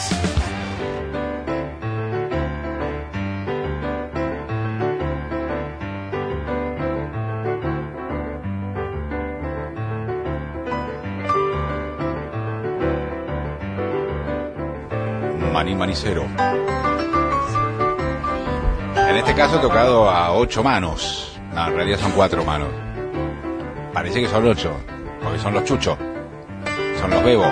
Maní Manicero. En este caso tocado a ocho manos. No, en realidad son cuatro manos. Parece que son ocho, porque son los chuchos. Son los bebos.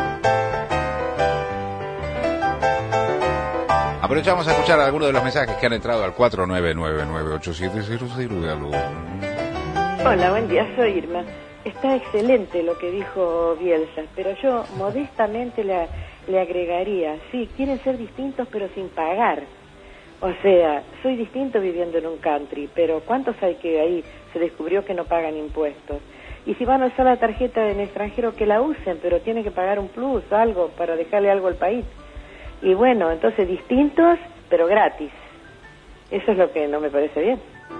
Aprovechamos a escuchar algunos de los mensajes que han entrado al cuatro nueve nueve nueve ocho siete cero cero de algo. Hola, buen día, soy Irma. Está excelente lo que dijo Bielsa, pero yo modestamente le, le agregaría, sí, quieren ser distintos pero sin pagar. O sea, soy distinto viviendo en un country, pero ¿cuántos hay que ahí se descubrió que no pagan impuestos? Y si van a usar la tarjeta en extranjero, que la usen, pero tienen que pagar un plus, algo, para dejarle algo al país. Y bueno, entonces distintos, pero gratis. Eso es lo que no me parece bien.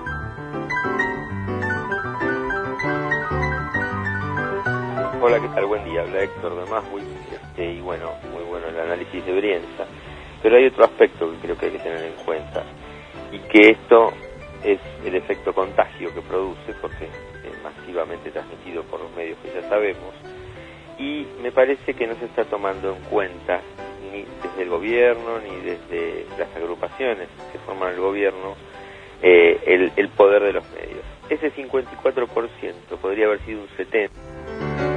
Hola, ¿qué tal? Buen día, habla Héctor de Maswich, este, y bueno, muy bueno el análisis de Brienza, pero hay otro aspecto que creo que hay que tener en cuenta, y que esto es el efecto contagio que produce, porque es masivamente transmitido por los medios que ya sabemos, y me parece que no se está tomando en cuenta ni desde el gobierno, ni desde las agrupaciones que forman el gobierno, eh, el, el poder de los medios. Ese cincuenta y cuatro por ciento podría haber sido un setenta por ciento.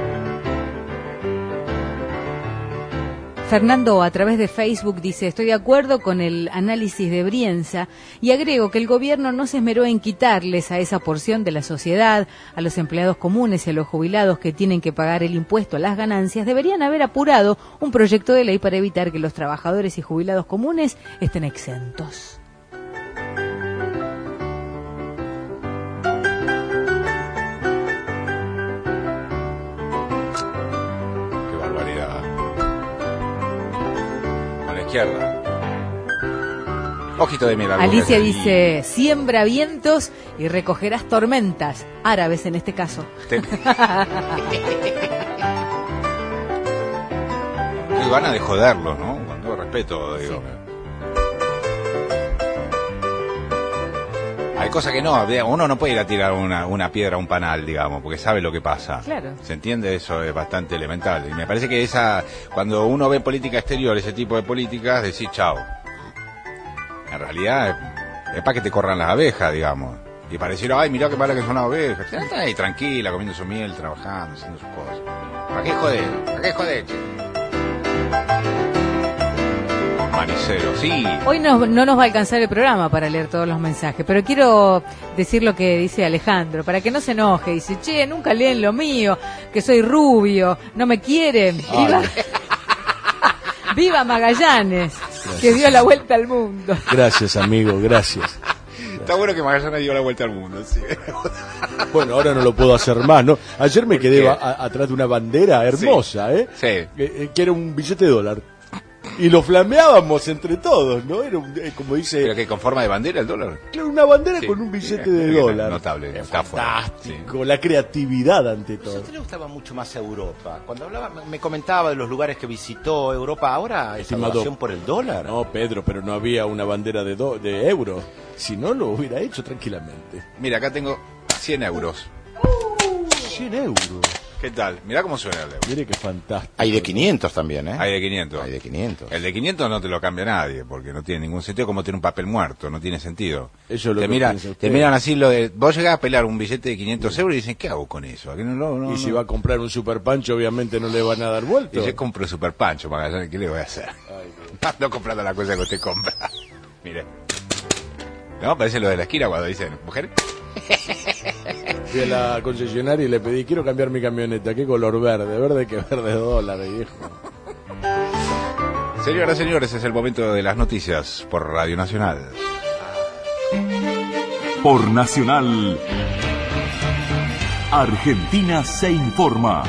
Fernando, a través de Facebook, dice, estoy de acuerdo con el análisis de Brienza y agrego que el gobierno no se esmeró en quitarles a esa porción de la sociedad, a los empleados comunes y a los jubilados que tienen que pagar el impuesto a las ganancias, deberían haber apurado un proyecto de ley para evitar que los trabajadores y jubilados comunes estén exentos. Qué barbaridad. Con la izquierda. Ojito de miel. Alicia dice, siembra vientos y recogerás tormentas, árabes en este caso. Te... Qué gana de joderlo, ¿no? Con todo respeto, digo. Sí. Hay cosas que no, uno no puede ir a tirar una, una piedra a un panal, digamos, porque sabe lo que pasa. Claro. ¿Se entiende? Eso es bastante elemental. Y me parece que esa, cuando uno ve política exterior, ese tipo de políticas, decís chao. En realidad es, es para que te corran las abejas, digamos. Y para decir, ay, mirá qué mala que son las abejas. Está ahí tranquila, comiendo su miel, trabajando, haciendo sus cosas. ¿Para qué joder? ¿Para qué joder? Manicero, sí. Hoy no, no nos va a alcanzar el programa para leer todos los mensajes, pero quiero decir lo que dice Alejandro, para que no se enoje. Dice, che, nunca leen lo mío, que soy rubio, no me quieren. Viva, ¡Viva Magallanes, gracias, que dio la vuelta al mundo! Gracias, amigo, gracias. Está bueno que Magallanes dio la vuelta al mundo, sí. Bueno, ahora no lo puedo hacer más, ¿no? Ayer me quedé a, a, atrás de una bandera hermosa, sí, ¿eh? Sí. Eh, que era un billete de dólar. y lo flameábamos entre todos, ¿no? Era un, eh, como dice... ¿Pero que con forma de bandera el dólar? Claro, una bandera Sí, con un billete sí, de sí, dólar. Notable, Es está fuera. fantástico, la creatividad ante A todo. usted le gustaba mucho más Europa. Cuando hablaba, me- me comentaba de los lugares que visitó Europa. Ahora es Estimado- adoración por el dólar. No, Pedro, pero no había una bandera de, do- de euro. Si no, lo hubiera hecho tranquilamente. Mira, acá tengo cien euros. cien euros. ¿Qué tal? Mirá cómo suena el euro. Mire qué fantástico. Hay de quinientos también, ¿eh? Hay de quinientos. Hay de quinientos. El de quinientos no te lo cambia nadie, porque no tiene ningún sentido, como tener un papel muerto, no tiene sentido. Eso es lo te, que mira, piensa usted. te miran así, lo de, vos llegás a pelar un billete de quinientos euros y dicen, ¿qué hago con eso? ¿A qué no, lo- no, y si no? va a comprar un super pancho, obviamente no le van a dar vuelto. Y yo compro Super Pancho, Magallanes, ¿qué le voy a hacer? Ando comprando la cosa que usted compra. Mire. No, parece lo de la esquina cuando dicen, mujer. Fui a la concesionaria y le pedí, quiero cambiar mi camioneta. ¿Qué color verde? Verde que verde dólar, viejo. Señoras y señores, es el momento de las noticias por Radio Nacional. Por Nacional, Argentina se informa.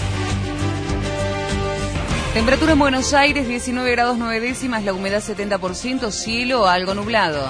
Temperatura en Buenos Aires, diecinueve grados nueve décimas, la humedad setenta por ciento, cielo algo nublado.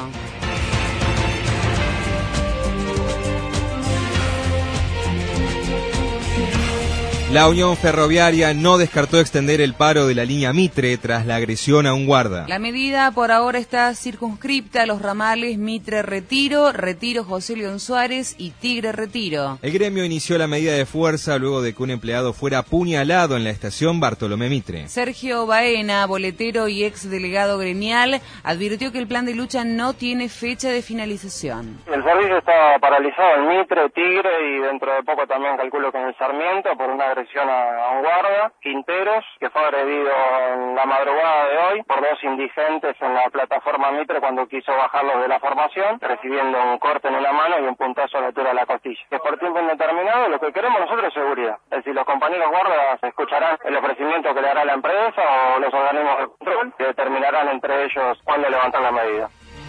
La Unión Ferroviaria no descartó extender el paro de la línea Mitre tras la agresión a un guarda. La medida por ahora está circunscripta a los ramales Mitre Retiro, Retiro José León Suárez y Tigre Retiro. El gremio inició la medida de fuerza luego de que un empleado fuera apuñalado en la estación Bartolomé Mitre. Sergio Baena, boletero y ex delegado gremial, advirtió que el plan de lucha no tiene fecha de finalización. El servicio está paralizado en Mitre, Tigre y dentro de poco también calculo que en el Sarmiento por una agresión a un guarda, Quinteros, que fue agredido en la madrugada de hoy por dos indigentes en la plataforma Mitre cuando quiso bajarlos de la formación, recibiendo un corte en una mano y un puntazo a la altura de la costilla. Que por tiempo indeterminado lo que queremos nosotros es seguridad. Es decir, los compañeros guardas escucharán el ofrecimiento que le hará la empresa o los organismos de control que determinarán entre ellos cuándo levantar la medida.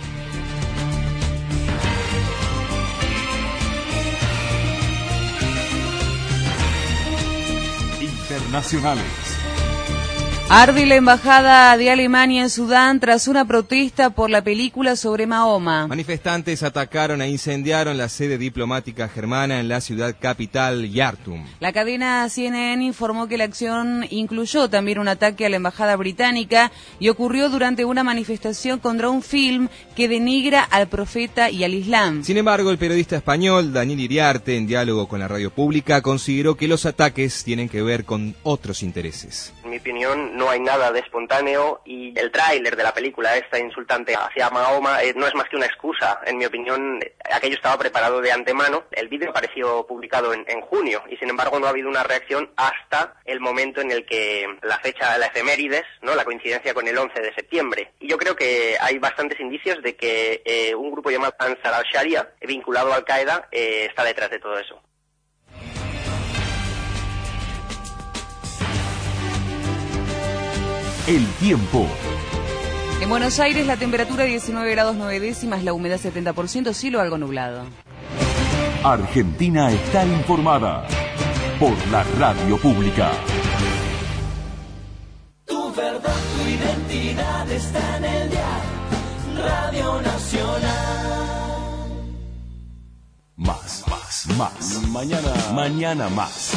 Internacionales. Arde la embajada de Alemania en Sudán tras una protesta por la película sobre Mahoma. Manifestantes atacaron e incendiaron la sede diplomática germana en la ciudad capital, Yartum. La cadena C N N informó que la acción incluyó también un ataque a la embajada británica y ocurrió durante una manifestación contra un film que denigra al profeta y al Islam. Sin embargo, el periodista español Daniel Iriarte, en diálogo con la radio pública, consideró que los ataques tienen que ver con otros intereses. En mi opinión, no hay nada de espontáneo y el tráiler de la película esta insultante hacia Mahoma eh, no es más que una excusa. En mi opinión, aquello estaba preparado de antemano. El vídeo apareció publicado en, en junio y sin embargo no ha habido una reacción hasta el momento en el que la fecha, la efemérides, ¿no? La coincidencia con el once de septiembre. Y yo creo que hay bastantes indicios de que eh, un grupo llamado Ansar al-Sharia, vinculado a Al-Qaeda, eh, está detrás de todo eso. El tiempo. En Buenos Aires la temperatura diecinueve grados nueve décimas, la humedad setenta por ciento, cielo algo nublado. Argentina está informada por la radio pública. Tu verdad, tu identidad está en el dial. Radio Nacional. Más, más, más. Mañana, mañana más.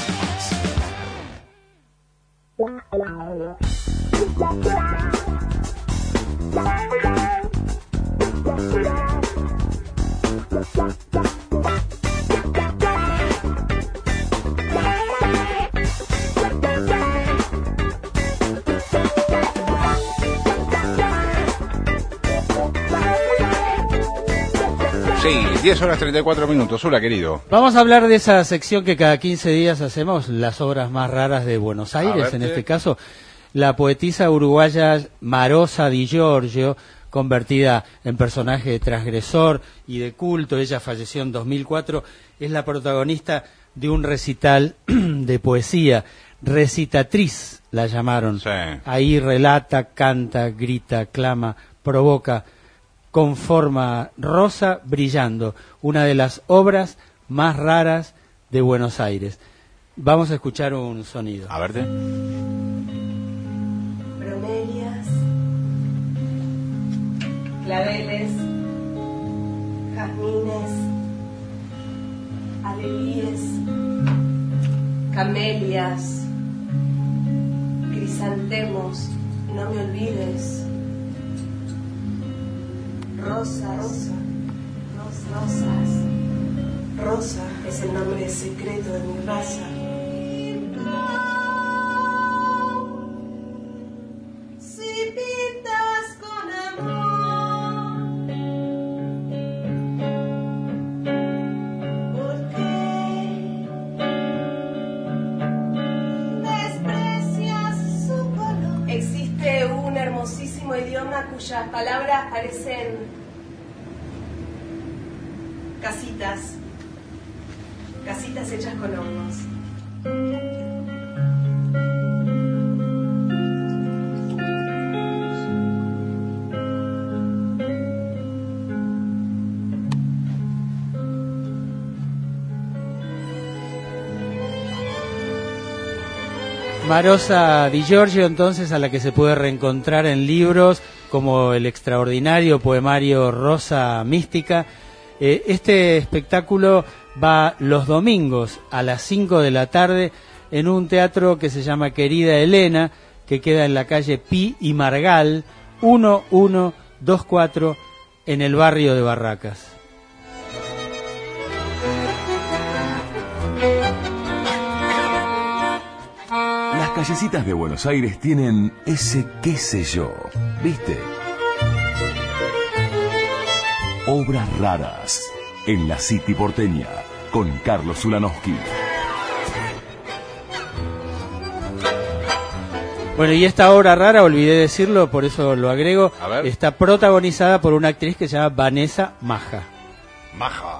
Sí, diez horas treinta y cuatro minutos. Hola, querido. Vamos a hablar de esa sección que cada quince días hacemos, las obras más raras de Buenos Aires. verte. En este caso, la poetisa uruguaya Marosa Di Giorgio, convertida en personaje transgresor y de culto. Ella falleció en dos mil cuatro. Es la protagonista de un recital de poesía. Recitatriz la llamaron. Sí. Ahí relata, canta, grita, clama, provoca, conforma Rosa Brillando, una de las obras más raras de Buenos Aires. Vamos a escuchar un sonido. A verte. Bromelias claveles, jazmines, alelíes, camelias, crisantemos, no me olvides, rosas, rosas, rosas, rosa es el nombre secreto de mi raza. Cuyas palabras parecen casitas, casitas hechas con hongos. Marosa Di Giorgio, entonces, a la que se puede reencontrar en libros como el extraordinario poemario Rosa Mística. Eh, este espectáculo va los domingos a las cinco de la tarde en un teatro que se llama Querida Elena, que queda en la calle Pi y Margal, uno uno dos cuatro, en el barrio de Barracas. Las callecitas de Buenos Aires tienen ese qué sé yo, ¿viste? Obras raras en la City porteña con Carlos Zulanowski. Bueno, y esta obra rara, olvidé decirlo, por eso lo agrego, está protagonizada por una actriz que se llama Vanessa Maja. Maja.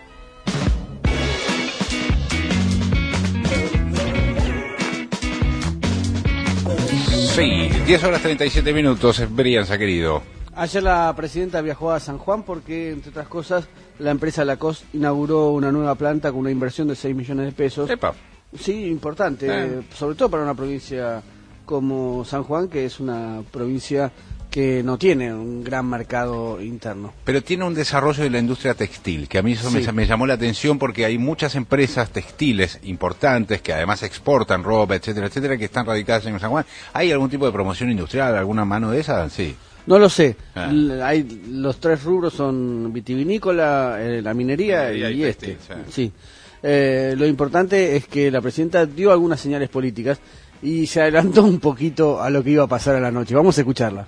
Sí, diez horas treinta y siete minutos, Brianza, querido. Ayer la presidenta viajó a San Juan porque, entre otras cosas, la empresa Lacoste inauguró una nueva planta con una inversión de seis millones de pesos. Epa. Sí, importante, eh. sobre todo para una provincia como San Juan, que es una provincia que no tiene un gran mercado interno. Pero tiene un desarrollo de la industria textil, que a mí eso sí. me, me llamó la atención porque hay muchas empresas textiles importantes que además exportan ropa, etcétera, etcétera, que están radicadas en San Juan. ¿Hay algún tipo de promoción industrial, alguna mano de esa? Sí. No lo sé. Ah. Hay, los tres rubros son vitivinícola, eh, la minería, minería y, y textil, este. Sí. sí. Eh, lo importante es que la presidenta dio algunas señales políticas y se adelantó un poquito a lo que iba a pasar a la noche. Vamos a escucharla.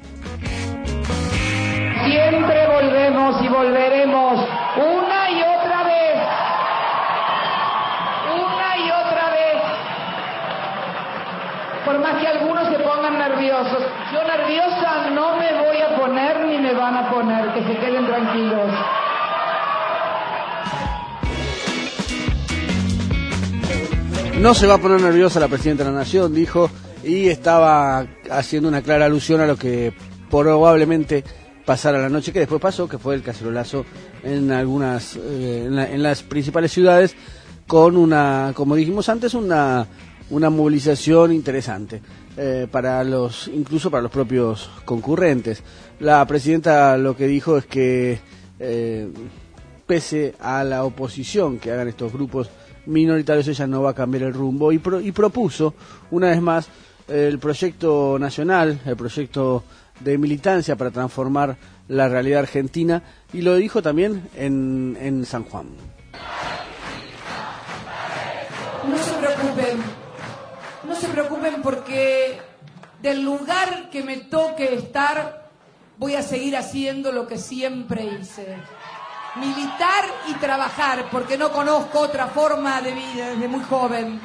Siempre volvemos y volveremos una y otra vez, una y otra vez, por más que algunos se pongan nerviosos. Yo nerviosa no me voy a poner ni me van a poner, que se queden tranquilos. No se va a poner nerviosa la presidenta de la Nación, dijo, y estaba haciendo una clara alusión a lo que probablemente pasara la noche, que después pasó, que fue el cacerolazo en algunas, eh, en, la, en las principales ciudades, con una, como dijimos antes, una, una movilización interesante, eh, para los, incluso para los propios concurrentes. La presidenta lo que dijo es que, eh, pese a la oposición que hagan estos grupos minoritarios, ella no va a cambiar el rumbo y, pro, y propuso una vez más el proyecto nacional, el proyecto de militancia para transformar la realidad argentina, y lo dijo también en, en San Juan. No se preocupen, no se preocupen porque del lugar que me toque estar voy a seguir haciendo lo que siempre hice. Militar y trabajar, porque no conozco otra forma de vida desde muy joven.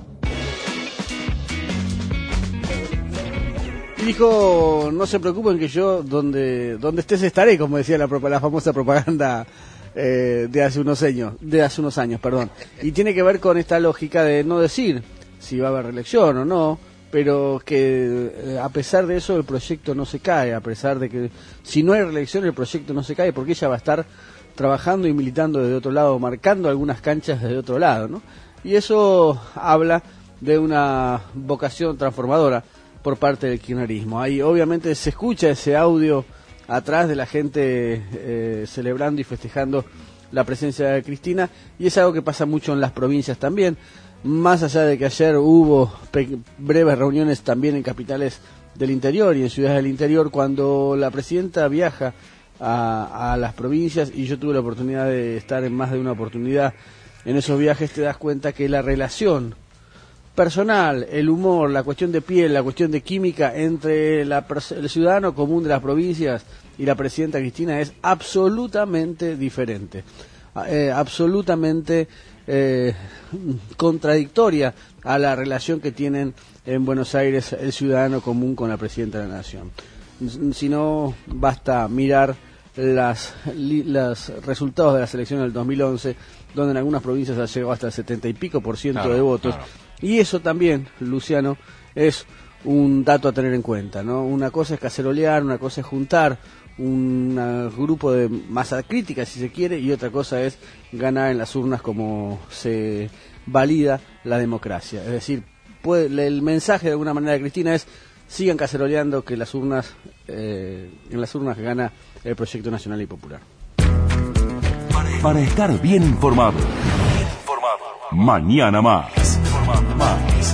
Y dijo, no se preocupen que yo donde donde estés estaré, como decía la, la famosa propaganda eh, de hace unos años, de hace unos años, perdón. Y tiene que ver con esta lógica de no decir si va a haber reelección o no, pero que eh, a pesar de eso el proyecto no se cae, a pesar de que si no hay reelección el proyecto no se cae, porque ella va a estar trabajando y militando desde otro lado, marcando algunas canchas desde otro lado, ¿no? Y eso habla de una vocación transformadora por parte del kirchnerismo. Ahí obviamente se escucha ese audio atrás de la gente eh, celebrando y festejando la presencia de Cristina, y es algo que pasa mucho en las provincias también, más allá de que ayer hubo breves reuniones también en capitales del interior y en ciudades del interior. Cuando la presidenta viaja a, a las provincias, y yo tuve la oportunidad de estar en más de una oportunidad en esos viajes, te das cuenta que la relación personal, el humor, la cuestión de piel, la cuestión de química entre la, el ciudadano común de las provincias y la presidenta Cristina es absolutamente diferente, eh, absolutamente eh, contradictoria a la relación que tienen en Buenos Aires el ciudadano común con la presidenta de la Nación. Si no, basta mirar las, los resultados de las elecciones del dos mil once, donde en algunas provincias ha llegado hasta el setenta y pico por ciento claro, de votos. Claro. Y eso también, Luciano, es un dato a tener en cuenta, ¿no? Una cosa es cacerolear, una cosa es juntar un grupo de masa crítica, si se quiere, y otra cosa es ganar en las urnas como se valida la democracia. Es decir, puede, el mensaje de alguna manera de Cristina es: sigan caceroleando, que las urnas, eh, en las urnas gana el Proyecto Nacional y Popular. Para estar bien informado. Mañana más. Más.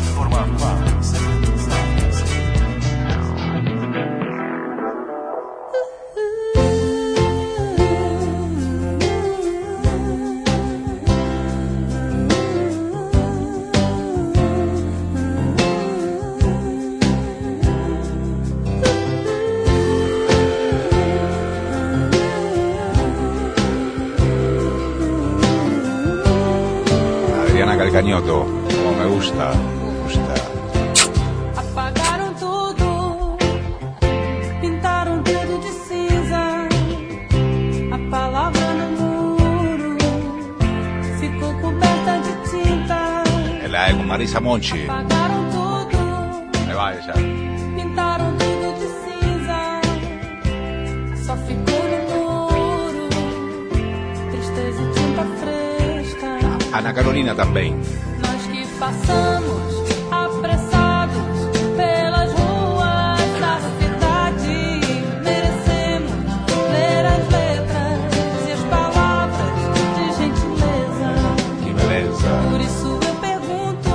Calcañoto, como me gusta, me gusta. Apagaram tudo, pintaram tudo de cinza. A palavra no muro ficou coberta de tinta. Es la de Marisa Monchi. Apagaram tudo, Me va ella. pintaram tudo de cinza. Só ficou no muro tristeza e tinta fresca. Ana Carolina también. Nós que passamos apressados pelas ruas da cidade, merecemos ler as letras e as palavras de gentileza. Que beleza. Por isso eu pergunto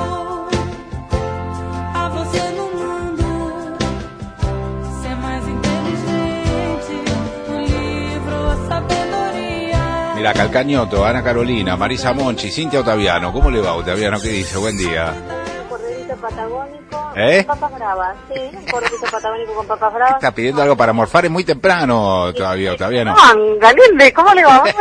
a você no mundo se é mais inteligente o livro ou a sabedoria. Mira, Calcañoto, Ana Carolina, Marisa Monchi, Cintia Otaviano. ¿Cómo le va, Otaviano? ¿Qué dice? Buen día. Un corderito patagónico ¿Eh? con papas bravas, sí, un corderito patagónico con papas bravas. Está pidiendo algo para morfar, es muy temprano todavía, Otaviano. No, Galinde, ¿cómo le va?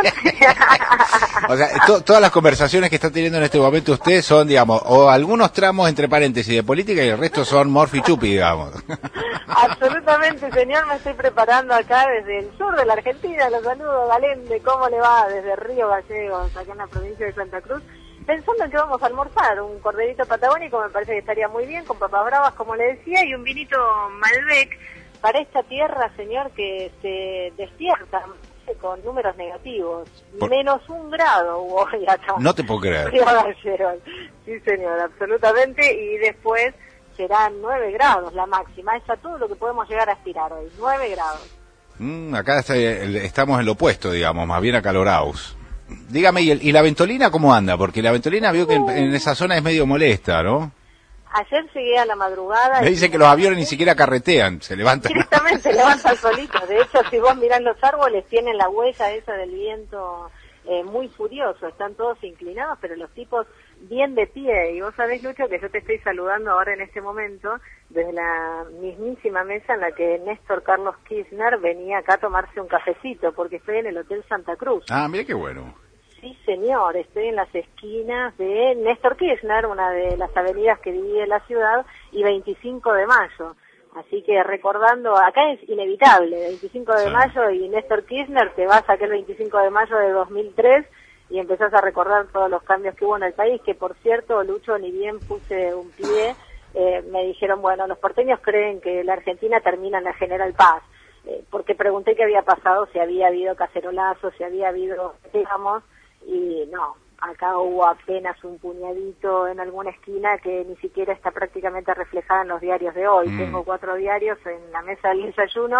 O sea, to, todas las conversaciones que está teniendo en este momento usted son, digamos, o algunos tramos entre paréntesis de política y el resto son morfi chupi, digamos. Absolutamente, señor, me estoy preparando acá desde el sur de la Argentina. Los saludo, Galende, ¿cómo le va? Desde Río Gallegos, acá en la provincia de Santa Cruz. Pensando en que vamos a almorzar, un corderito patagónico me parece que estaría muy bien, con papas bravas, como le decía, y un vinito Malbec para esta tierra, señor, que se despierta con números negativos. Por... Menos un grado hubo hoy acá. No te puedo creer. Río Gallegos. Sí, señor, absolutamente, y después serán nueve grados la máxima. Es a todo lo que podemos llegar a aspirar hoy, nueve grados. Mm, acá está, el, estamos en lo opuesto, digamos, más bien acalorados. Dígame, ¿y, el, ¿y la ventolina cómo anda? Porque la ventolina vio que en, en esa zona es medio molesta, ¿no? Ayer llegué a la madrugada... Me dicen que los aviones ni siquiera carretean, se levantan. Directamente se levantan solitos. De hecho, si vos mirás los árboles, tienen la huella esa del viento eh, muy furioso. Están todos inclinados, pero los tipos bien de pie. Y vos sabés, Lucho, que yo te estoy saludando ahora en este momento desde la mismísima mesa en la que Néstor Carlos Kirchner venía acá a tomarse un cafecito, porque estoy en el Hotel Santa Cruz. Ah, mira qué bueno. Sí, señor, estoy en las esquinas de Néstor Kirchner, una de las avenidas que divide la ciudad, y veinticinco de mayo. Así que recordando, acá es inevitable, veinticinco de mayo y Néstor Kirchner, te vas a aquel veinticinco de mayo de dos mil tres y empezás a recordar todos los cambios que hubo en el país, que por cierto, Lucho, ni bien puse un pie, eh, me dijeron, bueno, los porteños creen que la Argentina termina en la General Paz, eh, porque pregunté qué había pasado, si había habido cacerolazos, si había habido, digamos, y no, acá hubo apenas un puñadito en alguna esquina que ni siquiera está prácticamente reflejada en los diarios de hoy. Mm. Tengo cuatro diarios en la mesa del desayuno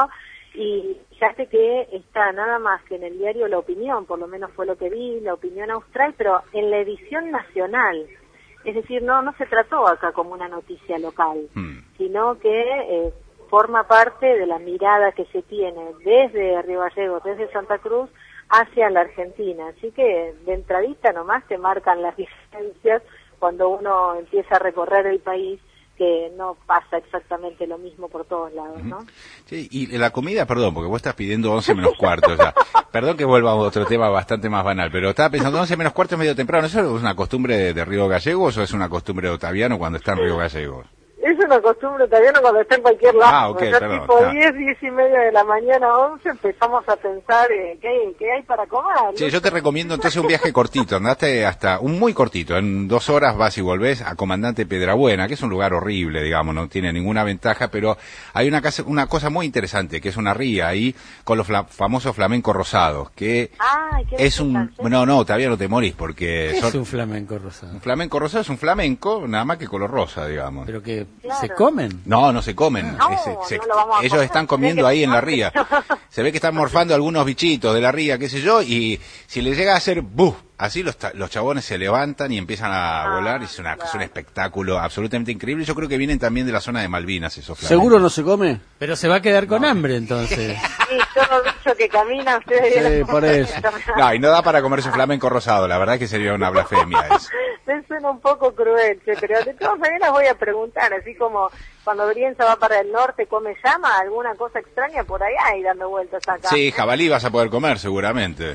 Y fíjate que está nada más que en el diario La Opinión, por lo menos fue lo que vi, La Opinión Austral, pero en la edición nacional. Es decir, no no se trató acá como una noticia local, mm. sino que eh, forma parte de la mirada que se tiene desde Río Gallegos, desde Santa Cruz, hacia la Argentina. Así que de entradita nomás te marcan las diferencias cuando uno empieza a recorrer el país, que no pasa exactamente lo mismo por todos lados, ¿no? Sí, y la comida, perdón, porque vos estás pidiendo once menos cuarto ya. Perdón que vuelva a otro tema bastante más banal, pero estaba pensando once menos cuarto es medio temprano. ¿Eso es una costumbre de, de Río Gallegos o es una costumbre de Otaviano cuando está en Río Gallegos? Es una costumbre también cuando está en cualquier lado. Ah, ok, ya perdón. Tipo Ah. diez, diez y media de la mañana, once, empezamos a pensar eh, ¿qué, hay, qué hay para comer. Sí, yo te recomiendo entonces un viaje cortito, andaste hasta un muy cortito, en dos horas vas y volvés a Comandante Piedrabuena, que es un lugar horrible, digamos, no tiene ninguna ventaja, pero hay una, casa, una cosa muy interesante, que es una ría ahí con los fla- famosos flamencos rosados, que Ay, qué es un... No, no, todavía no te morís, porque... ¿Qué son- es un flamenco rosado? Un flamenco rosado es un flamenco, nada más que color rosa, digamos. Pero que Claro. se comen. No, no se comen. No, Ese- se- no lo vamos a ellos comer. están comiendo ahí en la ría. Se ve que están morfando algunos bichitos de la ría, qué sé yo, y si le llega a hacer ¡buf! Así los, ta- los chabones se levantan y empiezan a Ah, volar, y es, una, es un espectáculo absolutamente increíble. Yo creo que vienen también de la zona de Malvinas esos flamencos. ¿Seguro no se come? Pero se va a quedar con hambre entonces. Sí, todo bicho que camina, ustedes Sí, vieron por cómo eso. se- No, y no da para comerse flamenco rosado, la verdad es que sería una blasfemia eso. Me suena un poco cruel, che, pero de todas maneras voy a preguntar, así como cuando Brienza va para el norte, come llama, alguna cosa extraña por allá y dando vueltas acá. Sí, jabalí vas a poder comer seguramente.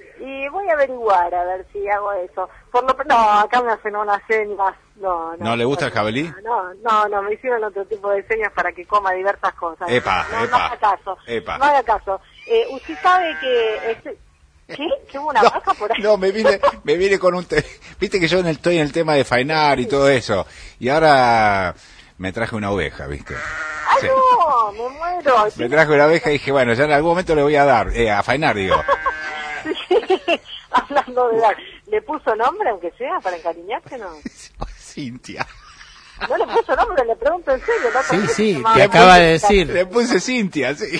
Y voy a averiguar a ver si hago eso. Por lo no, acá me hacen unas señas. No, no. ¿No le gusta el jabalí? No, no, no, me hicieron otro tipo de señas para que coma diversas cosas. Epa, no, epa, no haga caso. epa. No haga caso. Eh, usted sabe que... Este... ¿Qué? ¿Que hubo una No, vaca por ahí? No, me vine, me vine con un... Te... Viste que yo en el- estoy en el tema de faenar y todo eso. Y ahora me traje una oveja, ¿viste? ¡Ay, Sí. no! Me muero. Me traje una oveja y dije, bueno, ya en algún momento le voy a dar, eh, a faenar, digo. Hablando de dar. ¿Le puso nombre, aunque sea, para encariñarse, no? Cintia. No le puso nombre, le pregunto en serio. ¿no? Sí, sí, Se llamaba- te acaba de decir. Le puse Cintia, sí.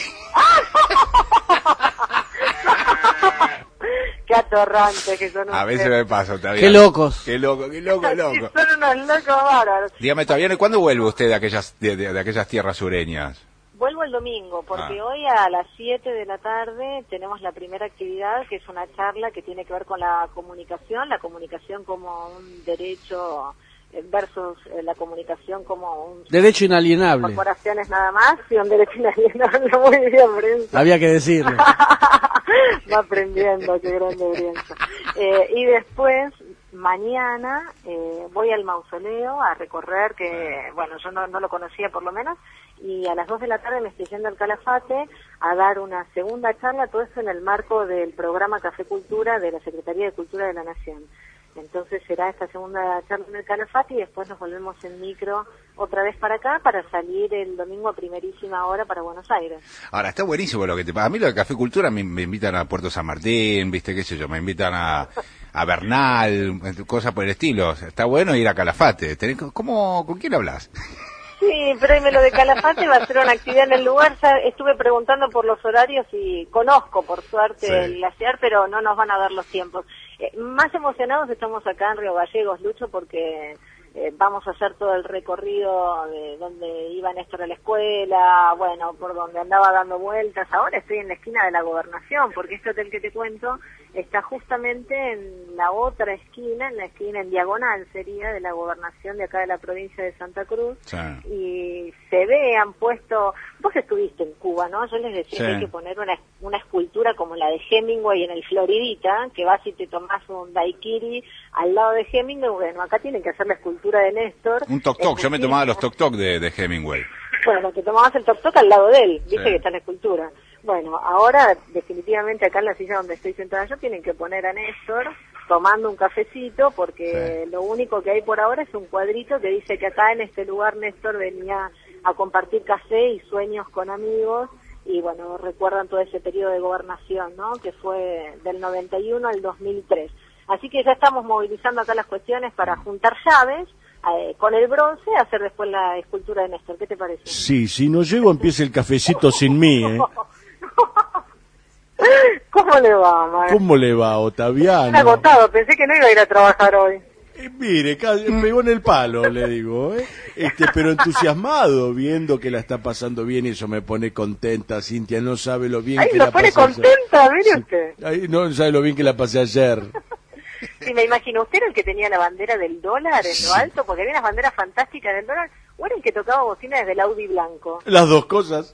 Qué atorrante que son A veces ustedes. me paso todavía. Qué locos. Qué loco, qué loco, loco. Son unos locos bárbaros. Dígame todavía, ¿y cuándo vuelve usted de aquellas, de, de- de aquellas tierras sureñas? Vuelvo el domingo, porque Ah. hoy a las siete de la tarde tenemos la primera actividad, que es una charla que tiene que ver con la comunicación, la comunicación como un derecho eh, versus eh, la comunicación como un... Derecho inalienable. Corporaciones nada más, y un derecho inalienable. Muy bien, Brienza. Había que decirlo. Va aprendiendo, qué grande Brienza. Eh, y después, mañana, eh, voy al mausoleo a recorrer, que, bueno, yo no, no lo conocía por lo menos, y a las dos de la tarde me estoy yendo al Calafate a dar una segunda charla, todo esto en el marco del programa Café Cultura de la Secretaría de Cultura de la Nación. Entonces será esta segunda charla en el Calafate y después nos volvemos en micro otra vez para acá para salir el domingo a primerísima hora para Buenos Aires. Ahora, está buenísimo lo que te pasa. A mí lo de Café Cultura me, me invitan a Puerto San Martín, viste, qué sé yo, me invitan a, a Bernal, cosas por el estilo. Está bueno ir a Calafate. Tenés- ¿Cómo, ¿Con quién hablas? Sí, pero me lo de Calafate va a ser una actividad en el lugar. Ya estuve preguntando por los horarios y conozco, por suerte, Sí. el glaciar, pero no nos van a dar los tiempos. Eh, más emocionados estamos acá en Río Gallegos, Lucho, porque eh, vamos a hacer todo el recorrido de donde iba Néstor a la escuela, bueno, por donde andaba dando vueltas. Ahora estoy en la esquina de la Gobernación, porque este hotel que te cuento está justamente en la otra esquina, en la esquina en diagonal sería de la Gobernación de acá de la provincia de Santa Cruz. Sí. Y se ve, han puesto, vos estuviste en Cuba, ¿no? Yo les decía Sí. que hay que poner una, una escultura como la de Hemingway en el Floridita, que vas y te tomás un daiquiri al lado de Hemingway. Bueno, acá tienen que hacer la escultura de Néstor. Un toc-toc. Es Yo me decir, tomaba los toc-toc de, de Hemingway. Bueno, te tomabas el toc-toc al lado de él, viste Sí. que está la escultura. Bueno, ahora definitivamente acá en la silla donde estoy sentada yo tienen que poner a Néstor tomando un cafecito, porque lo único que hay por ahora es un cuadrito que dice que acá en este lugar Néstor venía a compartir café y sueños con amigos, y bueno, recuerdan todo ese periodo de gobernación, ¿no? Que fue del noventa y uno al dos mil tres. Así que ya estamos movilizando acá las cuestiones para juntar llaves, eh, con el bronce, hacer después la escultura de Néstor. ¿Qué te parece? Sí, si no llego empieza el cafecito sin mí, ¿eh? ¿Cómo le va, maestro? ¿Cómo le va, Otaviano? Estoy agotado, pensé que no iba a ir a trabajar hoy. Eh, mire, ca- pegó en el palo, le digo, ¿eh? Este, pero entusiasmado, viendo que la está pasando bien, y eso me pone contenta, Cintia, no sabe lo bien Ay, que lo la pone pasé ayer. contenta, mire Sí. usted. Ay, no sabe lo bien que la pasé ayer. Sí, me imagino, ¿usted era el que tenía la bandera del dólar en lo alto? Porque había unas banderas fantásticas del dólar, ¿o era el que tocaba bocina desde el Audi blanco? Las dos cosas.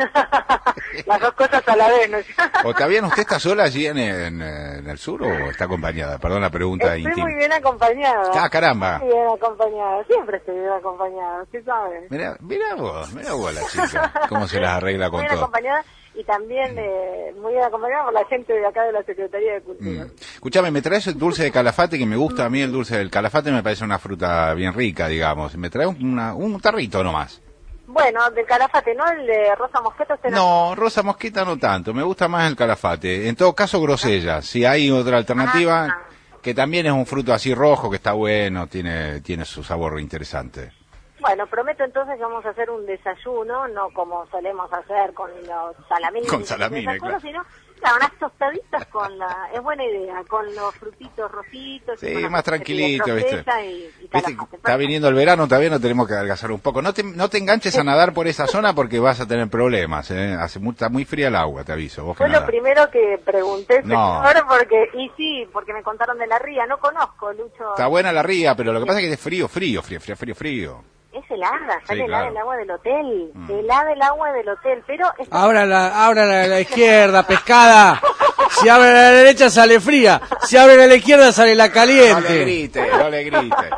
Las dos cosas a la vez, ¿no? Otaviano, ¿usted está sola allí en, en, en el sur o está acompañada? Perdón la pregunta Estoy íntima. muy bien acompañada. Ah, caramba. Muy bien acompañada, siempre estoy bien acompañada, ¿usted sabe? Mira, mira vos, mira vos la chica, cómo se las arregla con Muy bien todo. acompañada y también eh, muy bien acompañada por la gente de acá de la Secretaría de Cultura. Mm. Escuchame, ¿me traes el dulce de calafate? Que me gusta a mí el dulce del calafate, me parece una fruta bien rica, digamos. ¿Me traes una, un tarrito nomás? Bueno, del calafate, ¿no? El de Rosa Mosqueta, usted No, rosa mosqueta no tanto, me gusta más el calafate. En todo caso, grosella. Si hay otra alternativa, Ah. que también es un fruto así rojo, que está bueno, tiene, tiene su sabor interesante. Bueno, prometo entonces que vamos a hacer un desayuno, no como solemos hacer con los salamines. Con y salamines, esas cosas, claro. sino claro, unas tostaditas con la... Es buena idea, con los frutitos rojitos. Sí, y con la más tranquilito, ¿viste? frutilla Y, y Viste, calafate. está viniendo el verano, todavía no tenemos que adelgazar un poco. No te, no te enganches a nadar por esa zona porque vas a tener problemas, ¿eh? Hace muy, está muy fría el agua, te aviso. Vos que Fue lo nadás. primero que pregunté, No. señor, porque... Y sí, porque me contaron de la ría, no conozco, Lucho. Está buena la ría, pero lo que pasa es que es frío, frío, frío, frío, frío, frío. Es helada, sale Sí, helada claro. el agua del hotel, helada el agua del hotel, pero... es- Abra la, abra la, la izquierda, pescada. Si abre a la derecha sale fría. Si abre a la izquierda sale la No le caliente. grite, no le grite.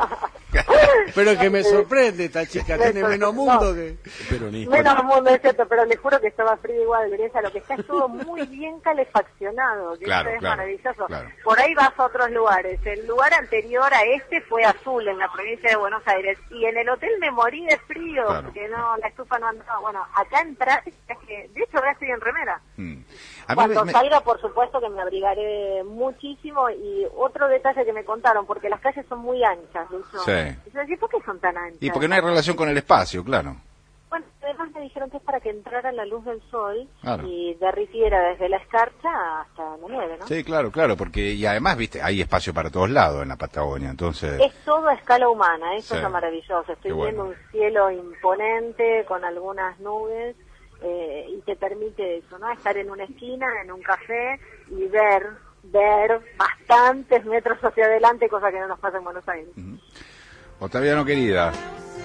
Pero que me sorprende esta chica, tiene menos mundo que... Menos mundo, es cierto, pero les juro que estaba frío igual, Teresa. Lo que está es todo muy bien calefaccionado, que Claro, eso es claro, maravilloso. claro. Por ahí vas a otros lugares. El lugar anterior a este fue azul, en la provincia de Buenos Aires. Y en el hotel me morí de frío, Claro. porque no, la estufa no andaba. Bueno, acá entrar, es que, de hecho ahora estoy en remera. Mm. A mí Cuando me- me- salga, por supuesto que me abrigaré muchísimo. Y otro detalle que me contaron, porque las calles son muy anchas, Lucho. Sí. Y yo decía, ¿por qué son tan anchas? Y porque no hay relación con el espacio, claro. Bueno, además me dijeron que es para que entrara la luz del sol Claro. y derritiera desde la escarcha hasta la nieve, ¿no? Sí, claro, claro, porque y además, viste, hay espacio para todos lados en la Patagonia, entonces... Es todo a escala humana, eso Sí. es lo maravilloso. Estoy Qué bueno. viendo un cielo imponente con algunas nubes eh, y te permite eso, ¿no? Estar en una esquina, en un café y ver, ver bastantes metros hacia adelante, cosa que no nos pasa en Buenos Aires. Otaviano, querida,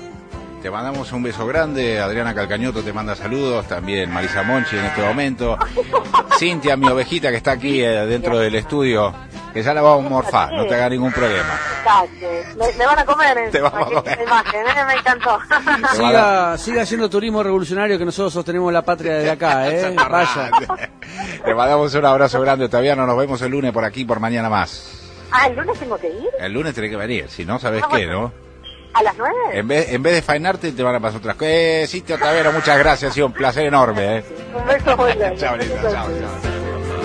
te mandamos un beso grande. Adriana Calcañoto te manda saludos. También Marisa Monchi en este momento. Cintia, mi ovejita, que está aquí eh, dentro del estudio, que ya la vamos a morfar, no te haga ningún problema. Cache. Me, me van a comer, ¿eh? Te vamos a Aquí comer. esta imagen, ¿eh? Me encantó. Siga, siga haciendo turismo revolucionario, que nosotros sostenemos la patria desde acá, ¿eh? Vaya. Te mandamos un abrazo grande, Otaviano. Nos vemos el lunes por aquí, por Mañana Más. Ah, ¿el lunes tengo que ir? El lunes tenés que venir, si no, ¿sabes Ah, qué, bueno. no? ¿A las nueve? En vez, en vez de faenarte, te van a pasar otras cosas. Eh, Cintia Otaviano, muchas gracias. Ha sido un placer enorme, ¿eh? Un beso muy grande. Chao, linda, chao, chao.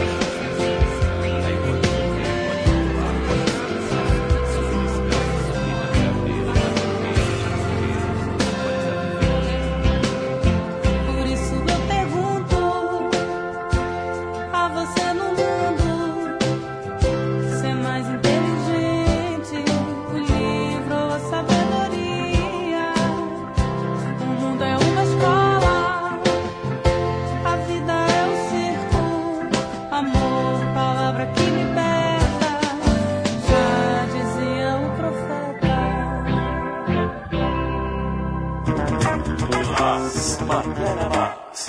Por isso eu pergunto a você no mundo se é mais inteligente o livro ou a sabedoria. O mundo é uma escola, a vida é um circo, amor, palavra que liberta, já dizia o profeta. Mañana Más.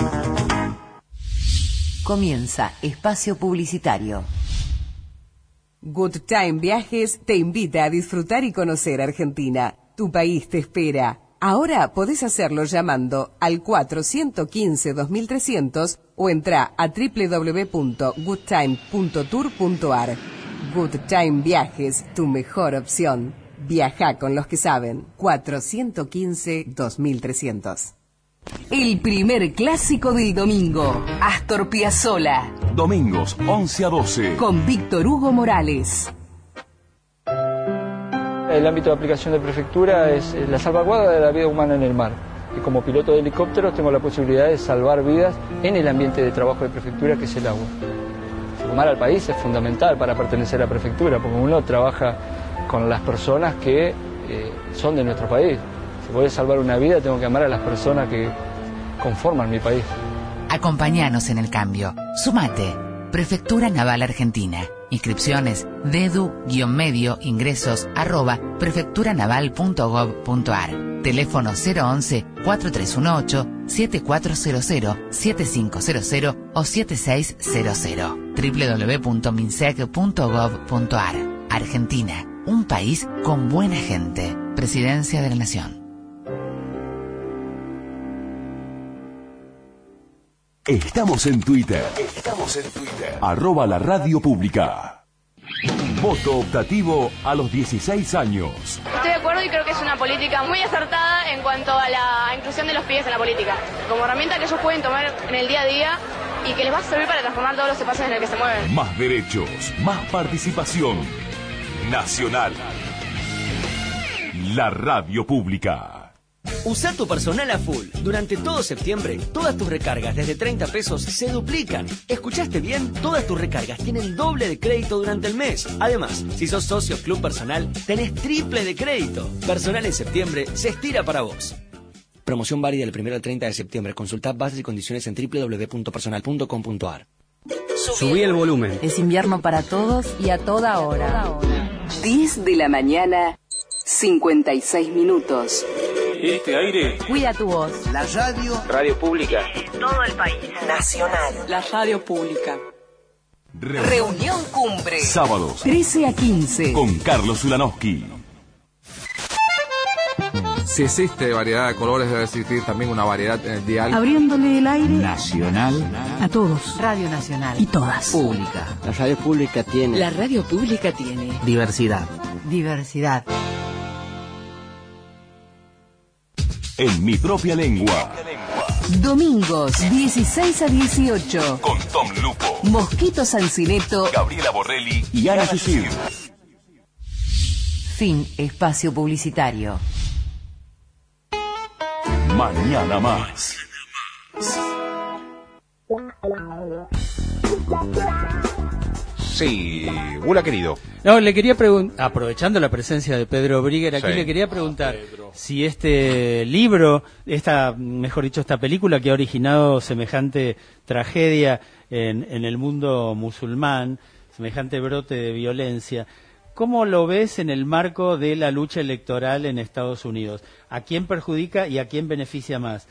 Comienza Espacio Publicitario. Good Time Viajes te invita a disfrutar y conocer Argentina. Tu país te espera. Ahora podés hacerlo llamando al cuatro uno cinco, dos mil trescientos o entra a doble u doble u doble u punto good time punto tour punto a r. Good Time Viajes, tu mejor opción. Viaja con los que saben. cuatro uno cinco, dos mil trescientos. El primer clásico del domingo. Astor Piazzolla. Domingos, once a doce. Con Víctor Hugo Morales. El ámbito de aplicación de prefectura es la salvaguarda de la vida humana en el mar. Y como piloto de helicópteros tengo la posibilidad de salvar vidas en el ambiente de trabajo de prefectura, que es el agua. amar al país es fundamental para pertenecer a la prefectura, porque uno trabaja con las personas que eh, son de nuestro país. Si voy a salvar una vida, tengo que amar a las personas que conforman mi país. Acompáñanos en el cambio. Sumate. Prefectura Naval Argentina. Inscripciones dedu-medio ingresos arroba prefecturanaval punto gov punto ar. Teléfono cero once, cuatro tres uno ocho, siete cuatro cero cero, siete cinco cero cero o siete seis cero cero. doble u doble u doble u punto minsec punto gov punto ar. Argentina, un país con buena gente. Presidencia de la Nación. Estamos en Twitter. Estamos en Twitter. Arroba la radio pública. Voto optativo a los dieciséis años. Estoy de acuerdo y creo que es una política muy acertada en cuanto a la inclusión de los pibes en la política. Como herramienta que ellos pueden tomar en el día a día y que les va a servir para transformar todos los espacios en el que se mueven. Más derechos, más participación. Nacional. La radio pública. Usa tu personal a full. Durante todo septiembre, todas tus recargas desde treinta pesos se duplican. ¿Escuchaste bien? Todas tus recargas tienen doble de crédito durante el mes. Además, si sos socio Club Personal, tenés triple de crédito. Personal en septiembre se estira para vos. Promoción válida del primero al treinta de septiembre. Consultá bases y condiciones en doble u doble u doble u punto personal punto com punto ar. Subí el volumen. Es invierno para todos y a toda hora. diez de la mañana, cincuenta y seis minutos. Este aire. Cuida tu voz. La radio. Radio pública. En todo el país. Nacional. La radio pública. Reunión, Reunión Cumbre. Sábados. trece a quince. Con Carlos Ulanowski. Si existe variedad de colores, debe existir también una variedad de algo. Abriéndole el aire. Nacional. A todos. Radio Nacional. Y todas. Pública. La radio pública tiene. La radio pública tiene. Diversidad. Diversidad. En mi propia lengua. Domingos, dieciséis a dieciocho. Con Tom Lupo, Mosquito Sancineto, Gabriela Borrelli y Ana Yusil. Fin espacio publicitario. Mañana más. Sí, hola querido. No, le quería preguntar, aprovechando la presencia de Pedro Briguer aquí, Sí. le quería preguntar si este libro, esta, mejor dicho, esta película que ha originado semejante tragedia en, en el mundo musulmán, semejante brote de violencia, ¿cómo lo ves en el marco de la lucha electoral en Estados Unidos? ¿A quién perjudica y a quién beneficia más?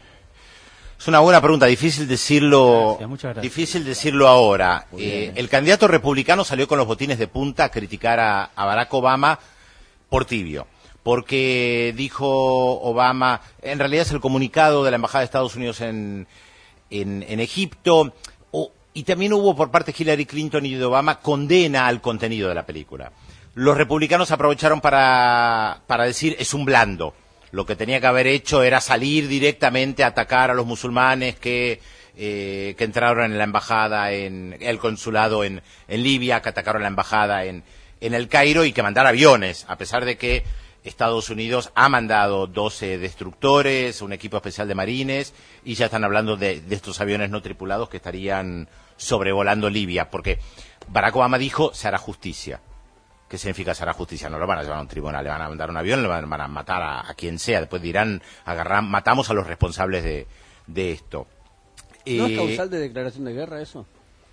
Es una buena pregunta, difícil decirlo, Gracias, muchas gracias. difícil decirlo ahora. Eh, el candidato republicano salió con los botines de punta a criticar a, a Barack Obama por tibio, porque dijo Obama, en realidad es el comunicado de la Embajada de Estados Unidos en, en, en Egipto, o, y también hubo por parte de Hillary Clinton y de Obama condena al contenido de la película. Los republicanos aprovecharon para, para decir, es un blando. Lo que tenía que haber hecho era salir directamente a atacar a los musulmanes que, eh, que entraron en la embajada, en el consulado en, en Libia, que atacaron la embajada en, en el Cairo y que mandar aviones, a pesar de que Estados Unidos ha mandado doce destructores, un equipo especial de marines, y ya están hablando de, de estos aviones no tripulados que estarían sobrevolando Libia, porque Barack Obama dijo, se hará justicia. ¿Qué significa se hará justicia? No lo van a llevar a un tribunal, le van a mandar un avión, le van, van a matar a, a quien sea, después dirán, agarrar, matamos a los responsables de, de esto. ¿No es Eh, causal de declaración de guerra eso?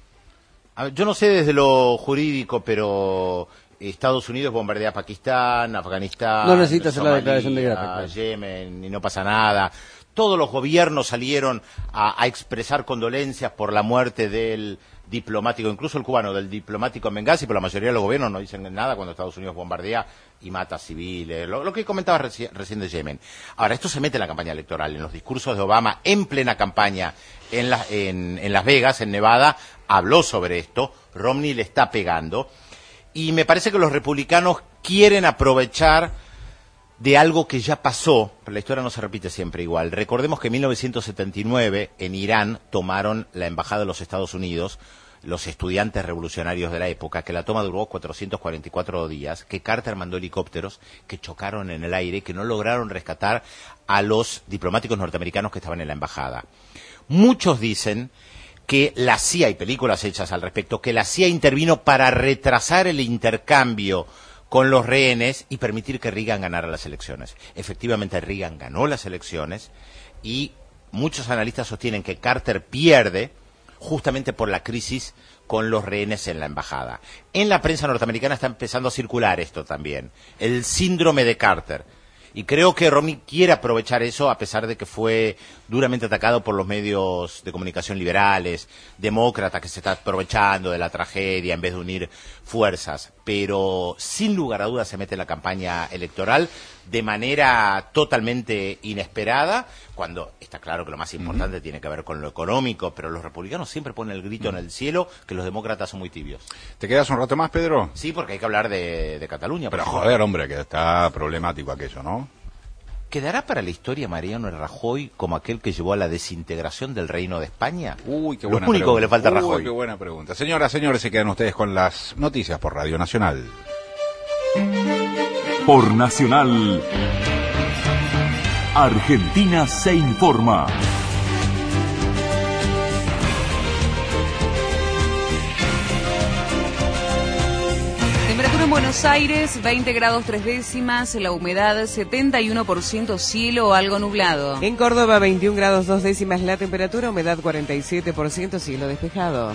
a ver, yo no sé desde lo jurídico, pero Estados Unidos bombardea a Pakistán, Afganistán, No necesita hacer la Somalia, declaración de guerra, claro. Yemen, y no pasa nada. Todos los gobiernos salieron a, a expresar condolencias por la muerte del diplomático, incluso el cubano, del diplomático en Benghazi, pero la mayoría de los gobiernos no dicen nada cuando Estados Unidos bombardea y mata a civiles, lo, lo que comentaba reci recién de Yemen. Ahora, esto se mete en la campaña electoral, en los discursos de Obama, en plena campaña en, la, en, en Las Vegas, en Nevada, habló sobre esto, Romney le está pegando, y me parece que los republicanos quieren aprovechar de algo que ya pasó, pero la historia no se repite siempre igual. Recordemos que en mil novecientos setenta y nueve en Irán tomaron la embajada de los Estados Unidos, los estudiantes revolucionarios de la época, que la toma duró cuatrocientos cuarenta y cuatro días, que Carter mandó helicópteros que chocaron en el aire, que no lograron rescatar a los diplomáticos norteamericanos que estaban en la embajada. Muchos dicen que la C I A, hay películas hechas al respecto, que la C I A intervino para retrasar el intercambio con los rehenes y permitir que Reagan ganara las elecciones. Efectivamente, Reagan ganó las elecciones y muchos analistas sostienen que Carter pierde justamente por la crisis con los rehenes en la embajada. En la prensa norteamericana está empezando a circular esto también, el síndrome de Carter. Y creo que Romney quiere aprovechar eso, a pesar de que fue duramente atacado por los medios de comunicación liberales, demócratas, que se está aprovechando de la tragedia en vez de unir fuerzas. Pero sin lugar a dudas se mete en la campaña electoral de manera totalmente inesperada, cuando está claro que lo más importante uh-huh. tiene que ver con lo económico, pero los republicanos siempre ponen el grito uh-huh. en el cielo que los demócratas son muy tibios. ¿Te quedas un rato más, Pedro? Sí, porque hay que hablar de, de Cataluña. Pero joder, hombre, que está problemático aquello, ¿no? ¿Quedará para la historia Mariano Rajoy como aquel que llevó a la desintegración del Reino de España? Uy, qué buena Lo único pregunta. que le falta a Uy, Rajoy. Qué buena pregunta. Señoras, señores, se quedan ustedes con las noticias por Radio Nacional. Por Nacional, Argentina se informa. Temperatura en Buenos Aires, veinte grados tres décimas, la humedad setenta y uno por ciento, cielo algo nublado. En Córdoba, veintiún grados dos décimas la temperatura, humedad cuarenta y siete por ciento, cielo despejado.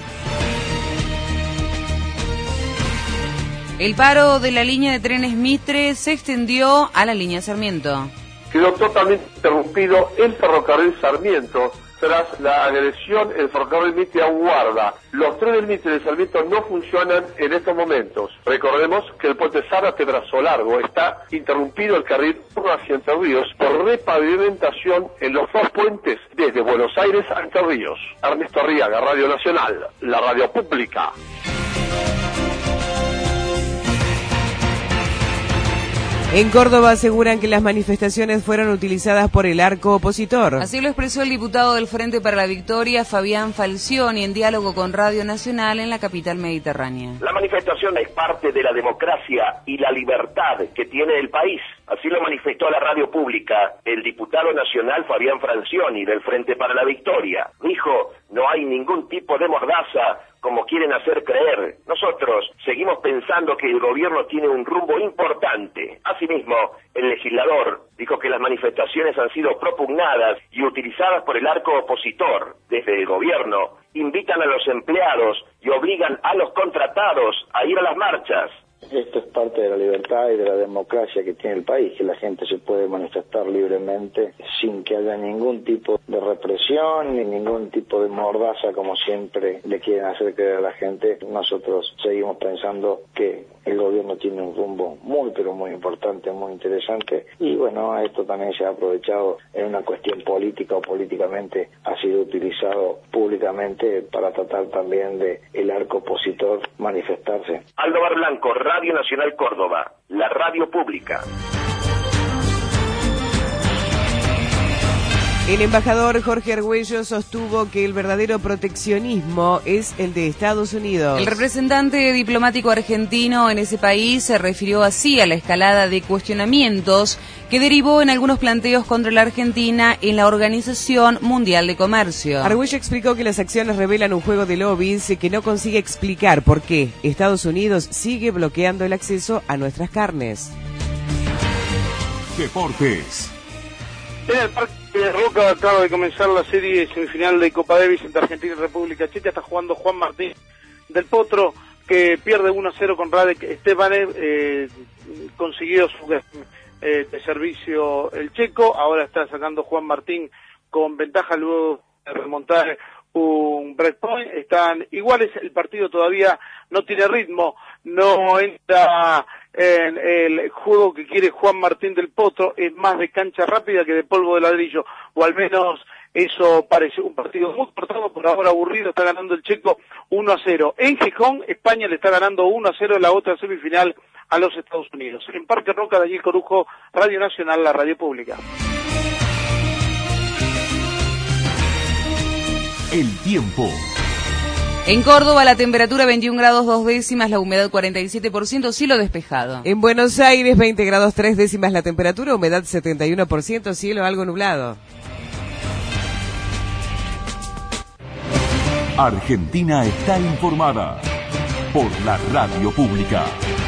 El paro de la línea de trenes Mitre se extendió a la línea Sarmiento. Quedó totalmente interrumpido el ferrocarril Sarmiento tras la agresión del ferrocarril Mitre a un guarda. Los trenes Mitre de Sarmiento no funcionan en estos momentos. Recordemos que el puente Zárate Brazo Largo está interrumpido el carril hacia Entre Ríos por repavimentación en los dos puentes desde Buenos Aires a Entre Ríos. Ernesto Arriaga, Radio Nacional, la radio pública. En Córdoba aseguran que las manifestaciones fueron utilizadas por el arco opositor. Así lo expresó el diputado del Frente para la Victoria, Fabián Falcioni, en diálogo con Radio Nacional en la capital mediterránea. La manifestación es parte de la democracia y la libertad que tiene el país. Así lo manifestó a la radio pública el diputado nacional Fabián Falcioni del Frente para la Victoria. Dijo, no hay ningún tipo de mordaza como quieren hacer creer. Nosotros seguimos pensando que el gobierno tiene un rumbo importante. Asimismo, el legislador dijo que las manifestaciones han sido propugnadas y utilizadas por el arco opositor. Desde el gobierno invitan a los empleados y obligan a los contratados a ir a las marchas. Esto es parte de la libertad y de la democracia que tiene el país, que la gente se puede manifestar libremente sin que haya ningún tipo de represión ni ningún tipo de mordaza como siempre le quieren hacer creer a la gente. Nosotros seguimos pensando que el gobierno tiene un rumbo muy pero muy importante, muy interesante, y bueno, esto también se ha aprovechado en una cuestión política o políticamente ha sido utilizado públicamente para tratar también de el arco opositor manifestarse. Aldo Bar Blanco, Radio Nacional Córdoba, la radio pública. El embajador Jorge Argüello sostuvo que el verdadero proteccionismo es el de Estados Unidos. El representante diplomático argentino en ese país se refirió así a la escalada de cuestionamientos que derivó en algunos planteos contra la Argentina en la Organización Mundial de Comercio. Argüello explicó que las acciones revelan un juego de lobbies que no consigue explicar por qué Estados Unidos sigue bloqueando el acceso a nuestras carnes. Deportes. En el Parque de Roca acaba de comenzar la serie semifinal de Copa Davis entre Argentina y República Checa. Está jugando Juan Martín del Potro, que pierde uno a cero con Radek Stepanev. Eh, consiguió su eh, de servicio el checo. Ahora está sacando Juan Martín con ventaja luego de remontar un breakpoint. Están iguales, el partido todavía no tiene ritmo, no entra en el juego que quiere Juan Martín del Potro, es más de cancha rápida que de polvo de ladrillo, o al menos eso parece. Un partido muy cortado, por ahora aburrido, está ganando el checo uno a cero. En Gijón, España le está ganando uno a cero en la otra semifinal a los Estados Unidos. En Parque Roca, Daniel Corujo, Radio Nacional, la radio pública. El tiempo. En Córdoba la temperatura veintiún grados dos décimas, la humedad cuarenta y siete por ciento, cielo despejado. En Buenos Aires veinte grados tres décimas la temperatura, humedad setenta y uno por ciento, cielo algo nublado. Argentina está informada por la radio pública.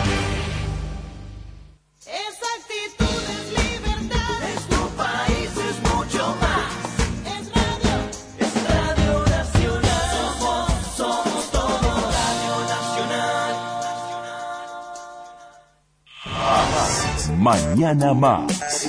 Mañana más.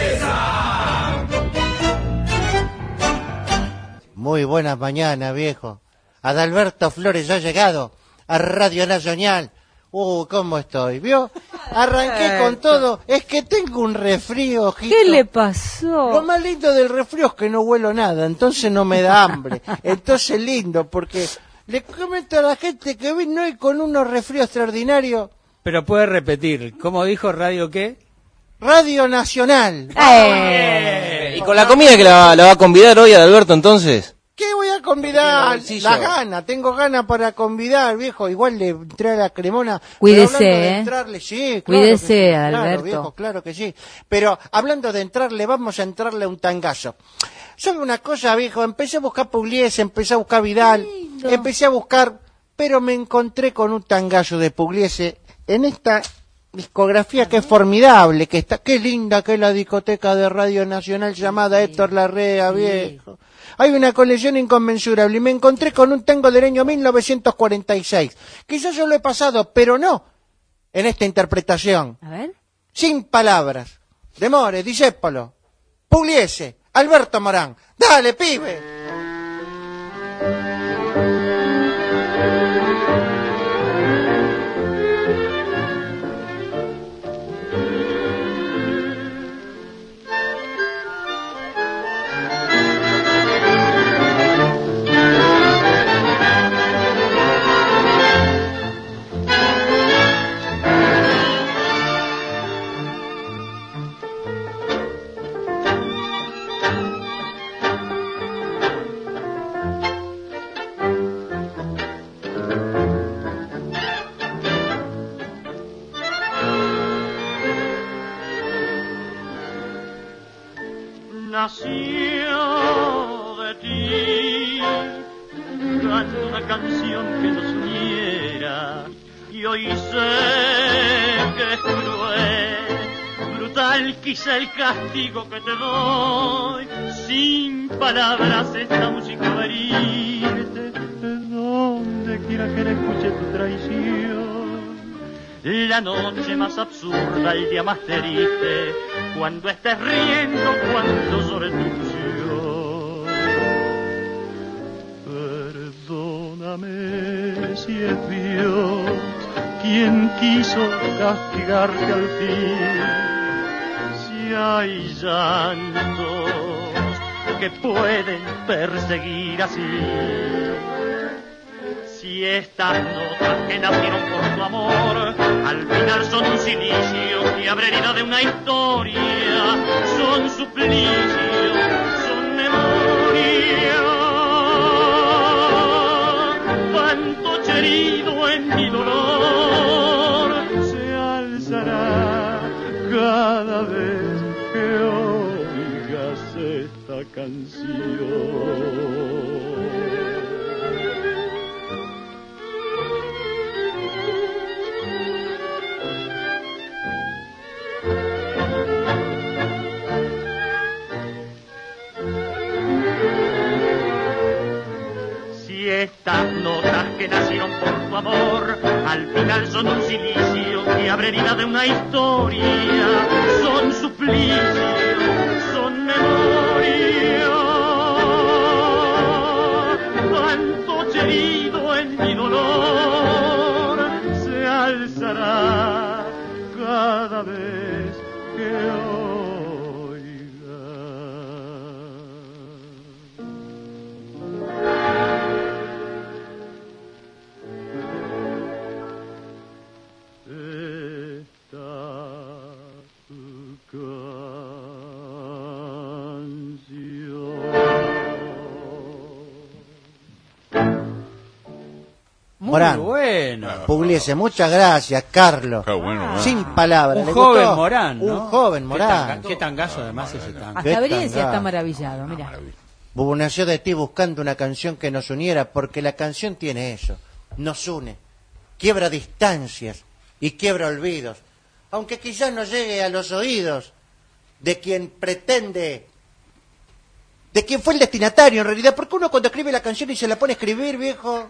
Muy buenas mañanas, viejo. Adalberto Flores ya ha llegado a Radio Nacional. Uh, ¿cómo estoy? ¿Vio? Arranqué con todo. Es que tengo un resfrío, ojito. ¿Qué le pasó? Lo más lindo del resfrío es que no huelo nada, entonces no me da hambre. Entonces lindo, porque le comento a la gente que vino hoy con unos resfríos extraordinarios. Pero puede repetir, ¿cómo dijo Radio qué? Radio Nacional. ¡Eh! ¿Y con la comida que la, la va a convidar hoy Adalberto entonces? ¿Qué voy a convidar? La gana, tengo ganas para convidar, viejo. Igual le entré a la cremona. Cuídese, de ¿eh? entrarle, sí, claro Cuídese, sí, Alberto. Claro, viejo, claro que sí. Pero hablando de entrarle, vamos a entrarle un tangazo. ¿Sabe una cosa, viejo? Empecé a buscar Pugliese, empecé a buscar Vidal, Lindo. empecé a buscar, pero me encontré con un tangazo de Pugliese en esta discografía que es formidable, que está, qué linda que es la discoteca de Radio Nacional llamada Héctor Larrea, viejo. Hay una colección inconmensurable y me encontré con un tango del año mil novecientos cuarenta y seis. Quizás yo lo he pasado, pero no en esta interpretación. A ver. Sin palabras. De More, Discépolo, Pugliese, Alberto Morán. Dale, pibe. Nació de ti, canta una canción que nos uniera, y hoy sé que es cruel, brutal quizá el castigo que te doy, sin palabras esta música va a herirte, de donde quiera que le escuche tu traición. La noche más absurda, el día más triste, cuando estés riendo, cuando sobre tu ilusión. Perdóname si es Dios quien quiso castigarte al fin. Si hay llantos que pueden perseguir así. Si estas notas que nacieron por tu amor al final son un silicio que abre herida de una historia, son suplicio, son memoria. Cuánto herido en mi dolor se alzará cada vez que oigas esta canción. Estas notas que nacieron por tu amor al final son un silicio que abre herida de una historia, son suplicio, son memoria. Cuánto herido en mi dolor se alzará cada vez que Morán. Bueno. Pugliese, muchas gracias, Carlos. Qué bueno, bueno. Sin palabras. Un ¿le joven gustó? Morán, ¿no? Un joven Qué Morán. tanga- Qué tangazo además ese tango. Qué Hasta Brienza tangazo. está maravillado, mira. nació de ti buscando una canción que nos uniera, porque la canción tiene eso, nos une, quiebra distancias y quiebra olvidos, aunque quizás no llegue a los oídos de quien pretende, de quien fue el destinatario en realidad, porque uno cuando escribe la canción y se la pone a escribir, viejo,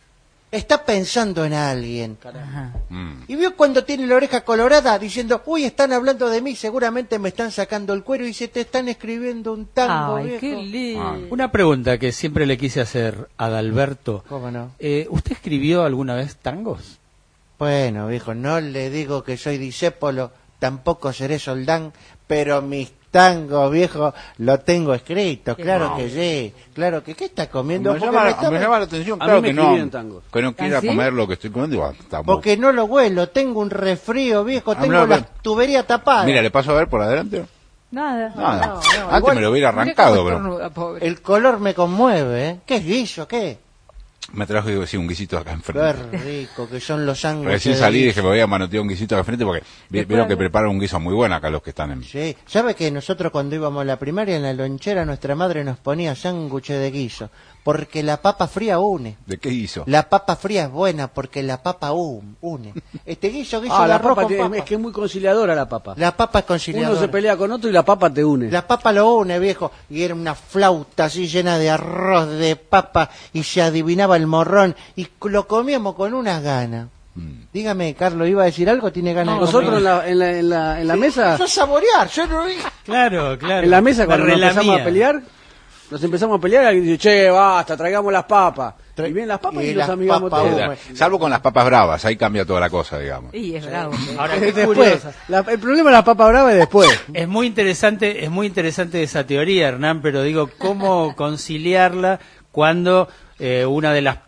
está pensando en alguien. Mm. Y vio cuando tiene la oreja colorada diciendo, uy, están hablando de mí, seguramente me están sacando el cuero y se te están escribiendo un tango, Ay, viejo. qué lindo. Ah. Una pregunta que siempre le quise hacer a Adalberto. ¿Cómo no? Eh, ¿Usted escribió alguna vez tangos? Bueno, viejo, no le digo que soy discépolo, tampoco seré soldán, pero mis tangos, viejo, lo tengo escrito, claro no. que sí, claro que, ¿qué está comiendo? Me llama, me, está... me llama la atención, claro que no, que no quiera ¿Ah, sí? comer lo que estoy comiendo. Igual, porque no lo huelo, tengo un resfrío, viejo, tengo no, la pero... tubería tapada. Mira, ¿le paso a ver por adelante? Nada. Nada. No, no, Antes igual, me lo hubiera arrancado, pero... El color me conmueve, ¿eh? ¿Qué es guiso, qué? Me trajo sí, un guisito acá enfrente. Qué rico que son los sándwiches. Recién salí y dije, me voy a manotear un guisito acá enfrente porque vieron que preparan un guiso muy bueno acá los que están en... Sí, ¿sabe que nosotros cuando íbamos a la primaria en la lonchera nuestra madre nos ponía sándwiches de guiso? Porque la papa fría une. ¿De qué guiso? La papa fría es buena porque la papa un, une. Este guiso, guiso ah, de la arroz papa, con te, papa. Es que es muy conciliadora la papa. La papa es conciliadora. Uno se pelea con otro y la papa te une. La papa lo une, viejo. Y era una flauta así llena de arroz, de papa, y se adivinaba el morrón. Y lo comíamos con unas ganas. Mm. Dígame, Carlos, ¿iba a decir algo? ¿Tiene ganas no, de nosotros en la, en la, en la, en la sí, mesa... Eso es saborear, yo no... Claro, claro. En la mesa cuando nos empezamos mía. a pelear... Nos empezamos a pelear y alguien dice, che, basta, traigamos las papas. Y vienen las papas y, y los amigamos todos. Salvo con las papas bravas, ahí cambia toda la cosa, digamos. Y es bravo. Ahora, qué después, la, el problema de las papas bravas es después. Es muy interesante, es muy interesante esa teoría, Hernán, pero digo, ¿cómo conciliarla cuando eh, una de las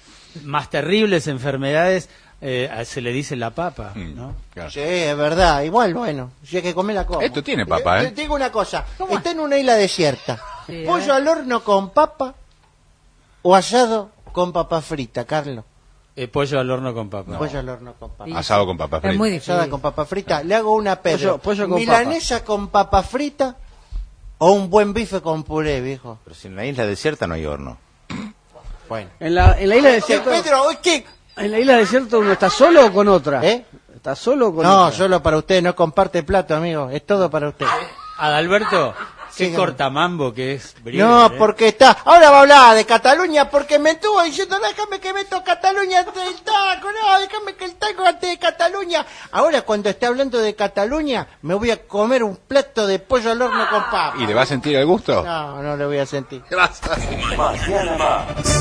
más terribles enfermedades eh, se le dice la papa, ¿no? Claro. Sí, es verdad. Igual, bueno, si hay que comer la cosa. Esto tiene papa, ¿eh? Te digo una cosa, está en una isla desierta. Sí, pollo al horno con papa o asado con papa frita, Carlos. Eh, pollo al horno con papa. No. Pollo al horno con papa. Asado con papa frita. Es muy difícil. Asada con papa frita. Le hago una Pedro. Pollo, pollo con milanesa papa. con papa frita o un buen bife con puré, viejo. Pero si en la isla desierta no hay horno. Bueno. En la, en la isla desierta. Pedro, ¿qué? En la isla desierta uno está solo o con otra. ¿Eh? ¿Está solo o con no, otra? No, solo para usted. No comparte plato, amigo. Es todo para usted. Adalberto. Qué Sí, cortamambo que es. Brille, no, ¿eh? porque está... Ahora va a hablar de Cataluña porque me estuvo diciendo, déjame que meto Cataluña antes del taco, no, déjame que el taco antes de Cataluña. Ahora cuando esté hablando de Cataluña me voy a comer un plato de pollo al horno con papa. ¿Y le va a sentir el gusto? No, no le voy a sentir. Gracias. Mañana más.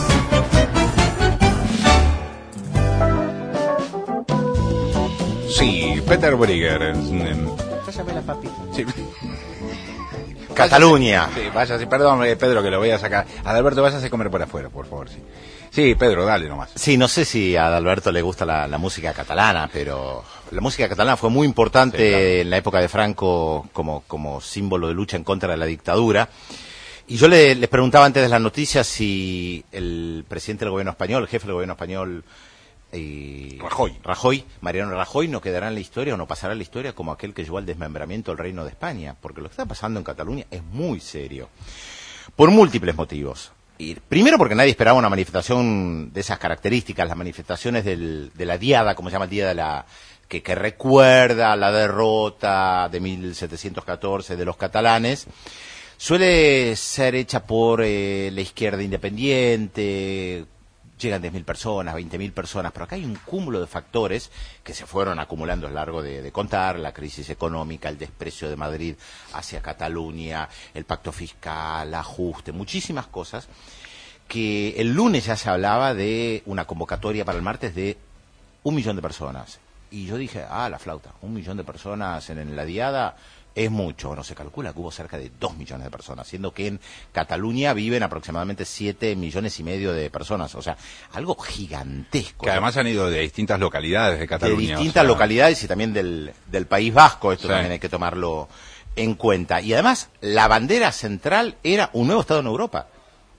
Sí, Peter Brigger. Pásame la papita. Sí. Cataluña. Sí, váyase, perdón, eh, Pedro, que lo voy a sacar. Adalberto, váyase a comer por afuera, por favor, sí. Sí, Pedro, dale nomás. Sí, no sé si a Adalberto le gusta la, la música catalana, pero la música catalana fue muy importante sí, claro. en la época de Franco como, como símbolo de lucha en contra de la dictadura. Y yo le, les preguntaba antes de las noticias si el presidente del gobierno español, el jefe del gobierno español, y Rajoy. Rajoy, Mariano Rajoy, no quedará en la historia o no pasará en la historia como aquel que llevó al desmembramiento del Reino de España, porque lo que está pasando en Cataluña es muy serio, por múltiples motivos. Y primero porque nadie esperaba una manifestación de esas características, las manifestaciones del, de la Diada, como se llama el día de la que, que recuerda la derrota de mil setecientos catorce de los catalanes. Suele ser hecha por eh, la izquierda independiente. Llegan diez mil personas, veinte mil personas, pero acá hay un cúmulo de factores que se fueron acumulando a lo largo de, de contar, la crisis económica, el desprecio de Madrid hacia Cataluña, el pacto fiscal, ajuste, muchísimas cosas, que el lunes ya se hablaba de una convocatoria para el martes de un millón de personas. Y yo dije, ah, la flauta, un millón de personas en, en la Diada... Es mucho, no se calcula que hubo cerca de dos millones de personas, siendo que en Cataluña viven aproximadamente siete millones y medio de personas, o sea, algo gigantesco. Que además han ido de distintas localidades de Cataluña. De distintas o sea... localidades y también del, del País Vasco, esto sí. También hay que tomarlo en cuenta. Y además, la bandera central era un nuevo Estado en Europa.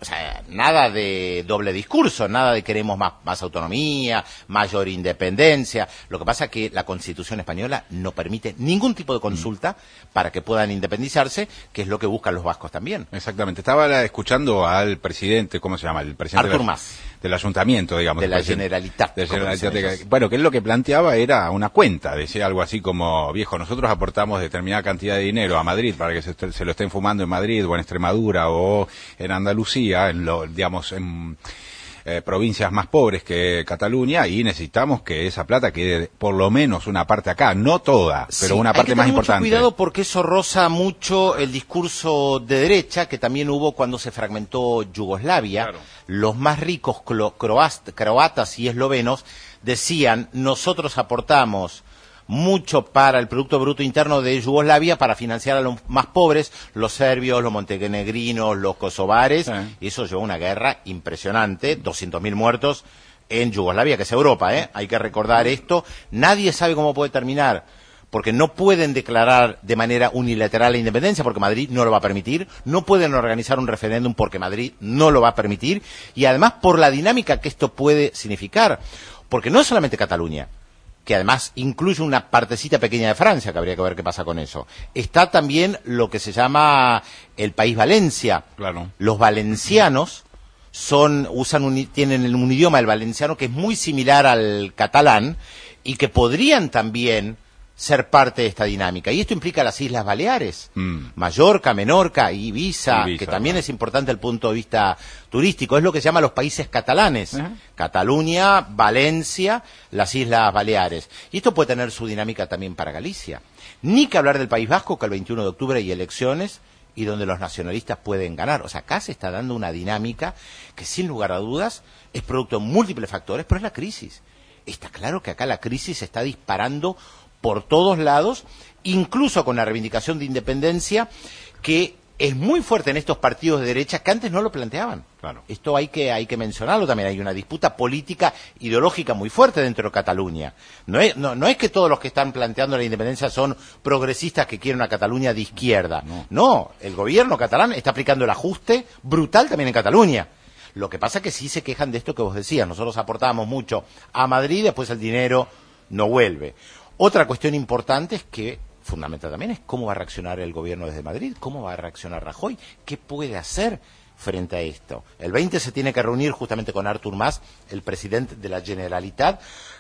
O sea, nada de doble discurso, nada de queremos más, más autonomía, mayor independencia. Lo que pasa es que la Constitución española no permite ningún tipo de consulta mm. para que puedan independizarse, que es lo que buscan los vascos también. Exactamente. Estaba escuchando al presidente, ¿cómo se llama? El presidente Artur del, Mas. Del ayuntamiento, digamos. De la Generalitat. De Generalitat de, bueno, que él lo que planteaba era una cuenta, decía algo así como, viejo, nosotros aportamos determinada cantidad de dinero a Madrid para que se, se lo estén fumando en Madrid o en Extremadura o en Andalucía, en lo, digamos, en eh, provincias más pobres que Cataluña, y necesitamos que esa plata quede por lo menos una parte acá, no toda, pero sí, una parte más importante. Hay que tener mucho cuidado porque eso roza mucho el discurso de derecha que también hubo cuando se fragmentó Yugoslavia. Claro. Los más ricos croatas y eslovenos decían, nosotros aportamos mucho para el Producto Bruto Interno de Yugoslavia para financiar a los más pobres, los serbios, los montenegrinos, los kosovares, sí. Y eso llevó a una guerra impresionante, doscientos mil muertos en Yugoslavia, que es Europa, ¿eh? Hay que recordar esto. Nadie sabe cómo puede terminar, porque no pueden declarar de manera unilateral la independencia, porque Madrid no lo va a permitir, no pueden organizar un referéndum porque Madrid no lo va a permitir, y además por la dinámica que esto puede significar, porque no es solamente Cataluña, que además incluye una partecita pequeña de Francia, que habría que ver qué pasa con eso. Está también lo que se llama el país Valencia. Claro. Los valencianos son, usan un, tienen un idioma, el valenciano, que es muy similar al catalán, y que podrían también ser parte de esta dinámica. Y esto implica las Islas Baleares, mm. Mallorca, Menorca, Ibiza, Ibiza, que también ¿no? es importante desde el punto de vista turístico. Es lo que se llama los países catalanes. Uh-huh. Cataluña, Valencia, las Islas Baleares. Y esto puede tener su dinámica también para Galicia. Ni que hablar del País Vasco, que el veintiuno de octubre hay elecciones y donde los nacionalistas pueden ganar. O sea, acá se está dando una dinámica que sin lugar a dudas es producto de múltiples factores, pero es la crisis. Está claro que acá la crisis se está disparando por todos lados, incluso con la reivindicación de independencia, que es muy fuerte en estos partidos de derecha que antes no lo planteaban. Claro. Esto hay que hay que mencionarlo también. Hay una disputa política ideológica muy fuerte dentro de Cataluña. No es, no, no es que todos los que están planteando la independencia son progresistas que quieren una Cataluña de izquierda. No, no, el gobierno catalán está aplicando el ajuste brutal también en Cataluña. Lo que pasa es que sí se quejan de esto que vos decías. Nosotros aportábamos mucho a Madrid, después el dinero no vuelve. Otra cuestión importante es que, fundamental también, es cómo va a reaccionar el gobierno desde Madrid, cómo va a reaccionar Rajoy, qué puede hacer frente a esto. El veinte se tiene que reunir justamente con Artur Mas, el presidente de la Generalitat,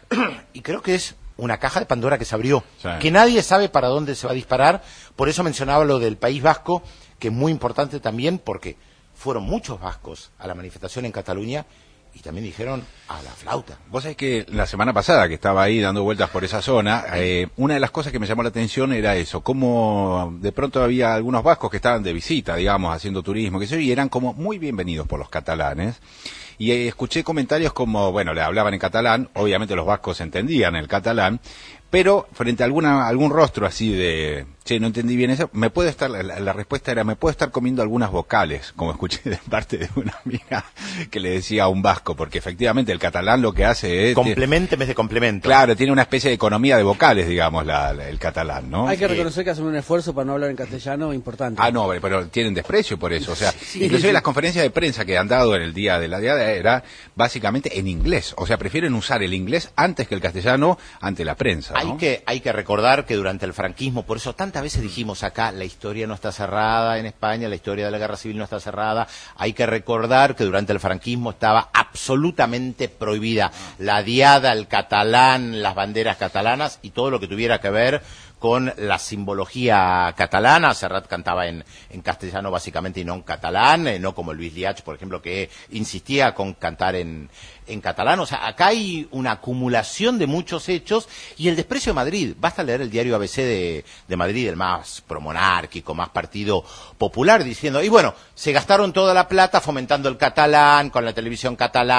y creo que es una caja de Pandora que se abrió, sí. que nadie sabe para dónde se va a disparar. Por eso mencionaba lo del País Vasco, que es muy importante también, porque fueron muchos vascos a la manifestación en Cataluña y también dijeron a la flauta. Vos sabés que la semana pasada que estaba ahí dando vueltas por esa zona, eh, una de las cosas que me llamó la atención era eso, cómo de pronto había algunos vascos que estaban de visita, digamos, haciendo turismo, que sé yo, y eran como muy bienvenidos por los catalanes. Y eh, escuché comentarios como, bueno, le hablaban en catalán, obviamente los vascos entendían el catalán, pero frente a alguna algún rostro así de, che, no entendí bien eso, me puedo estar, la, la respuesta era, me puedo estar comiendo algunas vocales, como escuché de parte de una amiga que le decía a un vasco, porque efectivamente el catalán lo que hace es... Complemento en vez de complemento. Claro, tiene una especie de economía de vocales, digamos, la, la, el catalán, ¿no? Hay que reconocer eh, que hacen un esfuerzo para no hablar en castellano importante. Ah, no, pero tienen desprecio por eso, o sea, sí, inclusive sí. las conferencias de prensa que han dado en el día de la diada era básicamente en inglés, o sea, prefieren usar el inglés antes que el castellano ante la prensa, ¿no? Hay que, hay que recordar que durante el franquismo, por eso tantas veces dijimos acá, la historia no está cerrada en España, la historia de la guerra civil no está cerrada, hay que recordar que durante el franquismo estaba absolutamente prohibida la diada, el catalán, las banderas catalanas y todo lo que tuviera que ver con la simbología catalana. Serrat cantaba en, en castellano básicamente y no en catalán, eh, no como Luis Liach, por ejemplo, que insistía con cantar en, en catalán. O sea, acá hay una acumulación de muchos hechos y el desprecio de Madrid. Basta leer el diario A B C de, de Madrid, el más promonárquico, más partido popular, diciendo, y bueno, se gastaron toda la plata fomentando el catalán, con la televisión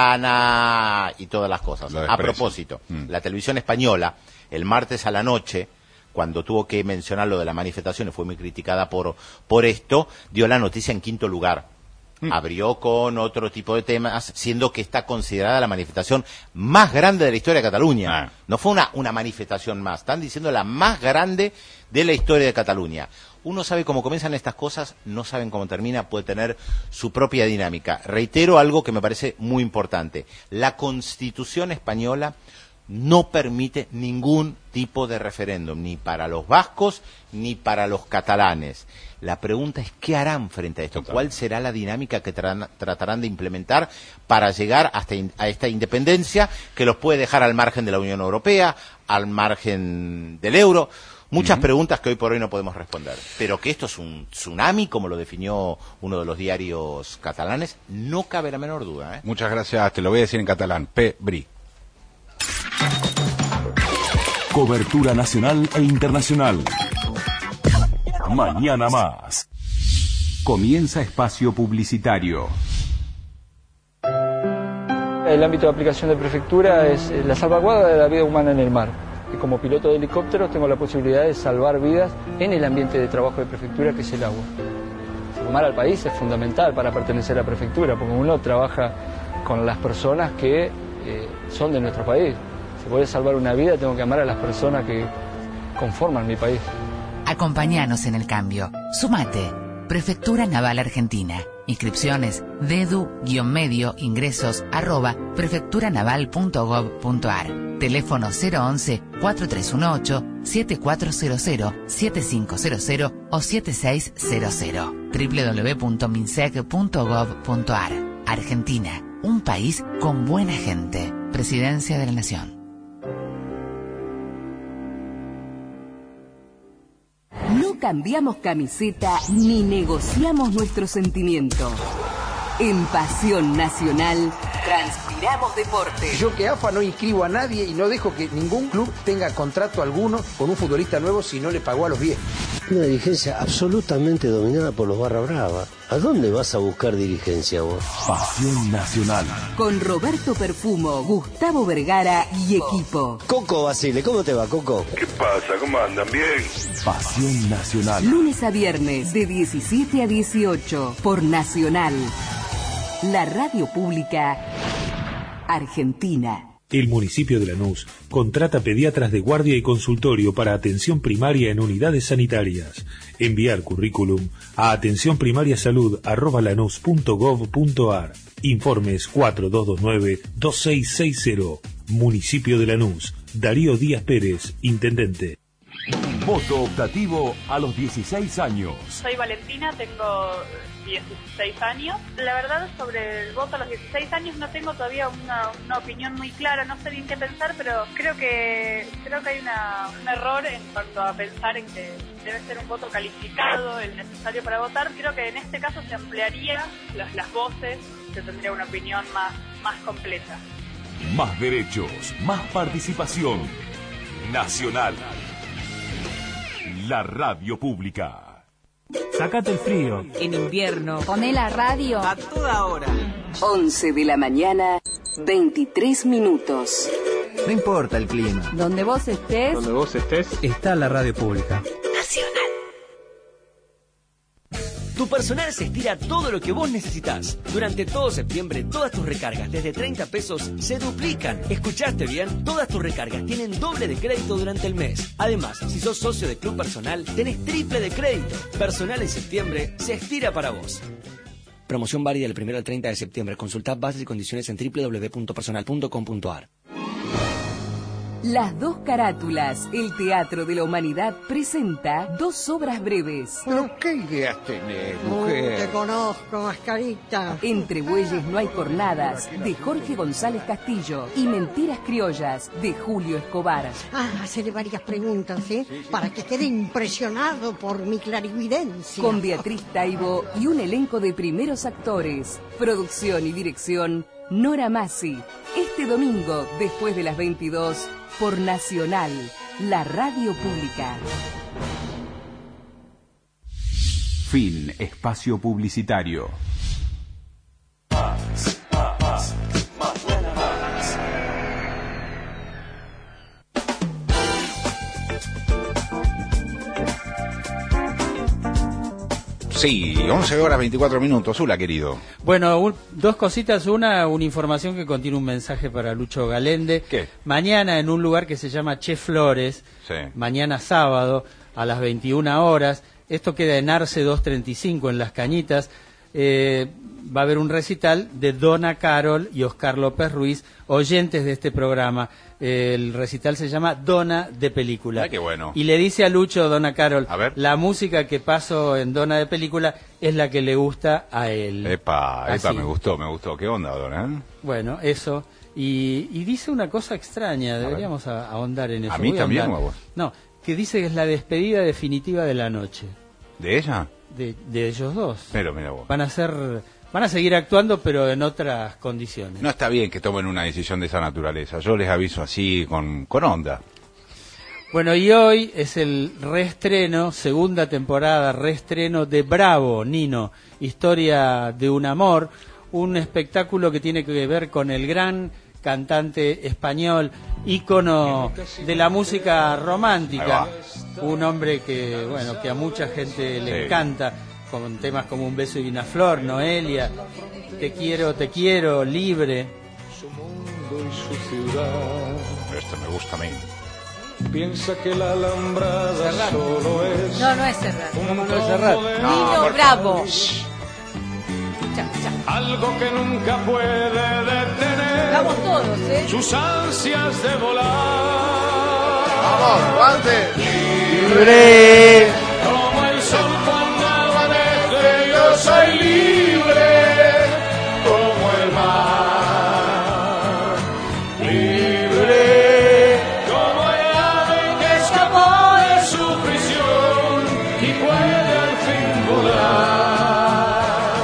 catalana y todas las cosas. A propósito, mm. la televisión española, el martes a la noche, cuando tuvo que mencionar lo de la manifestación y fue muy criticada por, por esto, dio la noticia en quinto lugar. abrió con otro tipo de temas, siendo que está considerada la manifestación más grande de la historia de Cataluña. Ah. No fue una, una manifestación más, están diciendo la más grande de la historia de Cataluña. Uno sabe cómo comienzan estas cosas, no saben cómo termina, puede tener su propia dinámica. Reitero algo que me parece muy importante. La Constitución española no permite ningún tipo de referéndum, ni para los vascos ni para los catalanes. La pregunta es, ¿qué harán frente a esto? ¿Cuál será la dinámica que tra- tratarán de implementar para llegar hasta in- a esta independencia que los puede dejar al margen de la Unión Europea, al margen del euro? Muchas uh-huh. preguntas que hoy por hoy no podemos responder. Pero que esto es un tsunami, como lo definió uno de los diarios catalanes, no cabe la menor duda, ¿eh? Muchas gracias, te lo voy a decir en catalán. P. Bri. Cobertura nacional e internacional. Mañana más. Comienza espacio publicitario. El ámbito de aplicación de prefectura es la salvaguarda de la vida humana en el mar. Y como piloto de helicóptero tengo la posibilidad de salvar vidas en el ambiente de trabajo de prefectura, que es el agua. Amar al país es fundamental para pertenecer a prefectura, porque uno trabaja con las personas que eh, son de nuestro país. Si voy a salvar una vida, tengo que amar a las personas que conforman mi país. Acompáñanos en el cambio. Sumate. Prefectura Naval Argentina. Inscripciones dedu-medio ingresos arroba prefecturanaval punto gov punto ar. Teléfono cero once, cuatro tres uno ocho, siete cuatro cero cero, siete cinco cero cero o siete seis cero cero. doble u doble u doble u punto minsec punto gov punto ar. Argentina, un país con buena gente. Presidencia de la Nación. No cambiamos camiseta ni negociamos nuestro sentimiento. En Pasión Nacional, transpiramos deporte. Yo que A F A no inscribo a nadie y no dejo que ningún club tenga contrato alguno con un futbolista nuevo si no le pagó a los viejos. Una dirigencia absolutamente dominada por los barra brava. ¿A dónde vas a buscar dirigencia vos? Pasión Nacional. Con Roberto Perfumo, Gustavo Vergara y equipo. Coco Basile, ¿cómo te va, Coco? ¿Qué pasa? ¿Cómo andan? ¿Bien? Pasión Nacional. Lunes a viernes, de diecisiete a dieciocho, por Nacional. La radio pública argentina. El municipio de Lanús contrata pediatras de guardia y consultorio para atención primaria en unidades sanitarias. Enviar currículum a atenciónprimariasalud arroba lanús punto gov punto ar. Informes cuatro dos dos nueve, dos seis seis cero. Municipio de Lanús. Darío Díaz Pérez, intendente. Voto optativo a los dieciséis años. Soy Valentina, tengo dieciséis años. La verdad, sobre el voto a los dieciséis años no tengo todavía una, una opinión muy clara, no sé bien qué pensar, pero creo que creo que hay una, un error en cuanto a pensar en que debe ser un voto calificado, el necesario para votar. Creo que en este caso se ampliaría las, las voces, se tendría una opinión más, más completa. Más derechos, más participación. Nacional. La radio pública. Sácate el frío. En invierno. Poné la radio a toda hora. once de la mañana, veintitrés minutos. No importa el clima. Donde vos estés. Donde vos estés. Está la radio pública. Nacional. Tu personal se estira todo lo que vos necesitas. Durante todo septiembre, todas tus recargas desde treinta pesos se duplican. ¿Escuchaste bien? Todas tus recargas tienen doble de crédito durante el mes. Además, si sos socio de Club Personal, tenés triple de crédito. Personal en septiembre se estira para vos. Promoción válida del primero al treinta de septiembre. Consultad bases y condiciones en doble u doble u doble u punto personal punto com punto ar. Las dos carátulas, el Teatro de la Humanidad presenta dos obras breves. ¿Pero qué ideas tenés, mujer? Te conozco, mascarita. Entre bueyes no hay cornadas, de Jorge González Castillo, y Mentiras criollas, de Julio Escobar. Ah, hacerle varias preguntas, ¿eh? Para que quede impresionado por mi clarividencia. Con Beatriz Taibo y un elenco de primeros actores. Producción y dirección, Nora Masi. Este domingo, después de las veintidós, por Nacional, la radio pública. Fin espacio publicitario. Más, más, mañana más. Sí, once horas veinticuatro minutos. Hola, querido. Bueno, un, dos cositas. Una, una información que contiene un mensaje para Lucho Galende. ¿Qué? Mañana en un lugar que se llama Che Flores, Sí. mañana sábado a las veintiuna horas, esto queda en Arce doscientos treinta y cinco en Las Cañitas, eh, va a haber un recital de Donna Carol y Oscar López Ruiz, oyentes de este programa. Eh, el recital se llama Donna de Película. Ay, qué bueno. Y le dice a Lucho, Donna Carol, A ver. la música que paso en Donna de Película es la que le gusta a él. Epa, epa, Así. me gustó, me gustó. ¿Qué onda, Dona? Bueno, eso. Y, y dice una cosa extraña, deberíamos a- ahondar en eso. ¿A mí Voy también ahondar. o a vos? No, que dice que es la despedida definitiva de la noche. ¿De ella? De, de ellos dos. Pero mira vos. Van a ser, van a seguir actuando, pero en otras condiciones. No está bien que tomen una decisión de esa naturaleza. Yo les aviso así, con, con onda. Bueno, y hoy es el reestreno, segunda temporada, reestreno de Bravo, Nino, Historia de un amor, un espectáculo que tiene que ver con el gran cantante español, ícono de la música romántica, un hombre que, bueno, que a mucha gente le Sí. encanta, con temas como Un beso y una flor, Noelia, Te quiero, te quiero, Libre. Esto me gusta a mí. Piensa que la Alhambra solo es No, no es Serrat. un no es Serrat? tomo de Nino amor. Bravo. Algo que nunca puede detener Vamos todos, ¿eh? sus ansias de volar. Vamos, guante. Libre. Como el sol cuando amanece, yo soy libre como el mar. Libre como el ave que escapó de su prisión y puede al fin volar.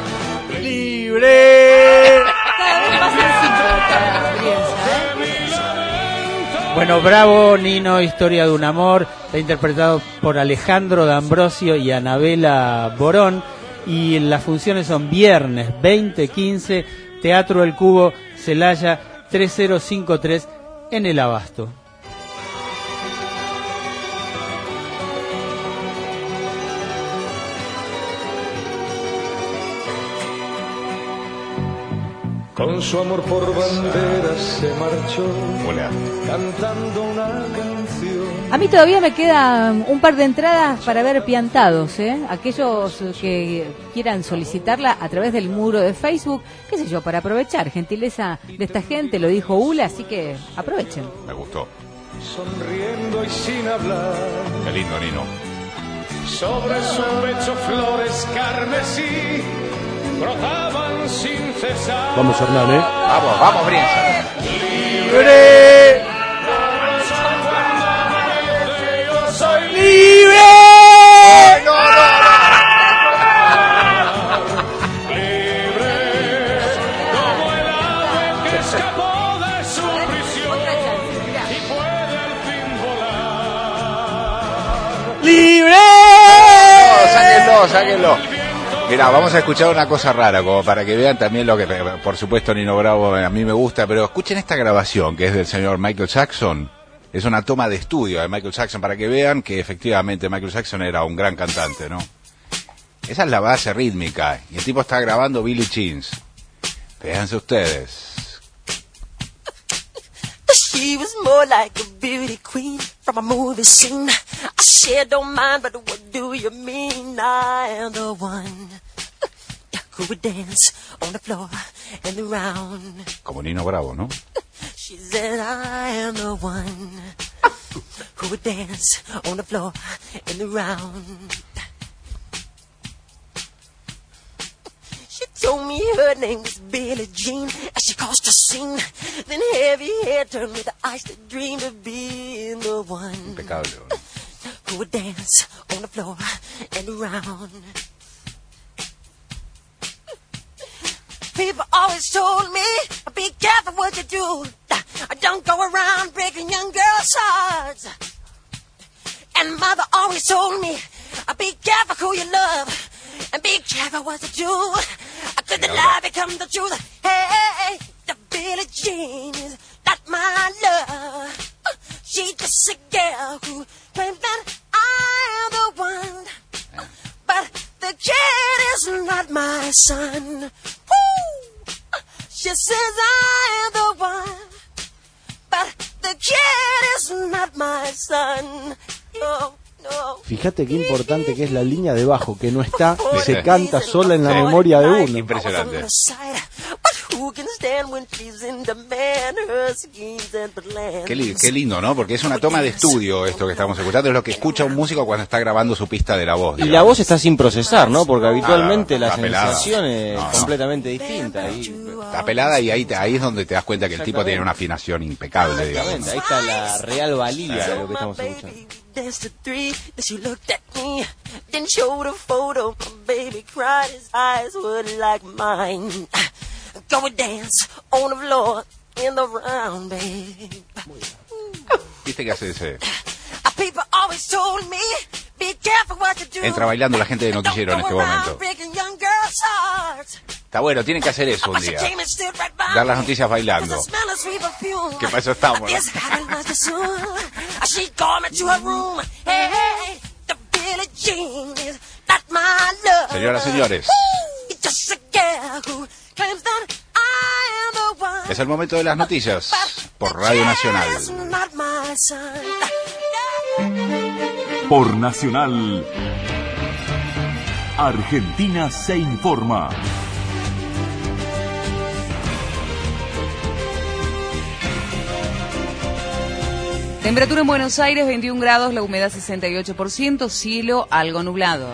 Libre. Cada vez más sencillo esta experiencia, ¿eh? Bueno, Bravo, Nino, Historia de un amor, está interpretado por Alejandro D'Ambrosio y Anabela Borón, y las funciones son viernes veinte quince, Teatro El Cubo, Celaya tres cero cinco tres, en El Abasto. Con su amor por bandera se marchó, Hola. cantando una canción. A mí todavía me quedan un par de entradas para ver Piantados, ¿eh? Aquellos que quieran solicitarla a través del muro de Facebook, qué sé yo, para aprovechar. Gentileza de esta gente, lo dijo Ula, así que aprovechen. Me gustó. Sonriendo y sin hablar, Qué lindo, Nino. sobre su pecho flores carmesí brotaban sin cesar. Vamos, Hernán, ¿eh? Vamos, vamos, Brienza. Libre. Yo soy Libre. libre como el ave que escapó de su prisión y puede al fin volar. Libre. No, sáquenlo, sáquenlo. Mira, vamos a escuchar una cosa rara, como para que vean también lo que, por supuesto, Nino Bravo a mí me gusta, pero escuchen esta grabación que es del señor Michael Jackson. Es una toma de estudio de Michael Jackson para que vean que efectivamente Michael Jackson era un gran cantante, ¿no? Esa es la base rítmica y el tipo está grabando Billie Jeans. Fíjense ustedes. She was more like a beauty queen from a movie scene. I sure don't mind, but what do you mean? I am the one who would dance on the floor and the round. Como Nino Bravo, ¿no? She said, I am the one who would dance on the floor and the round. She told me her name was Billie Jean as she crossed the scene. Then heavy hair turned with the eyes that dreamed of being the one Impecable. who would dance on the floor and around. People always told me, be careful what you do. Don't go around breaking young girls' hearts. And mother always told me, be careful who you love. And be careful what you do. Could the lie become the truth? Hey, the Billie Jean is not my love. She's just a girl who claims that I am the one. But the kid son. Woo! She says I am the one, but the kid is not my son. No, no. Fíjate qué importante que es la línea de bajo, que no está, y se canta sola en la memoria de uno. Impresionante. Qué, li qué lindo, ¿no? Porque es una toma de estudio esto que estamos escuchando, es lo que escucha un músico cuando está grabando su pista de la voz. Digamos. Y la voz está sin procesar, ¿no? Porque habitualmente Claro, la pelada. sensación es No, no. completamente distinta. Y... Está pelada y ahí, te, ahí es donde te das cuenta que el tipo tiene una afinación impecable, digamos. Exactamente, ahí está la real valía de lo que estamos escuchando. Danced to three, then she looked at me, then showed a photo. My baby cried, his eyes were like mine. Go and dance on the floor in the round, babe. ¿Viste qué hace ese? People always told me, be careful what you do. Entra bailando la gente de Noticiero en este momento. Breaking young girls' hearts. Está bueno, tienen que hacer eso un día. Dar las noticias bailando. Que para eso estamos, ¿no? She called me to her room. Hey, hey, the Billie Jean is not my love. Señoras, señores, Just a girl who claims that I am the one. es el momento de las noticias por Radio Nacional. Is not my son. Por Nacional, Argentina se informa. Temperatura en Buenos Aires, veintiún grados, la humedad sesenta y ocho por ciento, cielo algo nublado.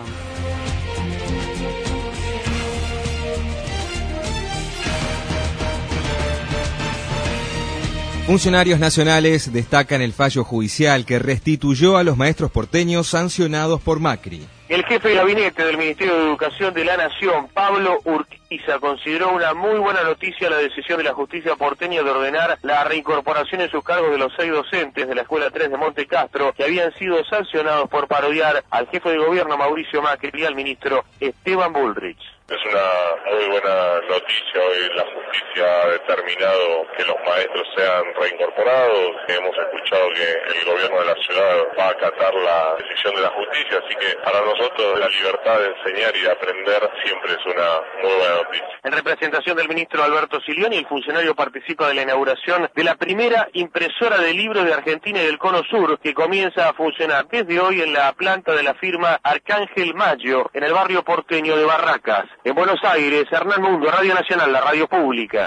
Funcionarios nacionales destacan el fallo judicial que restituyó a los maestros porteños sancionados por Macri. El jefe de gabinete del Ministerio de Educación de la Nación, Pablo Urquiza, consideró una muy buena noticia la decisión de la justicia porteña de ordenar la reincorporación en sus cargos de los seis docentes de la Escuela tres de Monte Castro que habían sido sancionados por parodiar al jefe de gobierno Mauricio Macri y al ministro Esteban Bullrich. Es una muy buena noticia. Hoy la justicia ha determinado que los maestros sean reincorporados. Hemos escuchado que el gobierno de la ciudad va a acatar la decisión de la justicia, así que para nosotros la libertad de enseñar y de aprender siempre es una muy buena noticia. En representación del ministro Alberto Silioni, el funcionario participa de la inauguración de la primera impresora de libros de Argentina y del Cono Sur, que comienza a funcionar desde hoy en la planta de la firma Arcángel Maggio, en el barrio porteño de Barracas. En Buenos Aires, Hernán Mundo, Radio Nacional, la radio pública.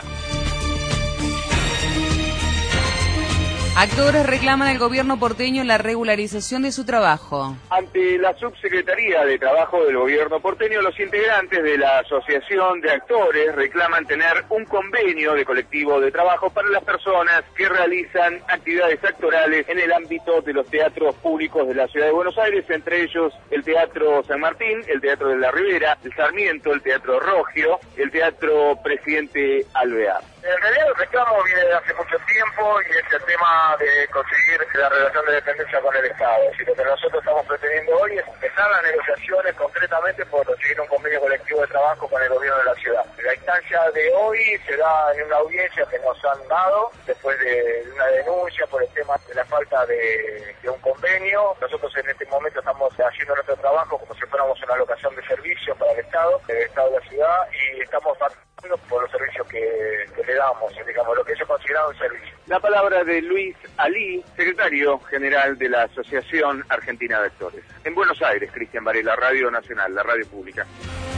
Actores reclaman al gobierno porteño la regularización de su trabajo. Ante la Subsecretaría de Trabajo del Gobierno porteño, los integrantes de la Asociación de Actores reclaman tener un convenio de colectivo de trabajo para las personas que realizan actividades actorales en el ámbito de los teatros públicos de la Ciudad de Buenos Aires, entre ellos el Teatro San Martín, el Teatro de la Ribera, el Sarmiento, el Teatro Rogio, el Teatro Presidente Alvear. En realidad el reclamo viene de hace mucho tiempo y es el tema de conseguir la relación de dependencia con el Estado. Si lo que nosotros estamos pretendiendo hoy es empezar las negociaciones concretamente por conseguir un convenio colectivo de trabajo con el gobierno de la ciudad. La instancia de hoy se da en una audiencia que nos han dado después de una denuncia por el tema de la falta de, de un convenio. Nosotros en este momento estamos haciendo nuestro trabajo como si fuéramos una locación de servicio para el Estado, el Estado de la ciudad, y estamos por los servicios que, que le damos, digamos, lo que ellos consideran un servicio. La palabra de Luis Ali, secretario general de la Asociación Argentina de Actores. En Buenos Aires, Cristian Varela, Radio Nacional, la radio pública.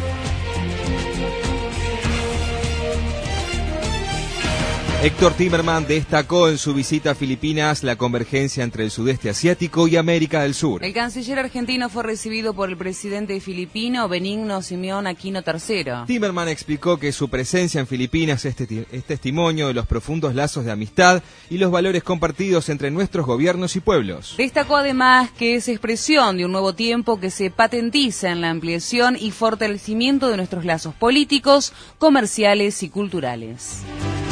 Héctor Timerman destacó en su visita a Filipinas la convergencia entre el sudeste asiático y América del Sur. El canciller argentino fue recibido por el presidente filipino Benigno Simeón Aquino tercero. Timerman explicó que su presencia en Filipinas es, testi- es testimonio de los profundos lazos de amistad y los valores compartidos entre nuestros gobiernos y pueblos. Destacó además que es expresión de un nuevo tiempo que se patentiza en la ampliación y fortalecimiento de nuestros lazos políticos, comerciales y culturales.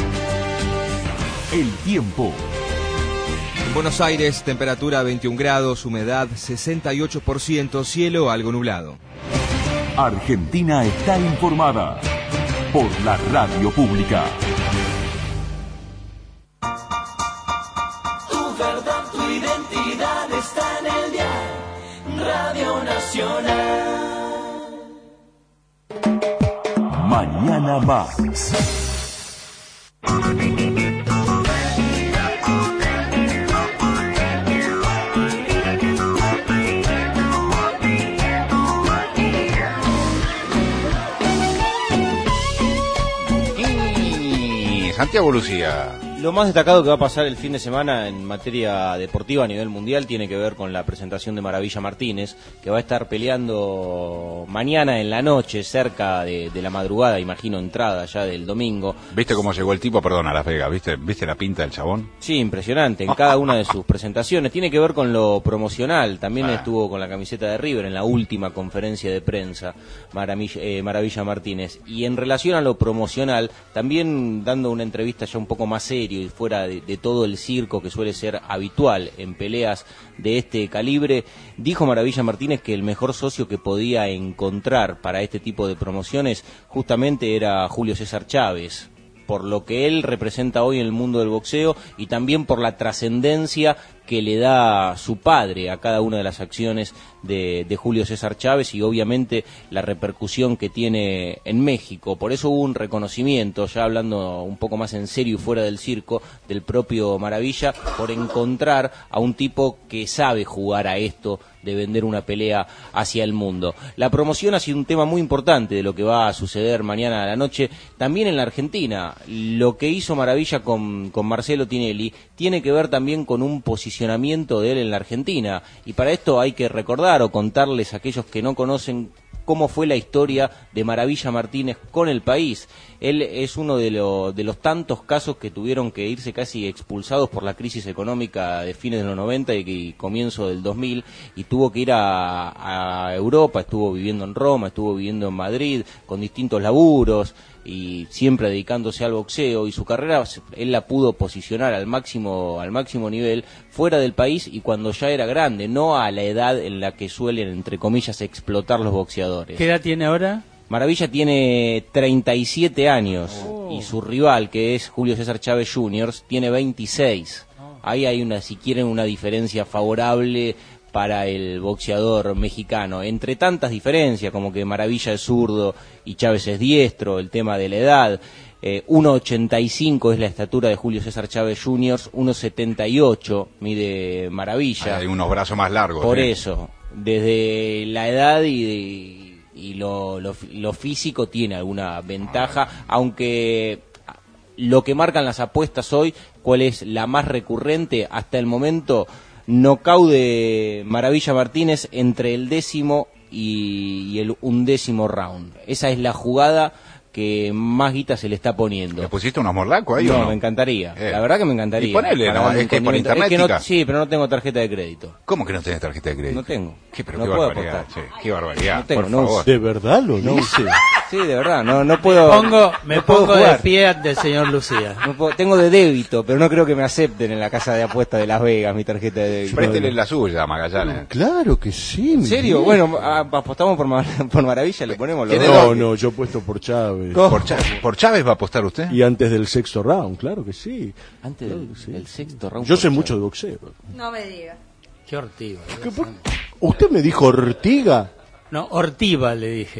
El tiempo. En Buenos Aires, temperatura veintiún grados, humedad sesenta y ocho por ciento, cielo algo nublado. Argentina está informada por la radio pública. Tu verdad, tu identidad está en el dial Radio Nacional. Mañana Más. Y Santiago Lucía. Lo más destacado que va a pasar el fin de semana en materia deportiva a nivel mundial tiene que ver con la presentación de Maravilla Martínez, que va a estar peleando mañana en la noche, cerca de, de la madrugada, imagino, entrada ya del domingo. ¿Viste cómo llegó el tipo, perdón, a Las Vegas? ¿Viste, ¿Viste la pinta del chabón? Sí, impresionante, en cada una de sus presentaciones. Tiene que ver con lo promocional, también Ah. estuvo con la camiseta de River en la última conferencia de prensa, Maravilla, eh, Maravilla Martínez. Y en relación a lo promocional, también dando una entrevista ya un poco más serio y fuera de, de todo el circo que suele ser habitual en peleas de este calibre, dijo Maravilla Martínez que el mejor socio que podía encontrar para este tipo de promociones justamente era Julio César Chávez, por lo que él representa hoy en el mundo del boxeo y también por la trascendencia que le da su padre a cada una de las acciones de, de Julio César Chávez y obviamente la repercusión que tiene en México. Por eso hubo un reconocimiento, ya hablando un poco más en serio y fuera del circo, del propio Maravilla, por encontrar a un tipo que sabe jugar a esto de vender una pelea hacia el mundo. La promoción ha sido un tema muy importante de lo que va a suceder mañana a la noche, también en la Argentina. Lo que hizo Maravilla con, con Marcelo Tinelli tiene que ver también con un posicionamiento de él en la Argentina, y para esto hay que recordar o contarles a aquellos que no conocen cómo fue la historia de Maravilla Martínez con el país. Él es uno de, lo, de los tantos casos que tuvieron que irse casi expulsados por la crisis económica de fines de los noventa y, y comienzo del dos mil, y tuvo que ir a, a Europa, estuvo viviendo en Roma, estuvo viviendo en Madrid, con distintos laburos, y siempre dedicándose al boxeo, y su carrera él la pudo posicionar al máximo al máximo nivel fuera del país y cuando ya era grande, no a la edad en la que suelen, entre comillas, explotar los boxeadores. ¿Qué edad tiene ahora? Maravilla tiene treinta y siete años y su rival, que es Julio César Chávez junior, tiene veintiséis. Ahí hay una, si quieren, una diferencia favorable para el boxeador mexicano, entre tantas diferencias como que Maravilla es zurdo y Chávez es diestro, el tema de la edad. eh, uno ochenta y cinco es la estatura de Julio César Chávez junior, uno setenta y ocho mide Maravilla. Hay unos brazos más largos. Por ¿eh? eso, desde la edad y, de, y lo, lo, lo físico tiene alguna ventaja, aunque lo que marcan las apuestas hoy, cuál es la más recurrente hasta el momento, nocaut de Maravilla Martínez entre el décimo y, y el undécimo round. Esa es la jugada que más guita se le está poniendo. ¿Le pusiste unos morlacos ahí no, o no? me encantaría. Eh. La verdad que me encantaría. Y ponele, Para no, un es que por condimento. internet, Es que no- chica. sí, pero no tengo tarjeta de crédito. ¿Cómo que no tenés tarjeta de crédito? No tengo. ¿Qué, pero No qué puedo barbaridad, apostar. che, qué barbaridad, No tengo, por no favor. uso. ¿De verdad lo No dice? Sí, de verdad, no, no puedo. Me pongo, me no puedo pongo de jugar. pie del señor Lucía. No puedo- tengo de débito, pero no creo que me acepten en la casa de apuestas de Las Vegas mi tarjeta de débito. Préstele la suya, Magallanes. Claro que sí. ¿En serio? Bueno, a- apostamos por, Mar- por Maravilla, le ponemos los ¿Tiene dos. No, no, yo apuesto por Chávez. ¿Por, Chá- ¿Por Chávez va a apostar usted? Y antes del sexto round, claro que sí. Antes del, Claro que sí. del sexto round. Yo por sé Chávez. mucho de boxeo. No me diga. Qué ortiva. ¿Qué por- ¿Usted me dijo Ortiga? No, ortiva le dije.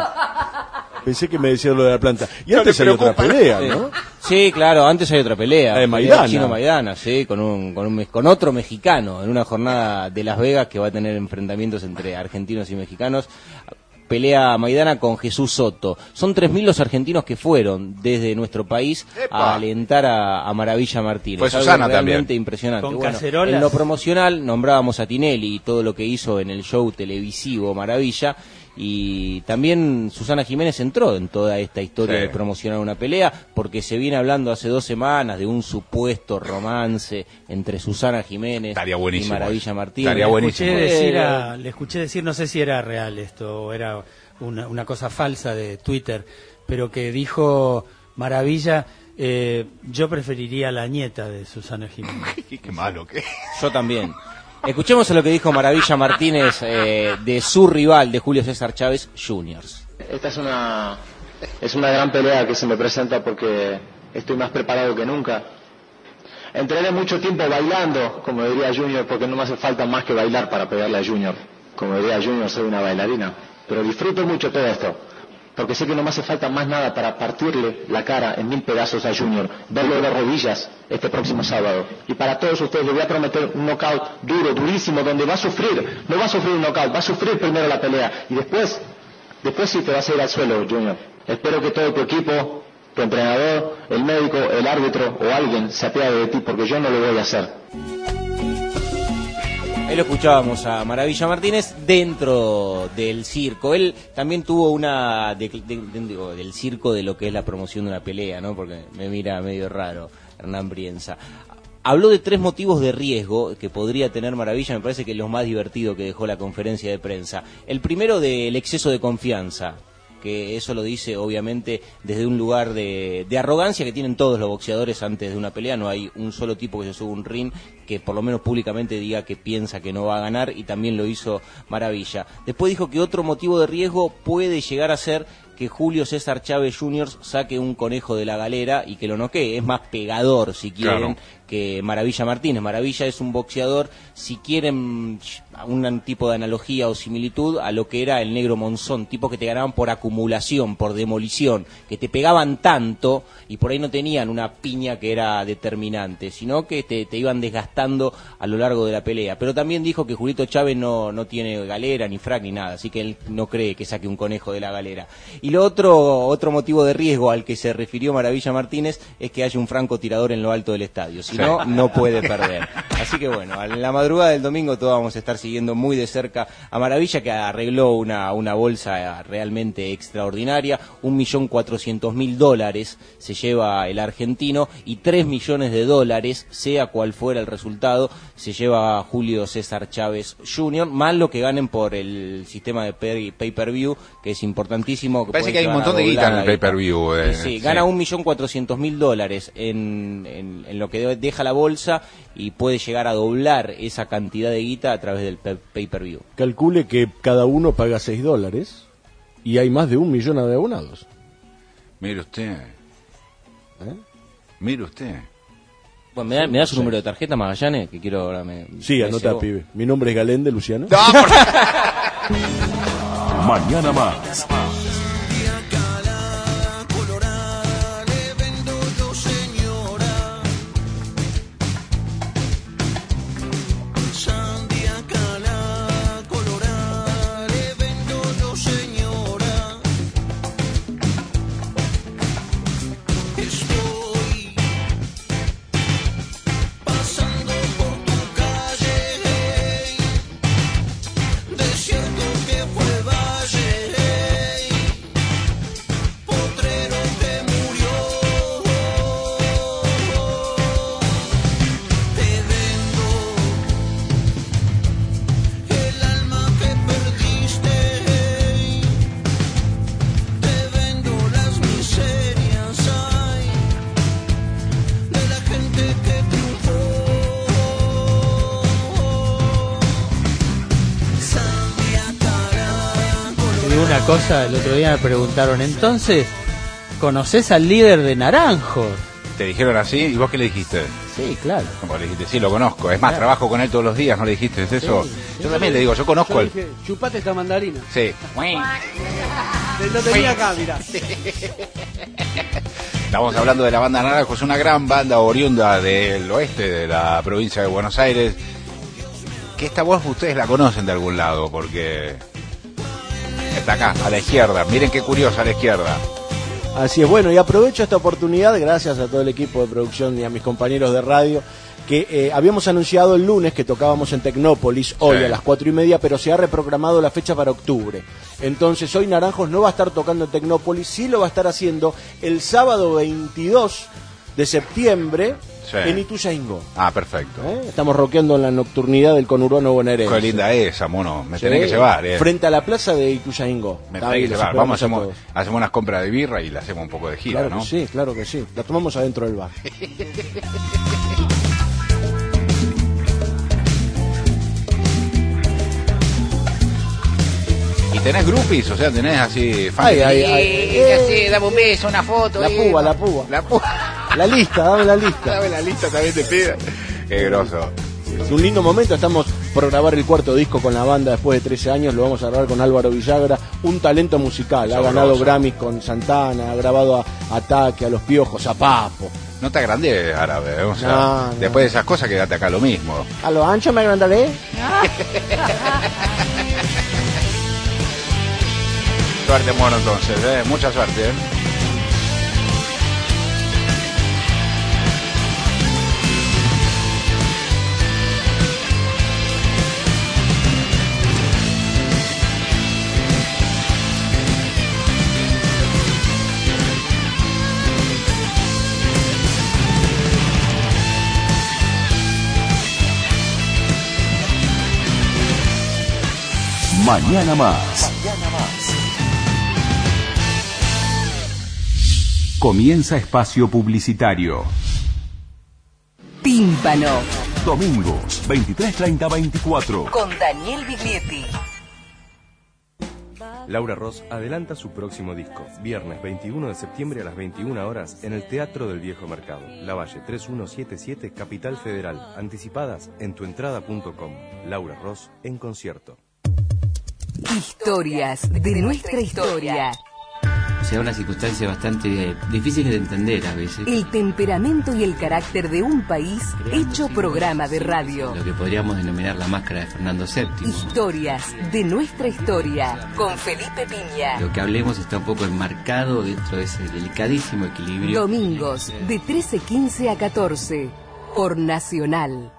Ah, pensé que me decía lo de la planta. Y No antes le hay otra preocupa. pelea, Sí. ¿no? Sí, claro, antes hay otra pelea. La de Pelea Maidana. Chino Maidana, sí, con un, con un me- con otro mexicano, en una jornada de Las Vegas que va a tener enfrentamientos entre argentinos y mexicanos. Pelea Maidana con Jesús Soto. Son tres mil los argentinos que fueron desde nuestro país ¡Epa! a alentar a, a Maravilla Martínez. Fue Algo Susana realmente también. impresionante. Con Bueno, cacerolas. en lo promocional nombrábamos a Tinelli y todo lo que hizo en el show televisivo Maravilla. Y también Susana Jiménez entró en toda esta historia Sí. de promocionar una pelea, porque se viene hablando hace dos semanas de un supuesto romance entre Susana Jiménez Estaría y buenísimo Maravilla eso. Martínez. Estaría Le buenísimo. escuché, decir Eh, a- le escuché decir, no sé si era real esto o era una, una cosa falsa de Twitter, pero que dijo Maravilla, eh, yo preferiría a la nieta de Susana Jiménez. Qué, qué malo, ¿qué? Yo también. Escuchemos a lo que dijo Maravilla Martínez eh, de su rival, de Julio César Chávez junior Esta es una, es una gran pelea que se me presenta porque estoy más preparado que nunca. Entrené mucho tiempo bailando, como diría Junior, porque no me hace falta más que bailar para pegarle a Junior. Como diría Junior, soy una bailarina. Pero disfruto mucho todo esto. porque sé que no me hace falta más nada para partirle la cara en mil pedazos a Junior, verlo de rodillas este próximo sábado. Y para todos ustedes les voy a prometer un knockout duro, durísimo, donde va a sufrir, no va a sufrir un knockout, va a sufrir primero la pelea y después, después sí te vas a ir al suelo, Junior. Espero que todo tu equipo, tu entrenador, el médico, el árbitro o alguien se apiade de ti, porque yo no lo voy a hacer. Ahí lo escuchábamos a Maravilla Martínez dentro del circo. Él también tuvo una de, de, de, de, del circo de lo que es la promoción de una pelea, ¿no? Porque me mira medio raro Hernán Brienza. Habló de tres motivos de riesgo que podría tener Maravilla, me parece que es lo más divertido que dejó la conferencia de prensa. El primero, del exceso de confianza, que eso lo dice obviamente desde un lugar de, de arrogancia que tienen todos los boxeadores antes de una pelea. No hay un solo tipo que se sube a un ring que por lo menos públicamente diga que piensa que no va a ganar, y también lo hizo Maravilla. Después dijo que otro motivo de riesgo puede llegar a ser que Julio César Chávez junior saque un conejo de la galera y que lo noquee. Es más pegador, si quieren, claro, que Maravilla Martínez. Maravilla es un boxeador, si quieren un tipo de analogía o similitud, a lo que era el Negro Monzón, tipos que te ganaban por acumulación, por demolición, que te pegaban tanto y por ahí no tenían una piña que era determinante, sino que te, te iban desgastando a lo largo de la pelea. Pero también dijo que Julito Chávez no, no tiene galera, ni frac, ni nada, así que él no cree que saque un conejo de la galera. Y lo otro, otro motivo de riesgo al que se refirió Maravilla Martínez es que haya un francotirador en lo alto del estadio, si no, no puede perder. Así que bueno, en la madrugada del domingo todos vamos a estar siguiendo muy de cerca a Maravilla, que arregló una, una bolsa realmente extraordinaria. Un millón cuatrocientos mil dólares se lleva el argentino, y tres millones de dólares, sea cual fuera el resultado, se lleva Julio César Chávez junior, más lo que ganen por el sistema de pay, pay-per-view, que es importantísimo. Que parece que hay un montón de guita en el pay-per-view. Eh, sí, sí, gana un millón cuatrocientos mil dólares en, en, en lo que deja la bolsa, y puede llegar a doblar esa cantidad de guita a través del pay-per-view. Calcule que cada uno paga seis dólares y hay más de un millón de abonados. Mire usted. ¿Eh? Mire usted. Bueno, ¿me da, me da su sí. número de tarjeta, Magallanes? Que quiero ahora me, Sí, me anota, pibe. Mi nombre es Galende, Luciano. No, por... Mañana más. Una cosa, el otro día me preguntaron, entonces, ¿conoces al líder de Naranjos? ¿Te dijeron así? ¿Y vos qué le dijiste? Sí, claro. Como le dijiste, sí, lo conozco. Es más, claro, trabajo con él todos los días, ¿no le dijiste es eso? Sí. Yo, yo también le digo, yo conozco yo al... dije, chupate esta mandarina. Sí. Lo tenía acá, mirá. Estamos hablando de la banda Naranjos, una gran banda oriunda del oeste de la provincia de Buenos Aires. Que esta voz ustedes la conocen de algún lado, porque... está acá, a la izquierda. Miren qué curiosa, a la izquierda. Así es, bueno, y aprovecho esta oportunidad, gracias a todo el equipo de producción y a mis compañeros de radio, que eh, habíamos anunciado el lunes que tocábamos en Tecnópolis, hoy sí, a las cuatro y media, pero se ha reprogramado la fecha para octubre. Entonces hoy Naranjos no va a estar tocando en Tecnópolis, sí lo va a estar haciendo el sábado veintidós de septiembre, sí, en Ituzaingó. Ah, perfecto. ¿Eh? Estamos rockeando en la nocturnidad del conurbano bonaerense. Qué linda esa, mono. Me sí, tenés que llevar. Eh. Frente a la plaza de Ituzaingó. Me tenés que llevar. Vamos, hacemos, hacemos unas compras de birra y le hacemos un poco de gira, claro, ¿no? Que sí, claro que sí. La tomamos adentro del bar. ¿Y tenés groupies? O sea, tenés así... Ay, ay, ay, eh, así, dame un beso, una foto. La eh, púa, la púa. La púa. La lista, dame la lista. Dame la lista, también te pide. Qué groso. Es un lindo momento, estamos por grabar el cuarto disco con la banda después de trece años. Lo vamos a grabar con Álvaro Villagra, un talento musical. Ha ganado Grammy con Santana, ha grabado a Ataque, a Los Piojos, a Papo. No te agrandes, Árabe. O sea, No, no. después de esas cosas, quédate acá lo mismo. A lo ancho me agrandaré. Suerte, mono, entonces, ¿eh? Mucha suerte, ¿eh? Mañana más. Comienza espacio publicitario. Tímpano. Domingos, veintitrés treinta veinticuatro. Con Daniel Biglietti. Laura Ross adelanta su próximo disco, viernes veintiuno de septiembre a las veintiuna horas en el Teatro del Viejo Mercado, Lavalle tres uno siete siete, Capital Federal. Anticipadas en tuentrada punto com. Laura Ross en concierto. Historias de nuestra historia. O sea, una circunstancia bastante difícil de entender a veces. El temperamento y el carácter de un país hecho programa de radio. Lo que podríamos denominar la máscara de Fernando séptimo. Historias de nuestra historia con Felipe Piña. Lo que hablemos está un poco enmarcado dentro de ese delicadísimo equilibrio. Domingos de trece quince a catorce por Nacional.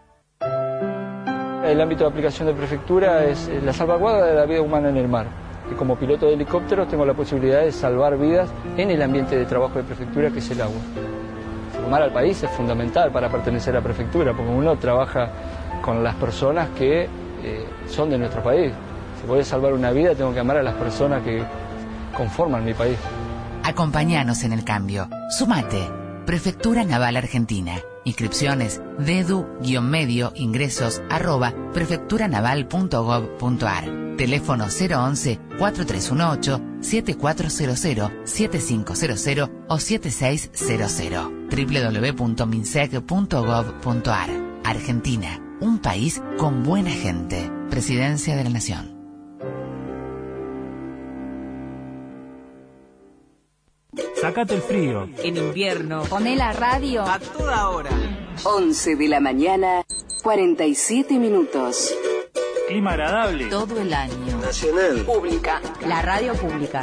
El ámbito de aplicación de prefectura es la salvaguarda de la vida humana en el mar. Y como piloto de helicóptero tengo la posibilidad de salvar vidas en el ambiente de trabajo de prefectura, que es el agua. Formar al país es fundamental para pertenecer a prefectura, porque uno trabaja con las personas que eh, son de nuestro país. Si voy a salvar una vida, tengo que amar a las personas que conforman mi país. Acompáñanos en el cambio. Sumate. Prefectura Naval Argentina. Inscripciones dedu-medio ingresos arroba prefecturanaval punto gov punto ar. Teléfono cero once, cuatro tres uno ocho, siete cuatro cero cero, siete cinco cero cero o siete seis cero cero. doble u doble u doble u punto minsec punto gov punto ar. Argentina, un país con buena gente. Presidencia de la Nación. Sácate el frío. En invierno. Poné la radio a toda hora. once de la mañana, cuarenta y siete minutos. Clima agradable. todo el año. Nacional. Pública. La radio pública.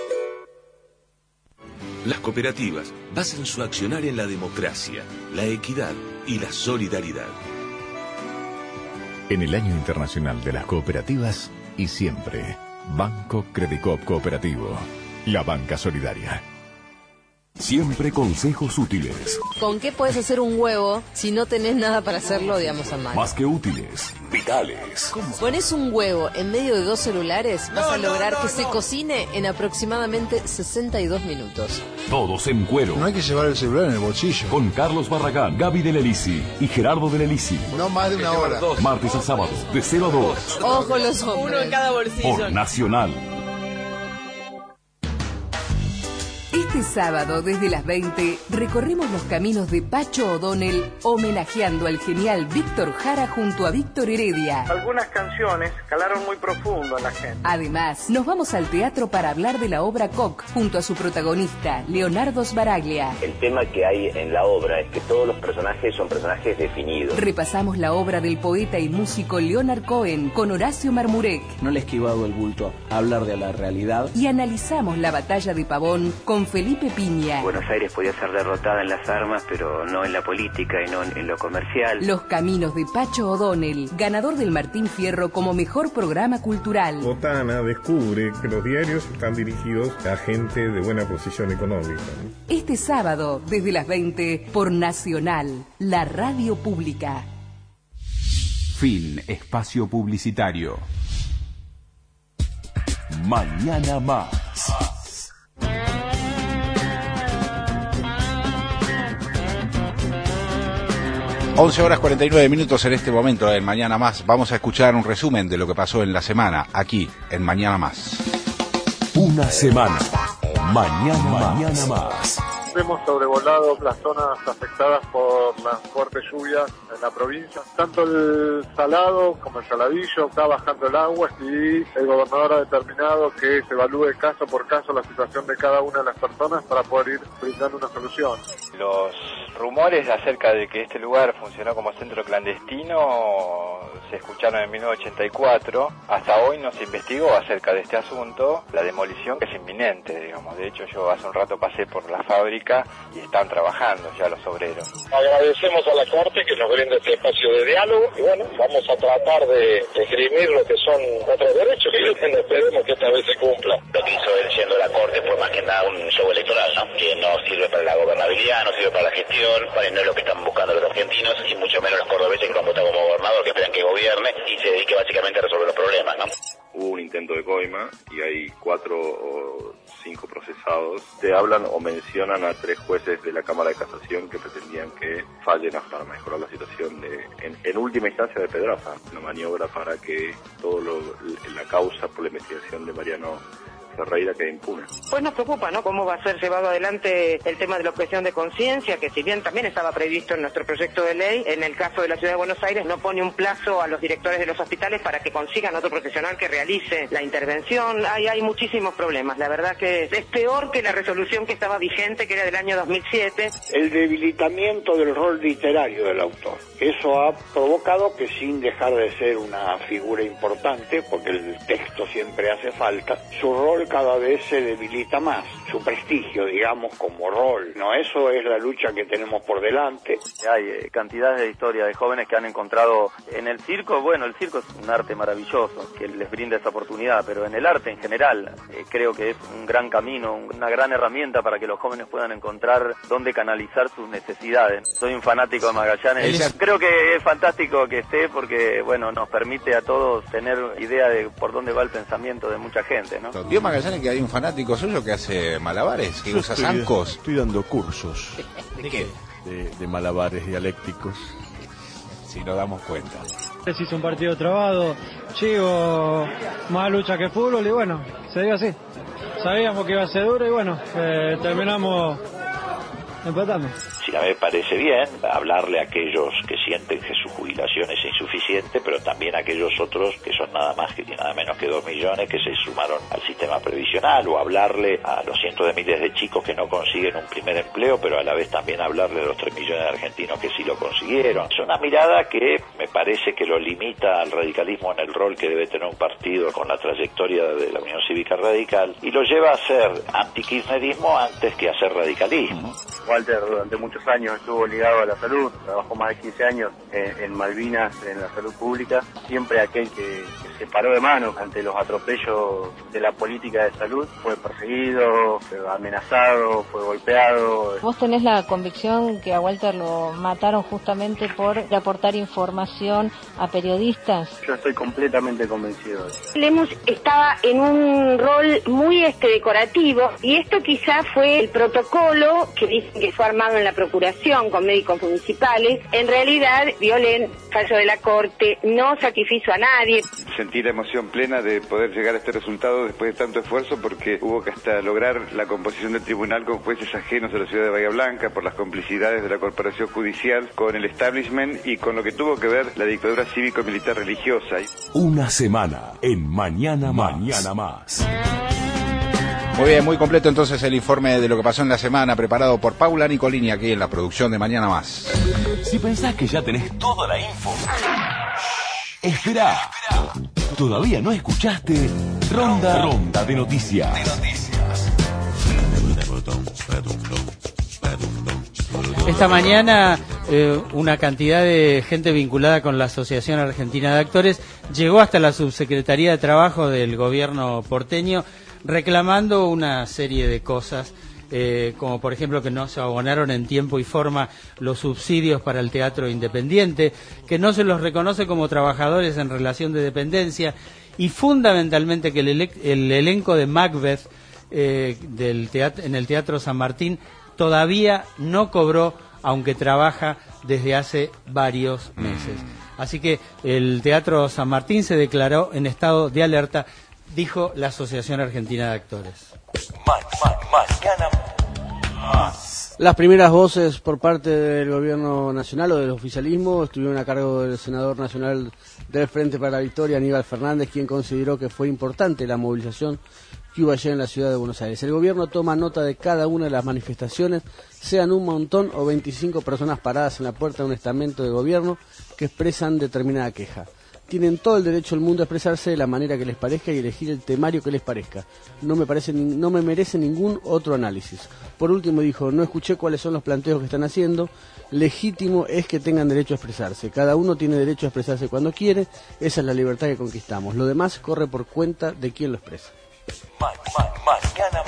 Las cooperativas basan su accionar en la democracia, la equidad y la solidaridad. En el Año Internacional de las Cooperativas y siempre, Banco Credicop Cooperativo, la banca solidaria. Siempre consejos útiles. ¿Con qué puedes hacer un huevo si no tenés nada para hacerlo, digamos, a mano? Más que útiles, vitales. Pones un huevo en medio de dos celulares, vas No, a lograr no, no, que se no. cocine en aproximadamente sesenta y dos minutos. Todos en cuero. No hay que llevar el celular en el bolsillo. Con Carlos Barragán, Gaby de Lelisi y Gerardo de Lelisi. No más de una hora. Martes a sábado, de cero a dos. Ojo los hombres. Uno en cada bolsillo. Por Nacional. Este sábado, desde las veinte, recorremos los caminos de Pacho O'Donnell, homenajeando al genial Víctor Jara junto a Víctor Heredia. Algunas canciones calaron muy profundo en la gente. Además, nos vamos al teatro para hablar de la obra Koch, junto a su protagonista, Leonardo Sbaraglia. El tema que hay en la obra es que todos los personajes son personajes definidos. Repasamos la obra del poeta y músico Leonard Cohen con Horacio Marmurek. No le he esquivado el bulto a hablar de la realidad. Y analizamos la batalla de Pavón con Felipe Piña. Buenos Aires podía ser derrotada en las armas, pero no en la política y no en, en lo comercial. Los caminos de Pacho O'Donnell, ganador del Martín Fierro como mejor programa cultural. Botana descubre que los diarios están dirigidos a gente de buena posición económica. Este sábado, desde las veinte, por Nacional, la radio pública. Fin espacio publicitario. Mañana más. once horas cuarenta y nueve minutos en este momento, en Mañana Más. Vamos a escuchar un resumen de lo que pasó en la semana, aquí, en Mañana Más. Una semana. Mañana, Mañana más. hemos sobrevolado las zonas afectadas por las fuertes lluvias en la provincia. Tanto el Salado como el Saladillo está bajando el agua y el gobernador ha determinado que se evalúe caso por caso la situación de cada una de las personas para poder ir brindando una solución. Los rumores acerca de que este lugar funcionó como centro clandestino se escucharon en mil novecientos ochenta y cuatro. Hasta hoy no se investigó acerca de este asunto. La demolición es inminente, digamos. De hecho, yo hace un rato pasé por la fábrica y están trabajando ya los obreros. Agradecemos a la Corte que nos brinde este espacio de diálogo y bueno, vamos a tratar de esgrimir lo que son nuestros derechos y esperemos que esta vez se cumpla. Lo que hizo él siendo la Corte fue más que nada un show electoral, ¿no? Que no sirve para la gobernabilidad, no sirve para la gestión, para no es lo que están buscando los argentinos y mucho menos los cordobeses que lo han votado como gobernador, que esperan que gobierne y se dedique básicamente a resolver los problemas, ¿no? Hubo un intento de coima y hay cuatro o cinco procesados. Se hablan o mencionan a tres jueces de la Cámara de Casación que pretendían que fallen para mejorar la situación de, en, en última instancia de Pedraza, una maniobra para que todo lo, la causa por la investigación de Mariano Ferreira quede impune. Pues nos preocupa, ¿no? Cómo va a ser llevado adelante el tema de la objeción de conciencia, que si bien también estaba previsto en nuestro proyecto de ley, en el caso de la Ciudad de Buenos Aires no pone un plazo a los directores de los hospitales para que consigan otro profesional que realice la intervención. Hay, hay muchísimos problemas. La verdad que es, es peor que la resolución que estaba vigente, que era del año dos mil siete. El debilitamiento del rol literario del autor. Eso ha provocado que, sin dejar de ser una figura importante, porque el texto siempre hace falta, su rol cada vez se debilita más, su prestigio, digamos, como rol. No, eso es la lucha que tenemos por delante. Hay eh, cantidades de historias de jóvenes que han encontrado en el circo. Bueno, el circo es un arte maravilloso que les brinda esa oportunidad, pero en el arte en general eh, creo que es un gran camino, una gran herramienta para que los jóvenes puedan encontrar dónde canalizar sus necesidades. Soy un fanático de Magallanes. Es... Creo que es fantástico que esté porque, bueno, nos permite a todos tener idea de por dónde va el pensamiento de mucha gente, ¿no? ¿Vio Magallanes que hay un fanático suyo que hace malabares, que Yo usa estoy, zancos? Estoy dando cursos. ¿De qué? De, de malabares dialécticos. Si nos damos cuenta. Se hizo un partido trabado, chivo, más lucha que fútbol y bueno, se dio así. Sabíamos que iba a ser duro y bueno, eh, terminamos empatando. Si a mí me parece bien hablarle a aquellos que sienten que su jubilación es insuficiente, pero también a aquellos otros que son nada más que nada menos que dos millones que se sumaron al sistema previsional, o hablarle a los cientos de miles de chicos que no consiguen un primer empleo, pero a la vez también hablarle a los tres millones de argentinos que sí lo consiguieron. Es una mirada que me parece que lo limita al radicalismo en el rol que debe tener un partido con la trayectoria de la Unión Cívica Radical y lo lleva a ser antikirchnerismo antes que a ser radicalismo. Walter durante muchos años estuvo ligado a la salud, trabajó más de quince años en, en Malvinas, en la salud pública. Siempre aquel que, que se paró de mano ante los atropellos de la política de salud fue perseguido, fue amenazado, fue golpeado. ¿Vos tenés la convicción que a Walter lo mataron justamente por aportar información a periodistas? Yo estoy completamente convencido de eso. Lemus estaba en un rol muy este decorativo y esto quizá fue el protocolo que dicen que fue armado en la Procuración con médicos municipales. En realidad, violen fallo de la Corte, no sacrificio a nadie. Sentí la emoción plena de poder llegar a este resultado después de tanto esfuerzo, porque hubo que hasta lograr la composición del tribunal con jueces ajenos a la ciudad de Bahía Blanca, por las complicidades de la corporación judicial con el establishment y con lo que tuvo que ver la dictadura cívico-militar religiosa. Una semana en Mañana Más. Mañana Más. Muy bien, muy completo entonces el informe de lo que pasó en la semana, preparado por Paula Nicolini aquí en la producción de Mañana Más. Si pensás que ya tenés toda la info, espera. ¿Todavía no escuchaste? Ronda, Ronda de Noticias. De noticias. Esta mañana eh, una cantidad de gente vinculada con la Asociación Argentina de Actores llegó hasta la Subsecretaría de Trabajo del gobierno porteño reclamando una serie de cosas, eh, como por ejemplo que no se abonaron en tiempo y forma los subsidios para el teatro independiente, que no se los reconoce como trabajadores en relación de dependencia y fundamentalmente que el, ele el elenco de Macbeth eh, del teatro, en el Teatro San Martín todavía no cobró, aunque trabaja desde hace varios meses. Así que el Teatro San Martín se declaró en estado de alerta, dijo la Asociación Argentina de Actores. Ma ma mañana, Las primeras voces por parte del gobierno nacional o del oficialismo estuvieron a cargo del senador nacional del Frente para la Victoria, Aníbal Fernández, quien consideró que fue importante la movilización que hubo ayer en la ciudad de Buenos Aires. El gobierno toma nota de cada una de las manifestaciones, sean un montón o veinticinco personas paradas en la puerta de un estamento de gobierno que expresan determinada queja. Tienen todo el derecho del mundo a expresarse de la manera que les parezca y elegir el temario que les parezca. No me parece, no me merece ningún otro análisis. Por último dijo, no escuché cuáles son los planteos que están haciendo. Legítimo es que tengan derecho a expresarse. Cada uno tiene derecho a expresarse cuando quiere. Esa es la libertad que conquistamos. Lo demás corre por cuenta de quien lo expresa. Mañana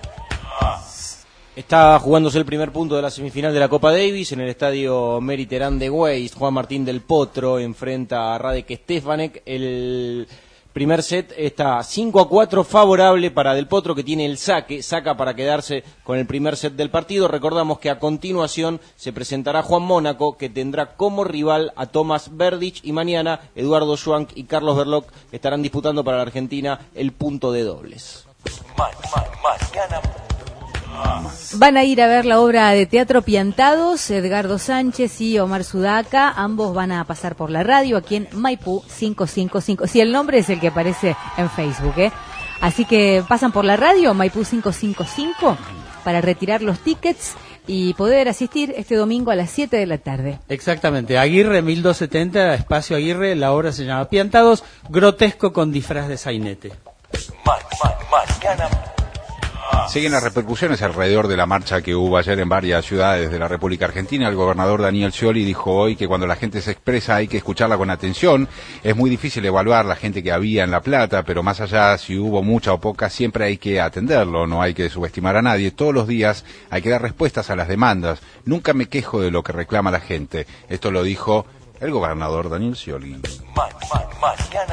está jugándose el primer punto de la semifinal de la Copa Davis en el estadio Meriterán de Weiss. Juan Martín del Potro enfrenta a Radek Stefanek. El primer set está cinco a cuatro favorable para Del Potro, que tiene el saque, saca para quedarse con el primer set del partido. Recordamos que a continuación se presentará Juan Mónaco, que tendrá como rival a Tomás Berdych, y mañana Eduardo Schwank y Carlos Berlocq estarán disputando para la Argentina el punto de dobles. Mañana van a ir a ver la obra de teatro Piantados, Edgardo Sánchez y Omar Sudaca. Ambos van a pasar por la radio aquí en Maipú quinientos cincuenta y cinco. Si sí, el nombre es el que aparece en Facebook, ¿eh? Así que pasan por la radio Maipú quinientos cincuenta y cinco para retirar los tickets y poder asistir este domingo a las siete de la tarde. Exactamente, Aguirre mil doscientos setenta, Espacio Aguirre. La obra se llama Piantados, grotesco con disfraz de sainete. Mañana siguen las repercusiones alrededor de la marcha que hubo ayer en varias ciudades de la República Argentina. El gobernador Daniel Scioli dijo hoy que cuando la gente se expresa hay que escucharla con atención. Es muy difícil evaluar la gente que había en La Plata, pero más allá si hubo mucha o poca, siempre hay que atenderlo, no hay que subestimar a nadie. Todos los días hay que dar respuestas a las demandas. Nunca me quejo de lo que reclama la gente. Esto lo dijo el gobernador Daniel Scioli. Mañana.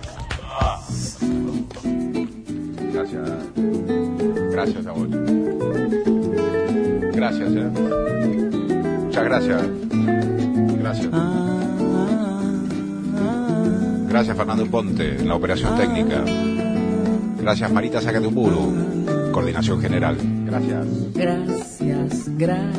Gracias. Gracias a vos. Gracias, eh. Muchas gracias. Gracias. Gracias, Fernando Ponte, en la operación técnica. Gracias, Marita Sacatumburu, coordinación general. Gracias. Gracias, gracias.